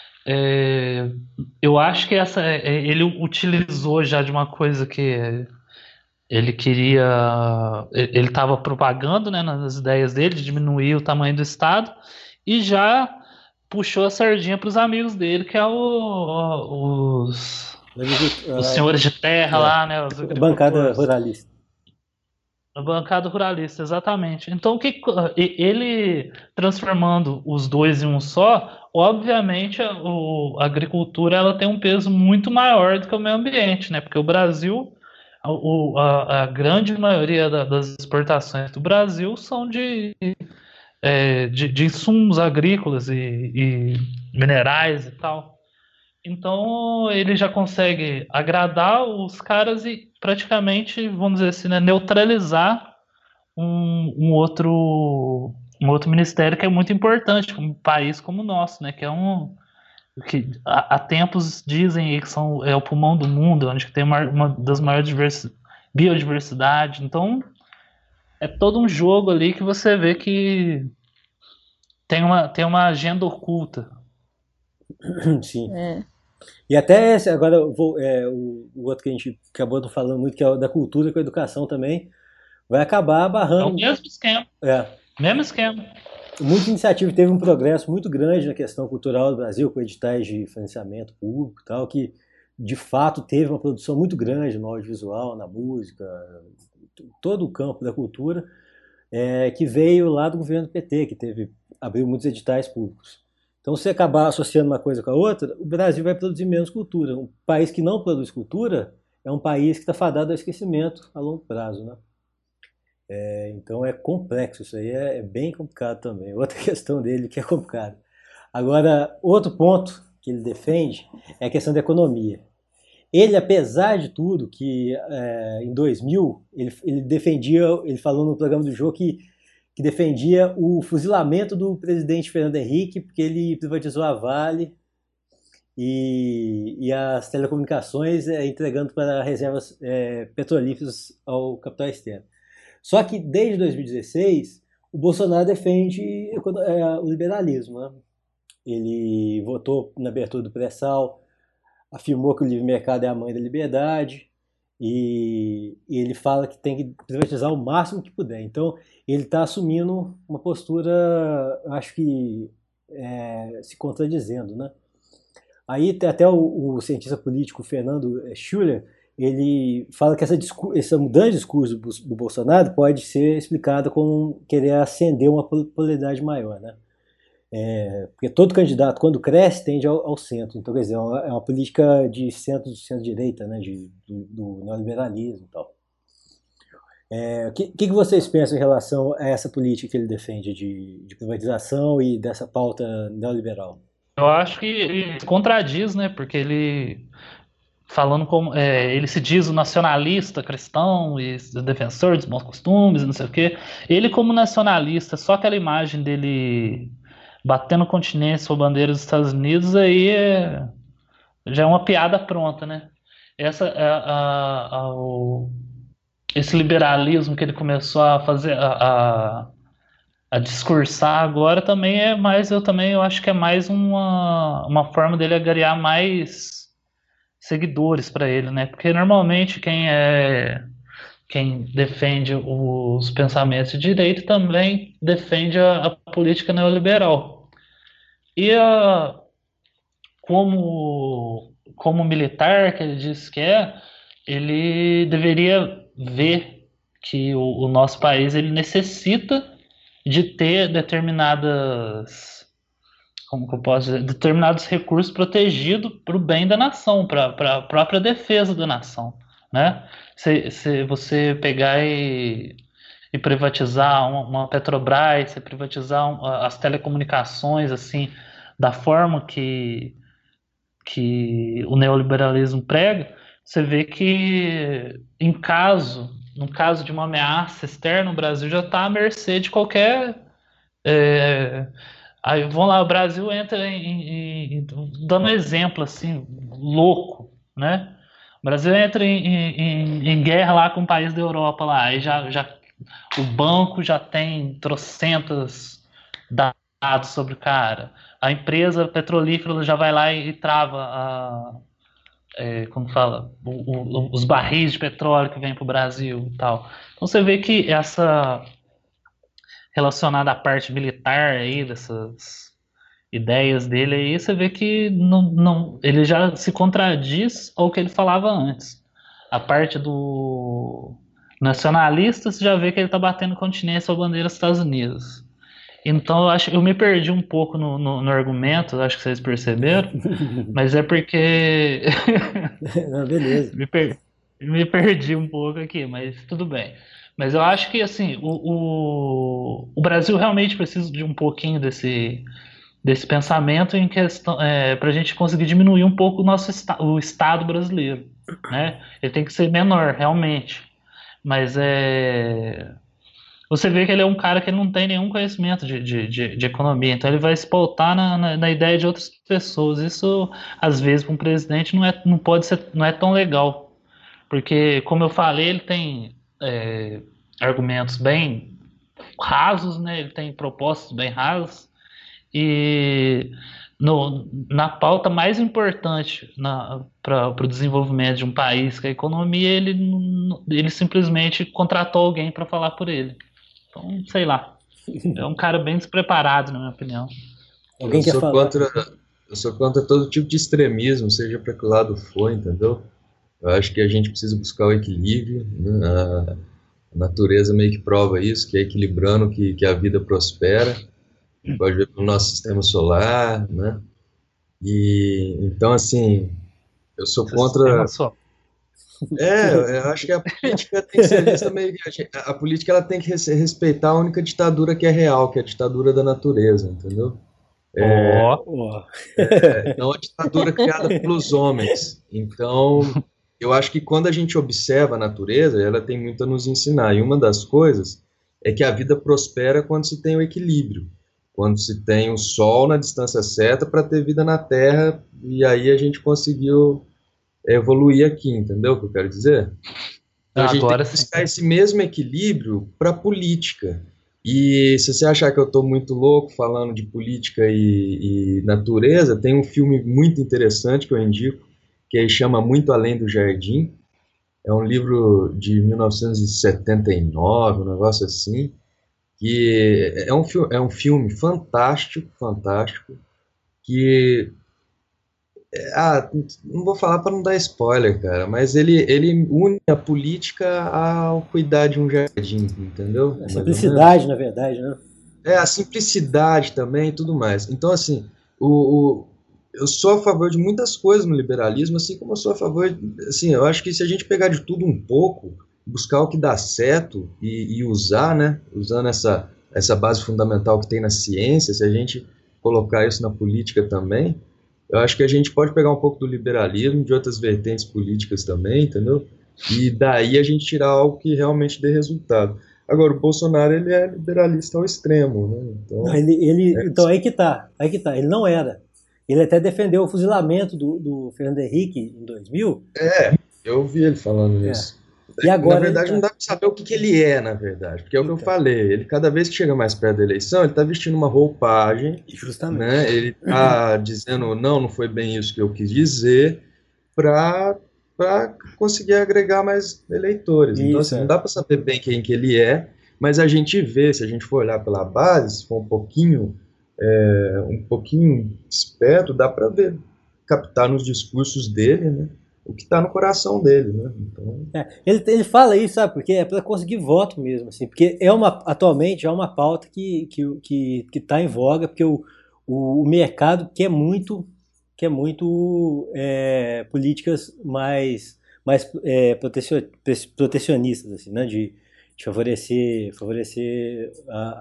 Eu acho que ele utilizou já de uma coisa que ele queria. Ele estava propagando, né, nas ideias dele, de diminuir o tamanho do Estado, e já puxou a sardinha para os amigos dele, que é os senhores de terra lá, né? A bancada ruralista. A bancada ruralista, exatamente. Então, ele transformando os dois em um só, obviamente a agricultura ela tem um peso muito maior do que o meio ambiente, né? Porque o Brasil, a grande maioria das exportações do Brasil são de insumos agrícolas e minerais e tal. Então ele já consegue agradar os caras e praticamente, vamos dizer assim, né, neutralizar um outro ministério que é muito importante para um país como o nosso, né? Que é um que há tempos dizem aí que é o pulmão do mundo, onde tem uma das maiores biodiversidade. Então é todo um jogo ali que você vê que tem uma agenda oculta. Sim. É. E até agora o outro que a gente acabou não falando muito, que é o da cultura com a educação também, vai acabar É o barrando. mesmo esquema. É, Mesmo esquema. muita iniciativa, teve um progresso muito grande na questão cultural do Brasil, com editais de financiamento público e tal, que de fato teve uma produção muito grande no audiovisual, na música, todo o campo da cultura, que veio lá do governo PT, que abriu muitos editais públicos. Então, se acabar associando uma coisa com a outra, o Brasil vai produzir menos cultura. Um país que não produz cultura é um país que está fadado ao esquecimento a longo prazo, né? Então é complexo, isso aí é bem complicado também. Outra questão dele que é complicada. Agora, outro ponto que ele defende é a questão da economia. Ele, apesar de tudo, que em 2000 ele defendia, ele falou no programa do jogo que defendia o fuzilamento do presidente Fernando Henrique, porque ele privatizou a Vale e as telecomunicações, entregando para reservas petrolíferas ao capital externo. Só que desde 2016 o Bolsonaro defende o liberalismo, né? Ele votou na abertura do pré-sal, afirmou que o livre mercado é a mãe da liberdade e ele fala que tem que privatizar o máximo que puder. Então ele está assumindo uma postura, acho que se contradizendo, né? Aí tem até o cientista político Fernando Schuller, ele fala que essa mudança de discurso do Bolsonaro pode ser explicada com querer acender uma polaridade maior, né? Porque todo candidato, quando cresce, tende ao centro. Então, quer dizer, é uma política de centro-direita, né? Do neoliberalismo e tal. O que vocês pensam em relação a essa política que ele defende de privatização e dessa pauta neoliberal? Eu acho que ele se contradiz, né? Porque ele falando como ele se diz o nacionalista cristão e defensor dos bons costumes, e não sei o quê. Ele como nacionalista, só aquela imagem dele batendo continência com a bandeira dos Estados Unidos aí já é uma piada pronta, né? Essa esse liberalismo que ele começou a fazer a discursar agora também eu acho que é mais uma forma dele agariar mais seguidores para ele, né? Porque normalmente quem defende os pensamentos de direita também defende a política neoliberal. E como militar que ele diz que ele deveria ver que o nosso país ele necessita de ter como que eu posso dizer, determinados recursos protegidos para o bem da nação, para a própria defesa da nação, né? Se você pegar e privatizar uma Petrobras, se privatizar as telecomunicações, assim, da forma que o neoliberalismo prega, você vê que no caso de uma ameaça externa, o Brasil já está à mercê de qualquer aí vamos lá, o Brasil entra dando um exemplo assim, louco, né? O Brasil entra em guerra lá com um país da Europa lá, aí já o banco já tem trocentos dados sobre o cara. A empresa petrolífera já vai lá e trava como fala, os barris de petróleo que vem para o Brasil e tal. Então você vê que essa relacionada à parte militar aí dessas ideias dele aí, você vê que ele já se contradiz ao que ele falava antes. A parte nacionalista, você já vê que ele tá batendo continência à bandeira dos Estados Unidos. Então eu me perdi um pouco no argumento, acho que vocês perceberam, mas é porque Não, beleza. me perdi um pouco aqui, mas tudo bem. Mas eu acho que assim, o Brasil realmente precisa de um pouquinho desse pensamento em questão, para a gente conseguir diminuir um pouco o Estado brasileiro, né? Ele tem que ser menor, realmente. Mas você vê que ele é um cara que ele não tem nenhum conhecimento de economia, então ele vai se pautar na ideia de outras pessoas. Isso, às vezes, para um presidente não pode ser, não é tão legal, porque, como eu falei, ele tem argumentos bem rasos, né? Ele tem propostas bem rasas e na pauta mais importante para o desenvolvimento de um país, que é a economia, ele simplesmente contratou alguém para falar por ele. Então, sei lá. É um cara bem despreparado, na minha opinião. Alguém Eu quer sou falar? contra todo tipo de extremismo, seja para que lado for, entendeu? Eu acho que a gente precisa buscar o equilíbrio, né? A natureza meio que prova isso, que é equilibrando que a vida prospera. A gente pode ver pelo nosso sistema solar, né? E então, assim, eu sou Sistema contra. só. Eu acho que a política tem que ser vista meio que. A política ela tem que respeitar a única ditadura que é real, que é a ditadura da natureza, entendeu? Ó, Ó, Não a ditadura criada pelos homens. Então, eu acho que quando a gente observa a natureza, ela tem muito a nos ensinar. E uma das coisas é que a vida prospera quando se tem o equilíbrio, quando se tem o sol na distância certa para ter vida na Terra, e aí a gente conseguiu evoluir aqui, entendeu o que eu quero dizer? Então a gente tem agora que sim. buscar esse mesmo equilíbrio para a política. E se você achar que eu estou muito louco falando de política e natureza, tem um filme muito interessante que eu indico, que aí chama Muito Além do Jardim. É um livro de 1979, um negócio assim, que é um filme fantástico, fantástico, que não vou falar para não dar spoiler, cara, mas ele une a política ao cuidar de um jardim, entendeu? a Mais ou menos. simplicidade, na verdade, né? A simplicidade também e tudo mais. Então, assim, o, o- eu sou a favor de muitas coisas no liberalismo, assim como eu sou a favor, assim, eu acho que se a gente pegar de tudo um pouco, buscar o que dá certo e usar, né, usando essa base fundamental que tem na ciência, se a gente colocar isso na política também, eu acho que a gente pode pegar um pouco do liberalismo, de outras vertentes políticas também, entendeu? E daí a gente tirar algo que realmente dê resultado. Agora, o Bolsonaro, ele é liberalista ao extremo, né? Não, Então, então aí que tá, ele não era. Ele até defendeu o fuzilamento do Fernando Henrique em 2000. eu ouvi ele falando É. nisso. E Na agora ele verdade, não tá. dá para saber o que ele é, na verdade, porque é o que eu Então, falei. Ele, cada vez que chega mais perto da eleição, ele está vestindo uma roupagem, justamente. né? Ele está dizendo, não, não foi bem isso que eu quis dizer, para conseguir agregar mais eleitores. Então, Isso, assim, não é. dá para saber bem quem que ele é, mas a gente vê, se a gente for olhar pela base, se for um pouquinho esperto, dá para ver, captar nos discursos dele, né? O que está no coração dele, né? Então, Ele fala isso, sabe? Porque é para conseguir voto mesmo, assim. Porque atualmente é uma pauta que tá em voga, porque o mercado quer muito políticas mais protecionistas, assim, né? De favorecer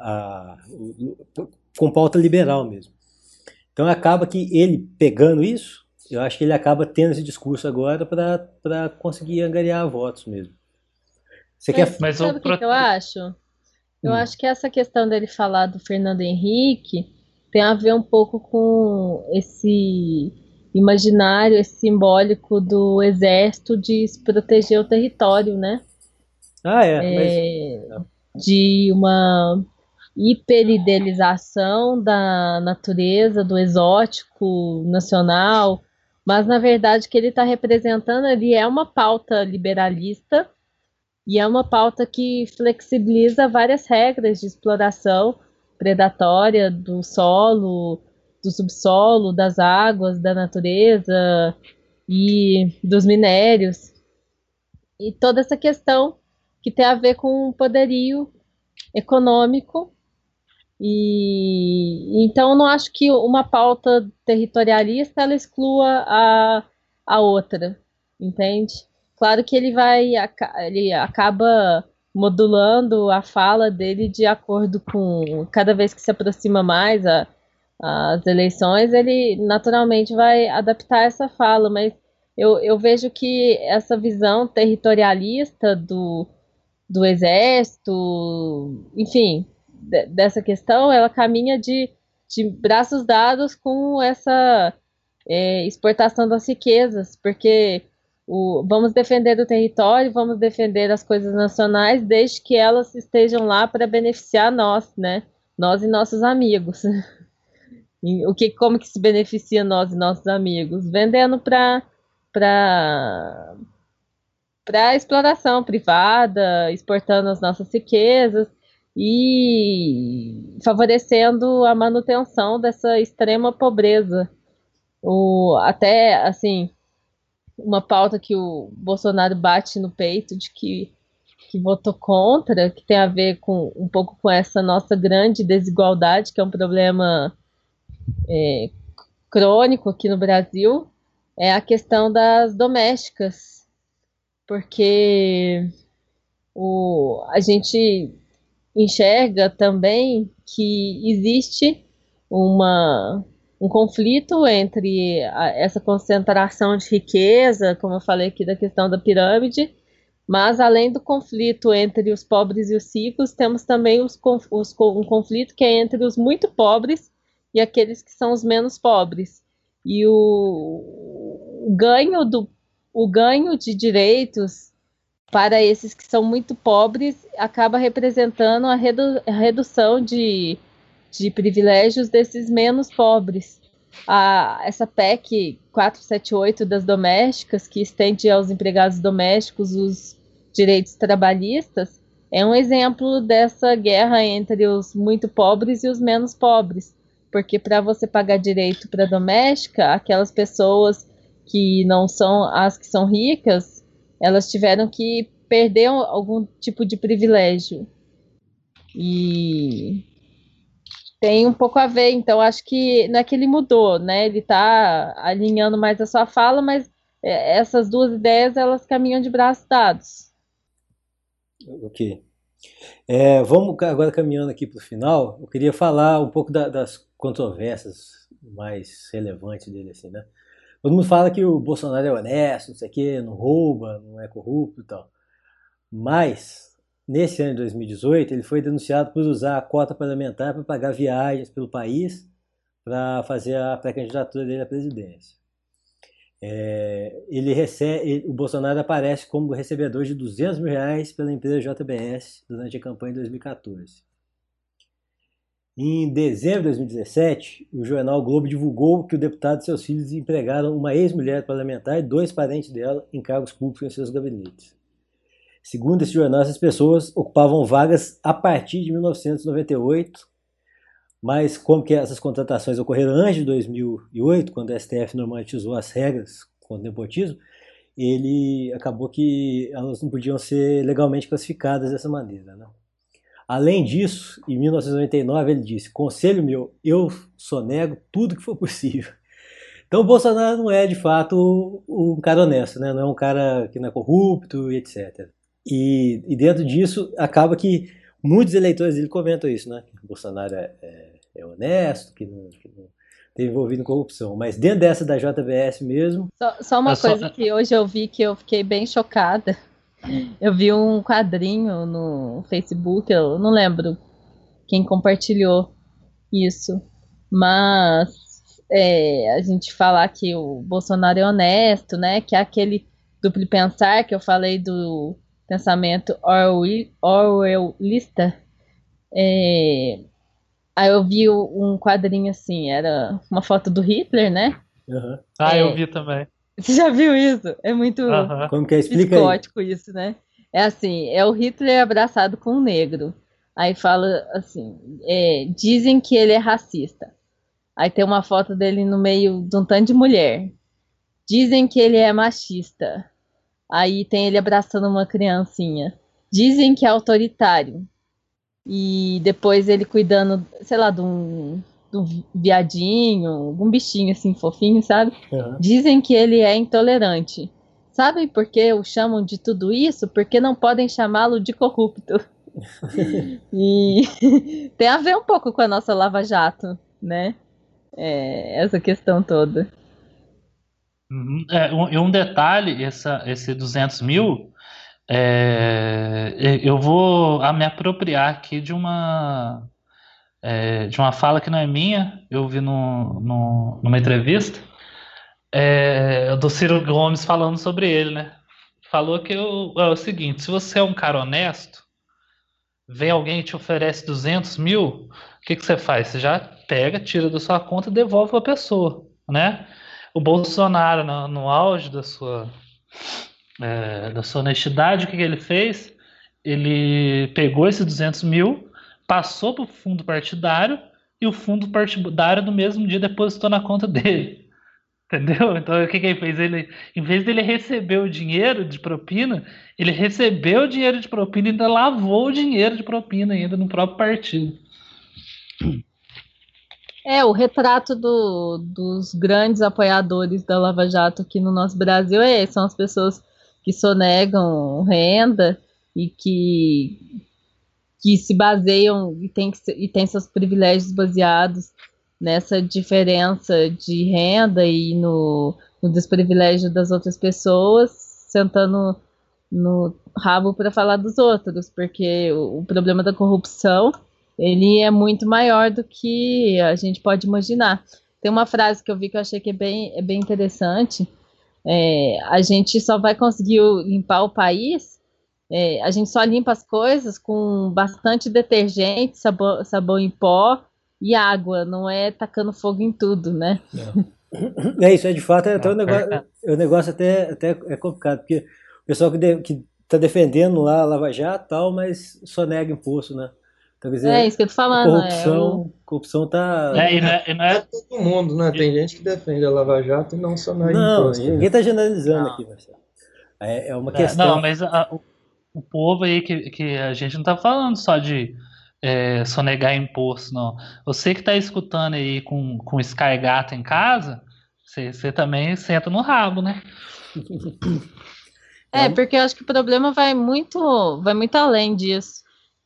com pauta liberal mesmo. Então acaba que ele pegando isso, eu acho que ele acaba tendo esse discurso agora para conseguir angariar votos mesmo. Você quer. Mas Mas sabe o que que eu acho? Eu Hum. acho que essa questão dele falar do Fernando Henrique tem a ver um pouco com esse imaginário, esse simbólico do exército de se proteger o território, né? Ah, mas. De uma hiperidealização da natureza, do exótico nacional, mas na verdade o que ele está representando ali é uma pauta liberalista e é uma pauta que flexibiliza várias regras de exploração predatória do solo, do subsolo, das águas, da natureza e dos minérios. E toda essa questão que tem a ver com poderio econômico. E então eu não acho que uma pauta territorialista ela exclua a outra, entende? Claro que ele acaba modulando a fala dele de acordo com cada vez que se aproxima mais as eleições, ele naturalmente vai adaptar essa fala, mas eu vejo que essa visão territorialista do exército, enfim, dessa questão, ela caminha de braços dados com essa exportação das riquezas, porque vamos defender o território, vamos defender as coisas nacionais, desde que elas estejam lá para beneficiar nós, né? Nós e nossos amigos. Como que se beneficia nós e nossos amigos? Vendendo para exploração privada, exportando as nossas riquezas e favorecendo a manutenção dessa extrema pobreza. Até, assim, uma pauta que o Bolsonaro bate no peito de que votou contra, que tem a ver um pouco com essa nossa grande desigualdade, que é um problema crônico aqui no Brasil, é a questão das domésticas, porque a gente enxerga também que existe um conflito entre essa concentração de riqueza, como eu falei aqui da questão da pirâmide, mas além do conflito entre os pobres e os ricos, temos também um conflito que é entre os muito pobres e aqueles que são os menos pobres. E o ganho de direitos para esses que são muito pobres acaba representando a redução de privilégios desses menos pobres. Essa PEC 478 das domésticas, que estende aos empregados domésticos os direitos trabalhistas, é um exemplo dessa guerra entre os muito pobres e os menos pobres, porque para você pagar direito para doméstica, aquelas pessoas que não são as que são ricas, elas tiveram que perder algum tipo de privilégio. E tem um pouco a ver, então acho que não é que ele mudou, né? Ele está alinhando mais a sua fala, mas essas duas ideias elas caminham de braços dados. Ok. Vamos agora caminhando aqui para o final. Eu queria falar um pouco das controvérsias mais relevantes dele, assim, né? Todo mundo fala que o Bolsonaro é honesto, não sei o quê, não rouba, não é corrupto e tal. Mas, nesse ano de 2018, ele foi denunciado por usar a cota parlamentar para pagar viagens pelo país para fazer a pré-candidatura dele à presidência. O Bolsonaro aparece como recebedor de R$200 mil pela empresa JBS durante a campanha de 2014. Em dezembro de 2017, o jornal o Globo divulgou que o deputado e seus filhos empregaram uma ex-mulher parlamentar e 2 parentes dela em cargos públicos em seus gabinetes. Segundo esse jornal, essas pessoas ocupavam vagas a partir de 1998, mas como que essas contratações ocorreram antes de 2008, quando o STF normatizou as regras contra o nepotismo, ele acabou que elas não podiam ser legalmente classificadas dessa maneira, né? Além disso, em 1999 ele disse: "Conselho meu, eu sonego tudo que for possível." Então o Bolsonaro não é de fato um cara honesto, né? Não é um cara que não é corrupto e etc. E dentro disso acaba que muitos eleitores dele comentam isso, né? Que o Bolsonaro é honesto, que não esteve envolvido em corrupção. Mas dentro dessa da JBS mesmo... Só uma coisa que hoje eu vi que eu fiquei bem chocada. Eu vi um quadrinho no Facebook, eu não lembro quem compartilhou isso, mas a gente falar que o Bolsonaro é honesto, né? Que é aquele duplo pensar que eu falei do pensamento orwellista. Aí eu vi um quadrinho assim, era uma foto do Hitler, né? Uhum. Eu vi também. Você já viu isso? É muito Como que psicótico isso, né? É assim, é o Hitler abraçado com um negro. Aí fala assim, dizem que ele é racista. Aí tem uma foto dele no meio de um tanto de mulher. Dizem que ele é machista. Aí tem ele abraçando uma criancinha. dizem que é autoritário. E depois ele cuidando, sei lá, de um viadinho, um bichinho assim fofinho, sabe? Uhum. Dizem que ele é intolerante. Sabem por que o chamam de tudo isso? Porque não podem chamá-lo de corrupto. E tem a ver um pouco com a nossa Lava Jato, né? Essa questão toda. E um detalhe, esse 200 mil, eu vou me apropriar aqui de uma fala que não é minha, eu vi numa entrevista, do Ciro Gomes falando sobre ele, né? Falou que é o seguinte: se você é um cara honesto, vem alguém e te oferece 200 mil, o que você faz? Você já pega, tira da sua conta e devolve para a pessoa, né? O Bolsonaro, no auge da sua honestidade, o que ele fez? Ele pegou esses 200 mil, passou para o fundo partidário e o fundo partidário no mesmo dia depositou na conta dele. Entendeu? Então o que ele fez? Ele, em vez dele receber o dinheiro de propina, ele recebeu o dinheiro de propina e ainda lavou o dinheiro de propina ainda no próprio partido. O retrato dos grandes apoiadores da Lava Jato aqui no nosso Brasil são as pessoas que sonegam renda e que se baseiam e têm seus privilégios baseados nessa diferença de renda e no desprivilégio das outras pessoas, sentando no rabo para falar dos outros, porque o problema da corrupção ele é muito maior do que a gente pode imaginar. Tem uma frase que eu vi que eu achei que é bem interessante. A gente só vai conseguir limpar o país, a gente só limpa as coisas com bastante detergente, sabão em pó e água, não é tacando fogo em tudo, né? Isso, de fato, até o negócio até é complicado, porque o pessoal que está defendendo lá a Lava Jato e tal, mas só nega imposto, né? Então, quer dizer, Isso que eu tô falando. corrupção tá... E não é todo mundo, né? Tem gente que defende a Lava Jato e não só na Não, imposto. ninguém está generalizando aqui, Marcelo. É uma questão... Não, mas o povo aí que a gente não tá falando só de sonegar imposto, não. Você que tá escutando aí com Sky Gato em casa, você também senta no rabo, né? Porque eu acho que o problema vai muito além disso.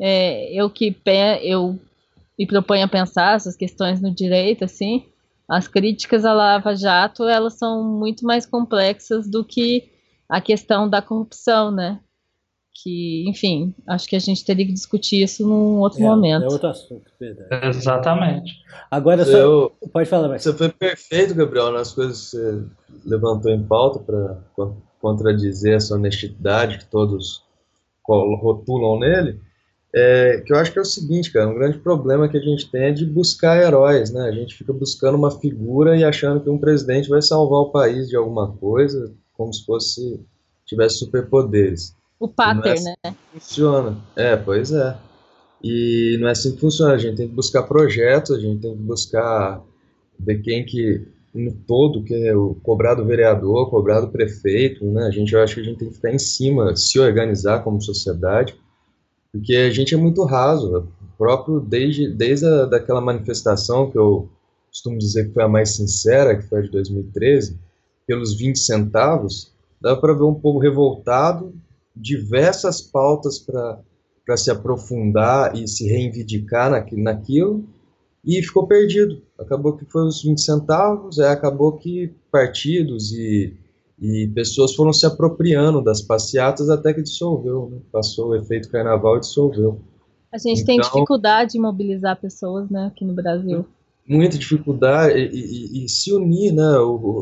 Eu me proponho a pensar essas questões no direito, assim, as críticas à Lava Jato, elas são muito mais complexas do que a questão da corrupção, né? Que, enfim, acho que a gente teria que discutir isso num outro momento. É outro assunto, verdade. Exatamente. Agora, pode falar, Marcelo. Você foi perfeito, Gabriel, nas coisas que você levantou em pauta para contradizer essa honestidade que todos rotulam nele. Que eu acho que é o seguinte, cara, um grande problema que a gente tem é de buscar heróis, né? A gente fica buscando uma figura e achando que um presidente vai salvar o país de alguma coisa, como se tivesse superpoderes. O Pater, assim né? Que funciona. Pois é. E não é assim que funciona. A gente tem que buscar projetos, a gente tem que buscar ver quem que, no todo, que é o cobrar do vereador, cobrar do prefeito, né? Eu acho que a gente tem que ficar em cima, se organizar como sociedade, porque a gente é muito raso, desde daquela manifestação que eu costumo dizer que foi a mais sincera, que foi a de 2013, pelos 20 centavos, dá para ver um povo revoltado, diversas pautas para se aprofundar e se reivindicar naquilo, e ficou perdido. Acabou que foi os 20 centavos, acabou que partidos e pessoas foram se apropriando das passeatas até que dissolveu, né? Passou o efeito carnaval e dissolveu. A gente tem dificuldade de mobilizar pessoas, né, aqui no Brasil. Muita dificuldade e se unir, né,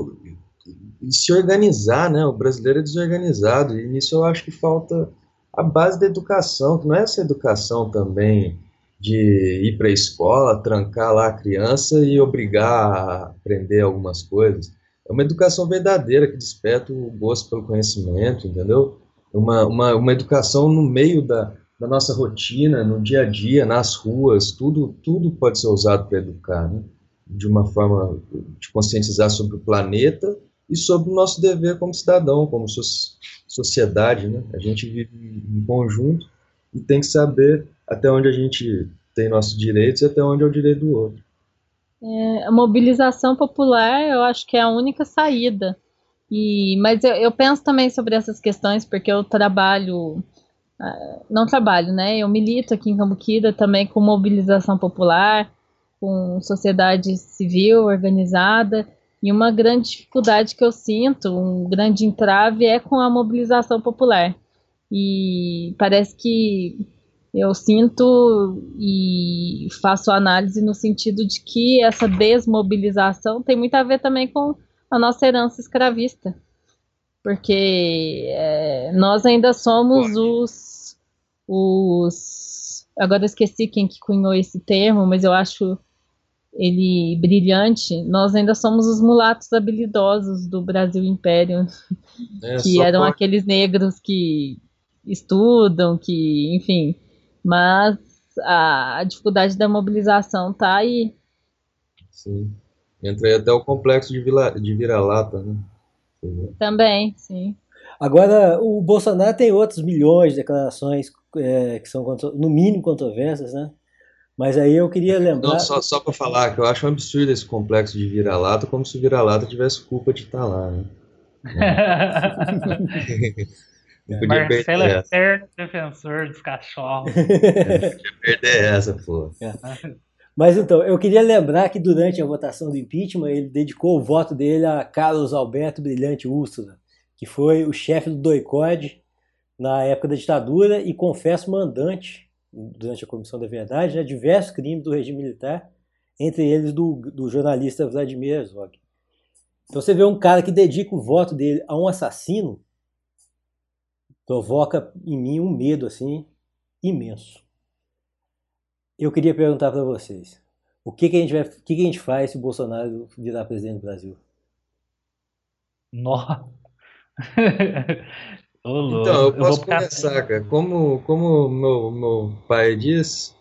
e se organizar, né? O brasileiro é desorganizado e nisso eu acho que falta a base da educação, que não é essa educação também de ir para a escola, trancar lá a criança e obrigar a aprender algumas coisas. É uma educação verdadeira que desperta o gosto pelo conhecimento, entendeu? Uma educação no meio da nossa rotina, no dia a dia, nas ruas, tudo pode ser usado para educar, né? De uma forma de conscientizar sobre o planeta e sobre o nosso dever como cidadão, como sociedade, né? A gente vive em conjunto e tem que saber até onde a gente tem nossos direitos e até onde é o direito do outro. A mobilização popular, eu acho que é a única saída. Mas eu penso também sobre essas questões, porque eu trabalho, não trabalho, né? Eu milito aqui em Cambuquira também com mobilização popular, com sociedade civil organizada, e uma grande dificuldade que eu sinto, um grande entrave é com a mobilização popular. E parece que eu sinto e faço análise no sentido de que essa desmobilização tem muito a ver também com a nossa herança escravista, porque nós ainda somos agora eu esqueci quem que cunhou esse termo, mas eu acho ele brilhante. Nós ainda somos os mulatos habilidosos do Brasil Império, É, que só eram pode. aqueles negros que estudam, que, enfim, mas a dificuldade da mobilização tá aí Sim. Entra aí até o complexo de vira-lata, né? também, sim. Agora, o Bolsonaro tem outros milhões de declarações que são, no mínimo, controversas, né? Mas aí eu queria Não, lembrar. só para falar que eu acho um absurdo esse complexo de vira-lata, como se o vira-lata tivesse culpa de estar lá, né? Não, não podia Marcelo perder essa. Eterno, defensor dos cachorros. Não podia perder essa, pô. Mas então, eu queria lembrar que durante a votação do impeachment, ele dedicou o voto dele a Carlos Alberto Brilhante Úrsula, que foi o chefe do doicode na época da ditadura e confesso mandante, durante a Comissão da Verdade, né, diversos crimes do regime militar, entre eles do jornalista Vladimir Herzog. Então você vê um cara que dedica o voto dele a um assassino, provoca em mim um medo assim imenso. Eu queria perguntar para vocês, o que a gente faz se o Bolsonaro virar presidente do Brasil? Nossa. Ô, Então, louco. eu Eu vou posso ficar. começar, cara. Como meu pai diz,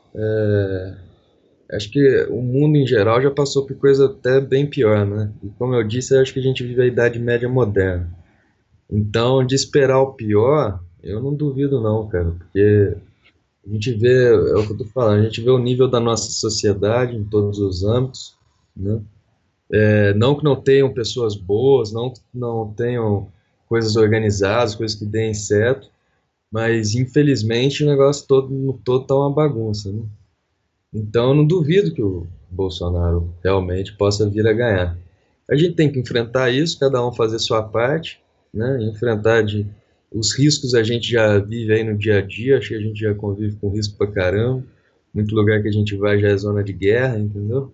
acho que o mundo em geral já passou por coisa até bem pior, né? E como eu disse, eu acho que a gente vive a Idade Média moderna. Então, de esperar o pior, eu não duvido não, cara, porque a gente vê, é o que eu tô falando, a gente vê o nível da nossa sociedade em todos os âmbitos, né? Não que não tenham pessoas boas, não que não tenham coisas organizadas, coisas que deem certo, mas infelizmente o negócio todo no todo tá uma bagunça, né? Então eu não duvido que o Bolsonaro realmente possa vir a ganhar. A gente tem que enfrentar isso, cada um fazer sua parte, né? Os riscos a gente já vive aí no dia a dia, acho que a gente já convive com risco pra caramba. Muito lugar que a gente vai já é zona de guerra, entendeu?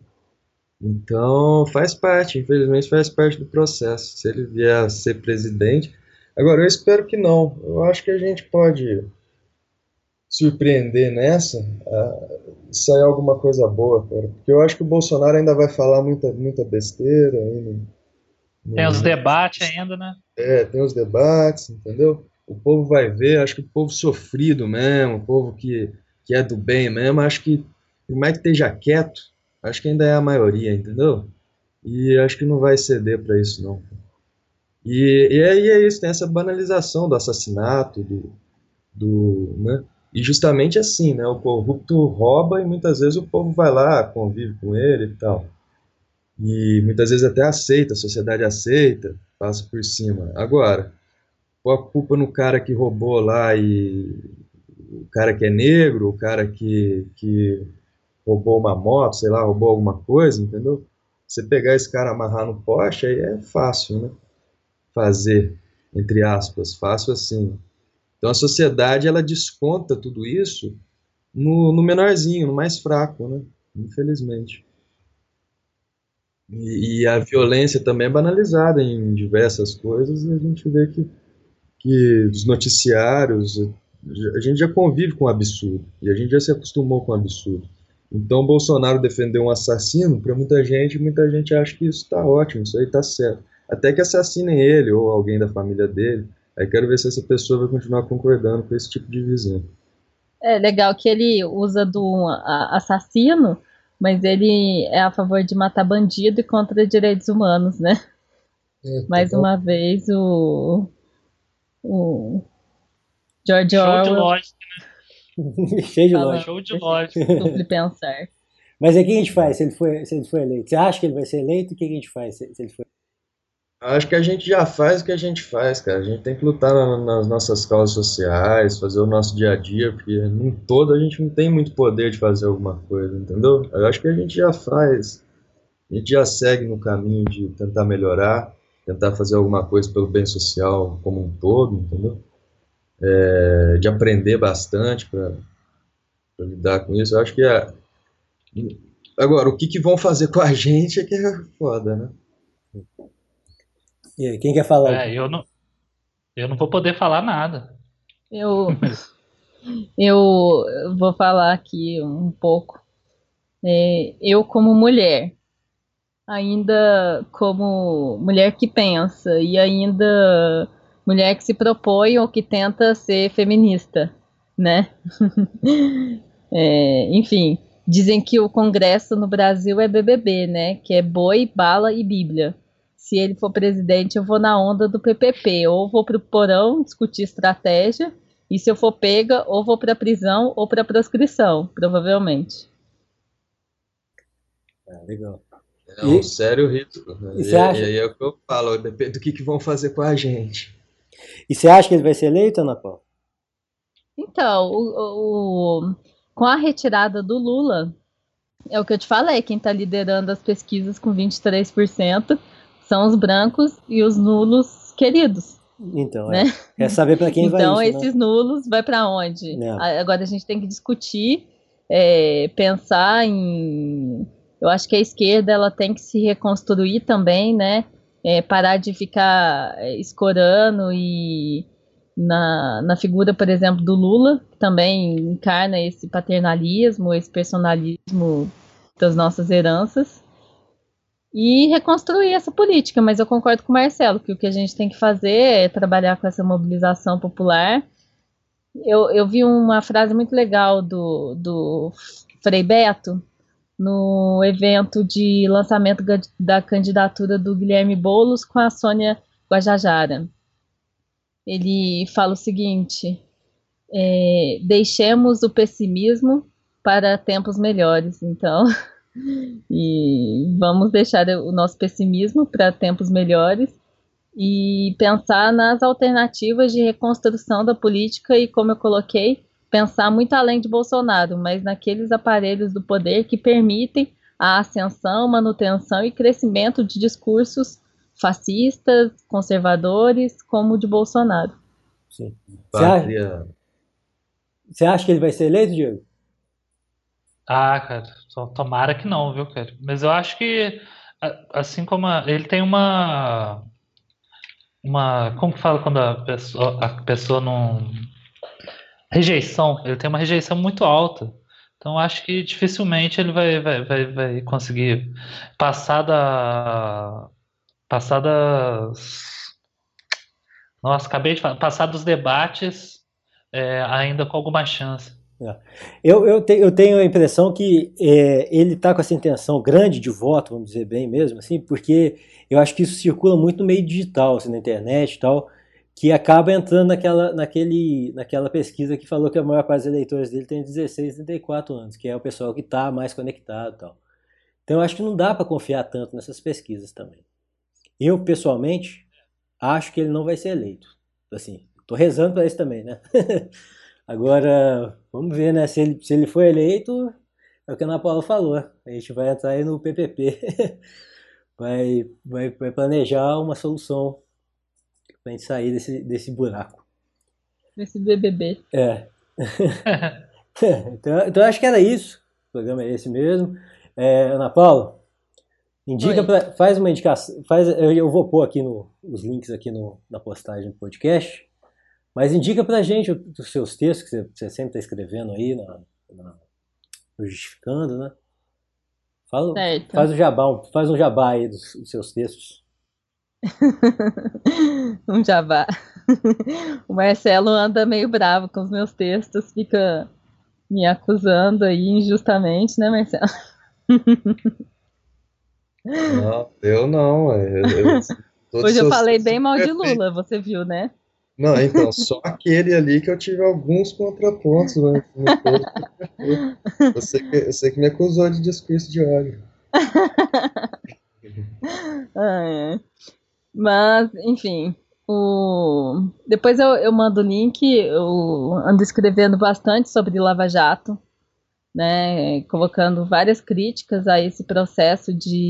Então faz parte, infelizmente faz parte do processo. Se ele vier a ser presidente. Agora, eu espero que não. Eu acho que a gente pode surpreender nessa, sair alguma coisa boa, cara. Porque eu acho que o Bolsonaro ainda vai falar muita besteira, ainda, Tem os no- debates ainda, né? tem os debates, entendeu? O povo vai ver, acho que o povo sofrido mesmo, o povo que é do bem mesmo, acho que, por mais que esteja quieto, acho que ainda é a maioria, entendeu? E acho que não vai ceder para isso, não. E aí é isso, tem essa banalização do assassinato, né? E justamente assim, né? O corrupto rouba e muitas vezes o povo vai lá, convive com ele e tal. E muitas vezes até aceita, a sociedade aceita, passa por cima. Agora, pôr a culpa no cara que roubou lá e o cara que é negro, o cara que roubou uma moto, sei lá, roubou alguma coisa, entendeu? Você pegar esse cara, amarrar no poste, aí é fácil, né? Fazer, entre aspas, fácil assim. Então a sociedade ela desconta tudo isso no menorzinho, no mais fraco, né? Infelizmente. E a violência também é banalizada em diversas coisas e a gente vê que os noticiários, a gente já convive com o absurdo e a gente já se acostumou com o absurdo. Então, o Bolsonaro defender um assassino, para muita gente acha que isso está ótimo, isso aí está certo. Até que assassinem ele ou alguém da família dele. Aí quero ver se essa pessoa vai continuar concordando com esse tipo de visão. É legal que ele usa do assassino, mas ele é a favor de matar bandido e contra direitos humanos, né? Mais uma vez o George Show de Orwell lógica, Cheio de falando lógica. show de desse lógica. duplo pensar. Mas aí o que a gente faz se ele for eleito? Você acha que ele vai ser eleito? O que a gente faz se ele for? Acho que a gente já faz o que a gente faz, cara. A gente tem que lutar nas nossas causas sociais, fazer o nosso dia a dia, porque em todo a gente não tem muito poder de fazer alguma coisa, entendeu? Eu acho que a gente já faz, a gente já segue no caminho de tentar melhorar, tentar fazer alguma coisa pelo bem social como um todo, entendeu? De aprender bastante para lidar com isso. Eu acho que é. Agora, o que que vão fazer com a gente é que é foda, né? E aí, quem quer falar? É, eu não vou poder falar nada. Eu, eu vou falar aqui um pouco. Eu, como mulher, ainda como mulher que pensa e ainda mulher que se propõe ou que tenta ser feminista, né? Enfim, dizem que o Congresso no Brasil é BBB, né? Que é boi, bala e Bíblia. Se ele for presidente, eu vou na onda do PPP, ou vou pro porão discutir estratégia, e se eu for pega, ou vou pra prisão ou pra proscrição, provavelmente. Ah, legal. É um E, sério risco, né? e E, você e acha, aí é o que eu falo, depende do que vão fazer com a gente. e você acha que ele vai ser eleito, Ana Paula? Então, com a retirada do Lula, é o que eu te falei, quem está liderando as pesquisas com 23% são os brancos e os nulos queridos, Então, né? é saber para quem vai Então, isso, né? esses nulos vai para onde? É, Agora a gente tem que discutir, pensar em. Eu acho que a esquerda ela tem que se reconstruir também, né? Parar de ficar escorando e na figura, por exemplo, do Lula, que também encarna esse paternalismo, esse personalismo das nossas heranças e reconstruir essa política. Mas eu concordo com o Marcelo que o que a gente tem que fazer é trabalhar com essa mobilização popular. Eu vi uma frase muito legal do Frei Beto no evento de lançamento da candidatura do Guilherme Boulos com a Sônia Guajajara. Ele fala o seguinte: deixemos o pessimismo para tempos melhores. Então, e vamos deixar o nosso pessimismo para tempos melhores e pensar nas alternativas de reconstrução da política e, como eu coloquei, pensar muito além de Bolsonaro, mas naqueles aparelhos do poder que permitem a ascensão, manutenção e crescimento de discursos fascistas, conservadores, como o de Bolsonaro. sim. Pátria. Você acha que ele vai ser eleito, Diego? Ah, cara, tomara que não, viu, cara? Mas eu acho que, assim como ele tem como que fala quando a pessoa não. Rejeição, ele tem uma rejeição muito alta. Então acho que dificilmente ele vai conseguir passar passar das. Nossa, acabei de falar, passar dos debates ainda com alguma chance. É. Eu tenho a impressão que ele está com essa intenção grande de voto, vamos dizer bem mesmo, assim, porque eu acho que isso circula muito no meio digital, assim, na internet e tal, que acaba entrando naquela pesquisa que falou que a maior parte dos eleitores dele tem 16, 34 anos, que é o pessoal que está mais conectado e tal. Então eu acho que não dá para confiar tanto nessas pesquisas também. Eu, pessoalmente, acho que ele não vai ser eleito. Assim, tô rezando para isso também, né? Agora, vamos ver, né? Se ele for eleito, é o que a Ana Paula falou. A gente vai entrar aí no PPP. Vai planejar uma solução pra gente sair desse buraco. Nesse BBB. É. Então acho que era isso. O programa é esse mesmo. Ana Paula, Oi. faz uma indicação. Eu vou pôr aqui os links aqui na postagem do podcast. Mas indica pra gente os seus textos que você sempre está escrevendo aí, no Justificando, né? Certo. Faz um jabá aí dos seus textos. Um jabá. O Marcelo anda meio bravo com os meus textos, fica me acusando aí injustamente, né, Marcelo? Não, eu não. Hoje eu falei bem mal de Lula, você viu, né? Não, então, só aquele ali que eu tive alguns contrapontos, né? Você que me acusou de discurso de ódio. É. Mas, enfim, depois eu mando o link, eu ando escrevendo bastante sobre Lava Jato, né, colocando várias críticas a esse processo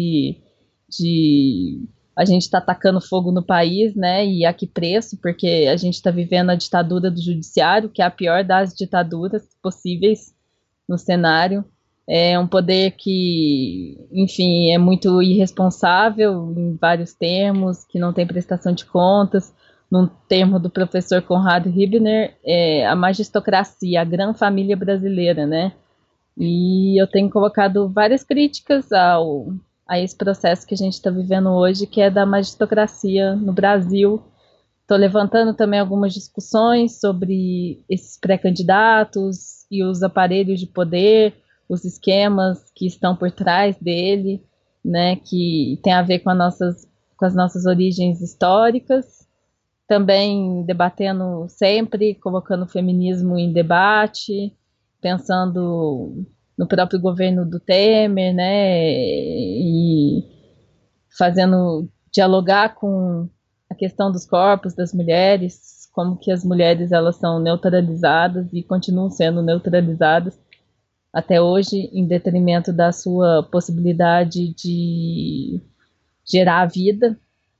de a gente está atacando fogo no país, né, e a que preço, porque a gente está vivendo a ditadura do judiciário, que é a pior das ditaduras possíveis no cenário. É um poder que, enfim, é muito irresponsável em vários termos, que não tem prestação de contas. Num termo do professor Conrado Hübner, é a magistocracia, a grande família brasileira, né? E eu tenho colocado várias críticas a esse processo que a gente está vivendo hoje, que é da magistocracia no Brasil. Estou levantando também algumas discussões sobre esses pré-candidatos e os aparelhos de poder, os esquemas que estão por trás dele, né, que tem a ver com as nossas origens históricas. Também debatendo sempre, colocando o feminismo em debate, pensando no próprio governo do Temer, né, e fazendo dialogar com a questão dos corpos das mulheres, como que as mulheres elas são neutralizadas e continuam sendo neutralizadas até hoje, em detrimento da sua possibilidade de gerar a vida.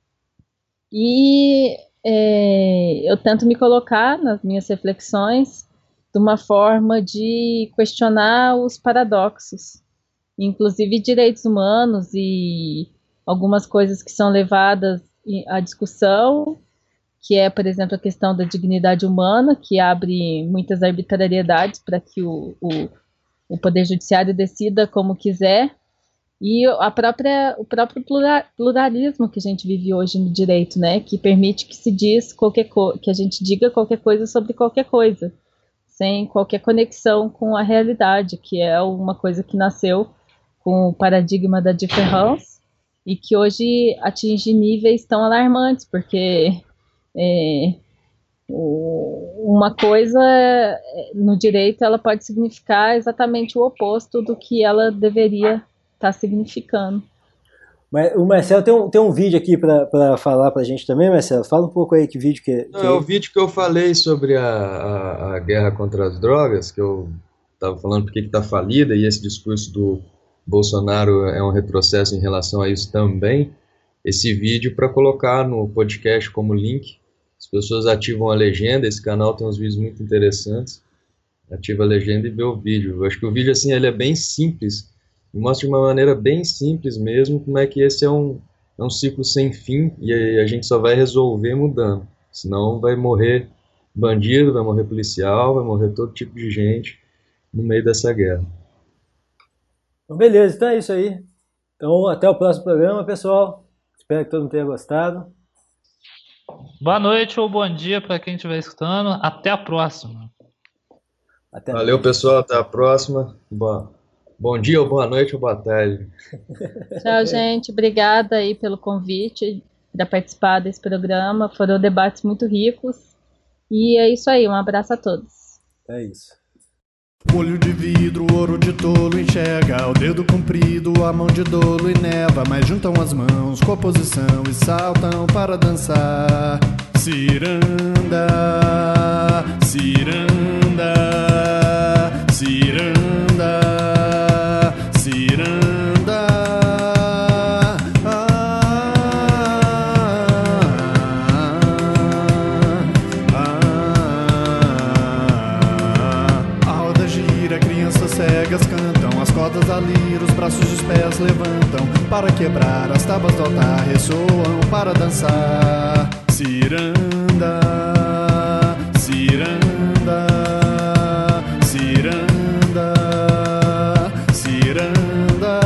E eu tento me colocar nas minhas reflexões de uma forma de questionar os paradoxos, inclusive direitos humanos e algumas coisas que são levadas à discussão, que é, por exemplo, a questão da dignidade humana, que abre muitas arbitrariedades para que o Poder Judiciário decida como quiser, e o próprio pluralismo que a gente vive hoje no direito, né, que permite que que a gente diga qualquer coisa sobre qualquer coisa, sem qualquer conexão com a realidade, que é uma coisa que nasceu com o paradigma da différance e que hoje atinge níveis tão alarmantes, porque uma coisa no direito ela pode significar exatamente o oposto do que ela deveria estar significando. Mas o Marcelo tem um vídeo aqui para falar para a gente também, Marcelo. Fala um pouco aí que vídeo que é. É o vídeo que eu falei sobre a guerra contra as drogas, que eu estava falando porque está falida, e esse discurso do Bolsonaro é um retrocesso em relação a isso também. Esse vídeo para colocar no podcast como link. As pessoas ativam a legenda, esse canal tem uns vídeos muito interessantes. Ativa a legenda e vê o vídeo. Eu acho que o vídeo assim, ele é bem simples, e mostra de uma maneira bem simples mesmo como é que esse é um ciclo sem fim e a gente só vai resolver mudando. Senão vai morrer bandido, vai morrer policial, vai morrer todo tipo de gente no meio dessa guerra. Então, beleza, então é isso aí. Então, até o próximo programa, pessoal. Espero que todo mundo tenha gostado. Boa noite ou bom dia para quem estiver escutando. Até a próxima. Valeu, pessoal. Até a próxima. Bom dia, ou boa noite, ou boa tarde. Tchau, gente. Obrigada aí pelo convite para participar desse programa. Foram debates muito ricos. E é isso aí. Um abraço a todos. É isso. Olho de vidro, ouro de tolo enxerga, o dedo comprido, a mão de dolo e neva, mas juntam as mãos com oposição e saltam para dançar. Ciranda, ciranda, ciranda, ciranda. Cegas cantam, as cordas da lira, os braços e os pés levantam para quebrar, as tábuas do altar ressoam para dançar. Ciranda, ciranda, ciranda, ciranda.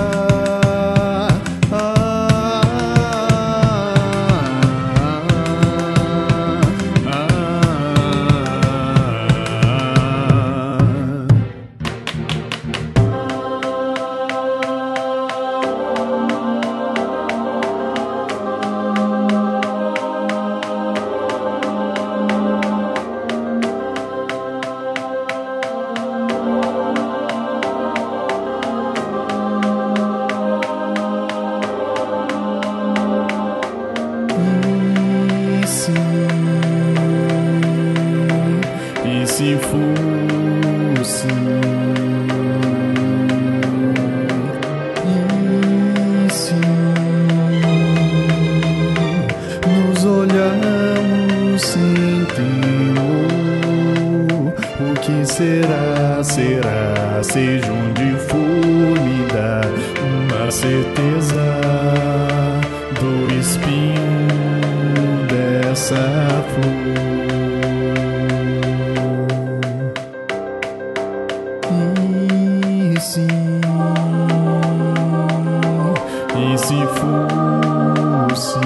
seja onde for, me dá uma certeza do espinho dessa flor. E se fosse,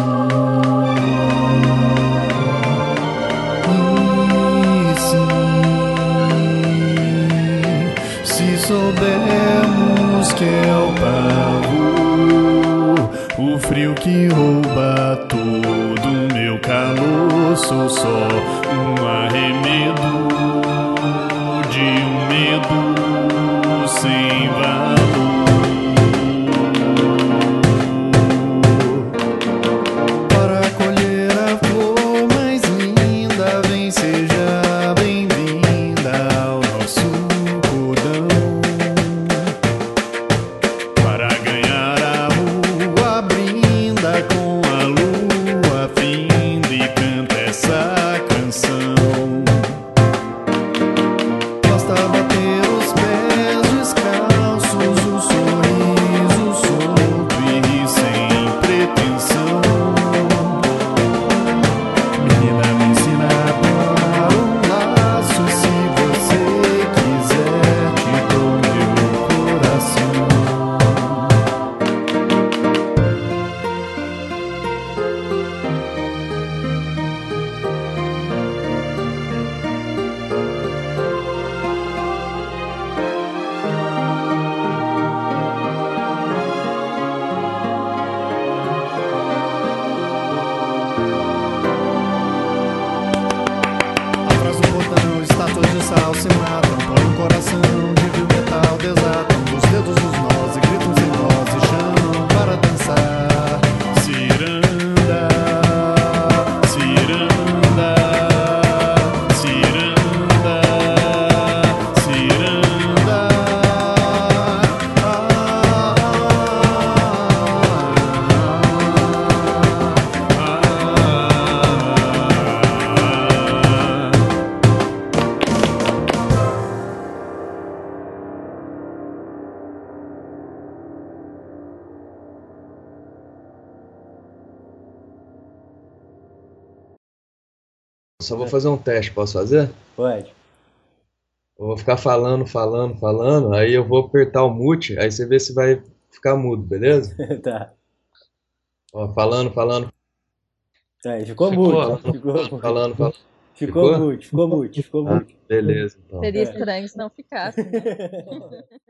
se soubermos que é o pavor, o frio que rouba todo o meu calor, sou só um arremedo de um medo sem valor. Se matam, põe um coração de vil metal, desatam dos dedos os nós e gritam sem nós e chamam para dançar. Ciranda, ciranda, ciranda, ciranda. Só vou fazer um teste, posso fazer? Pode. Eu vou ficar falando, aí eu vou apertar o mute, aí você vê se vai ficar mudo, beleza? Tá. Ó, falando, Tá, e ficou Ficou. mudo. falando. Ficou mudo. Ah, beleza, então. Seria estranho se não ficasse, né?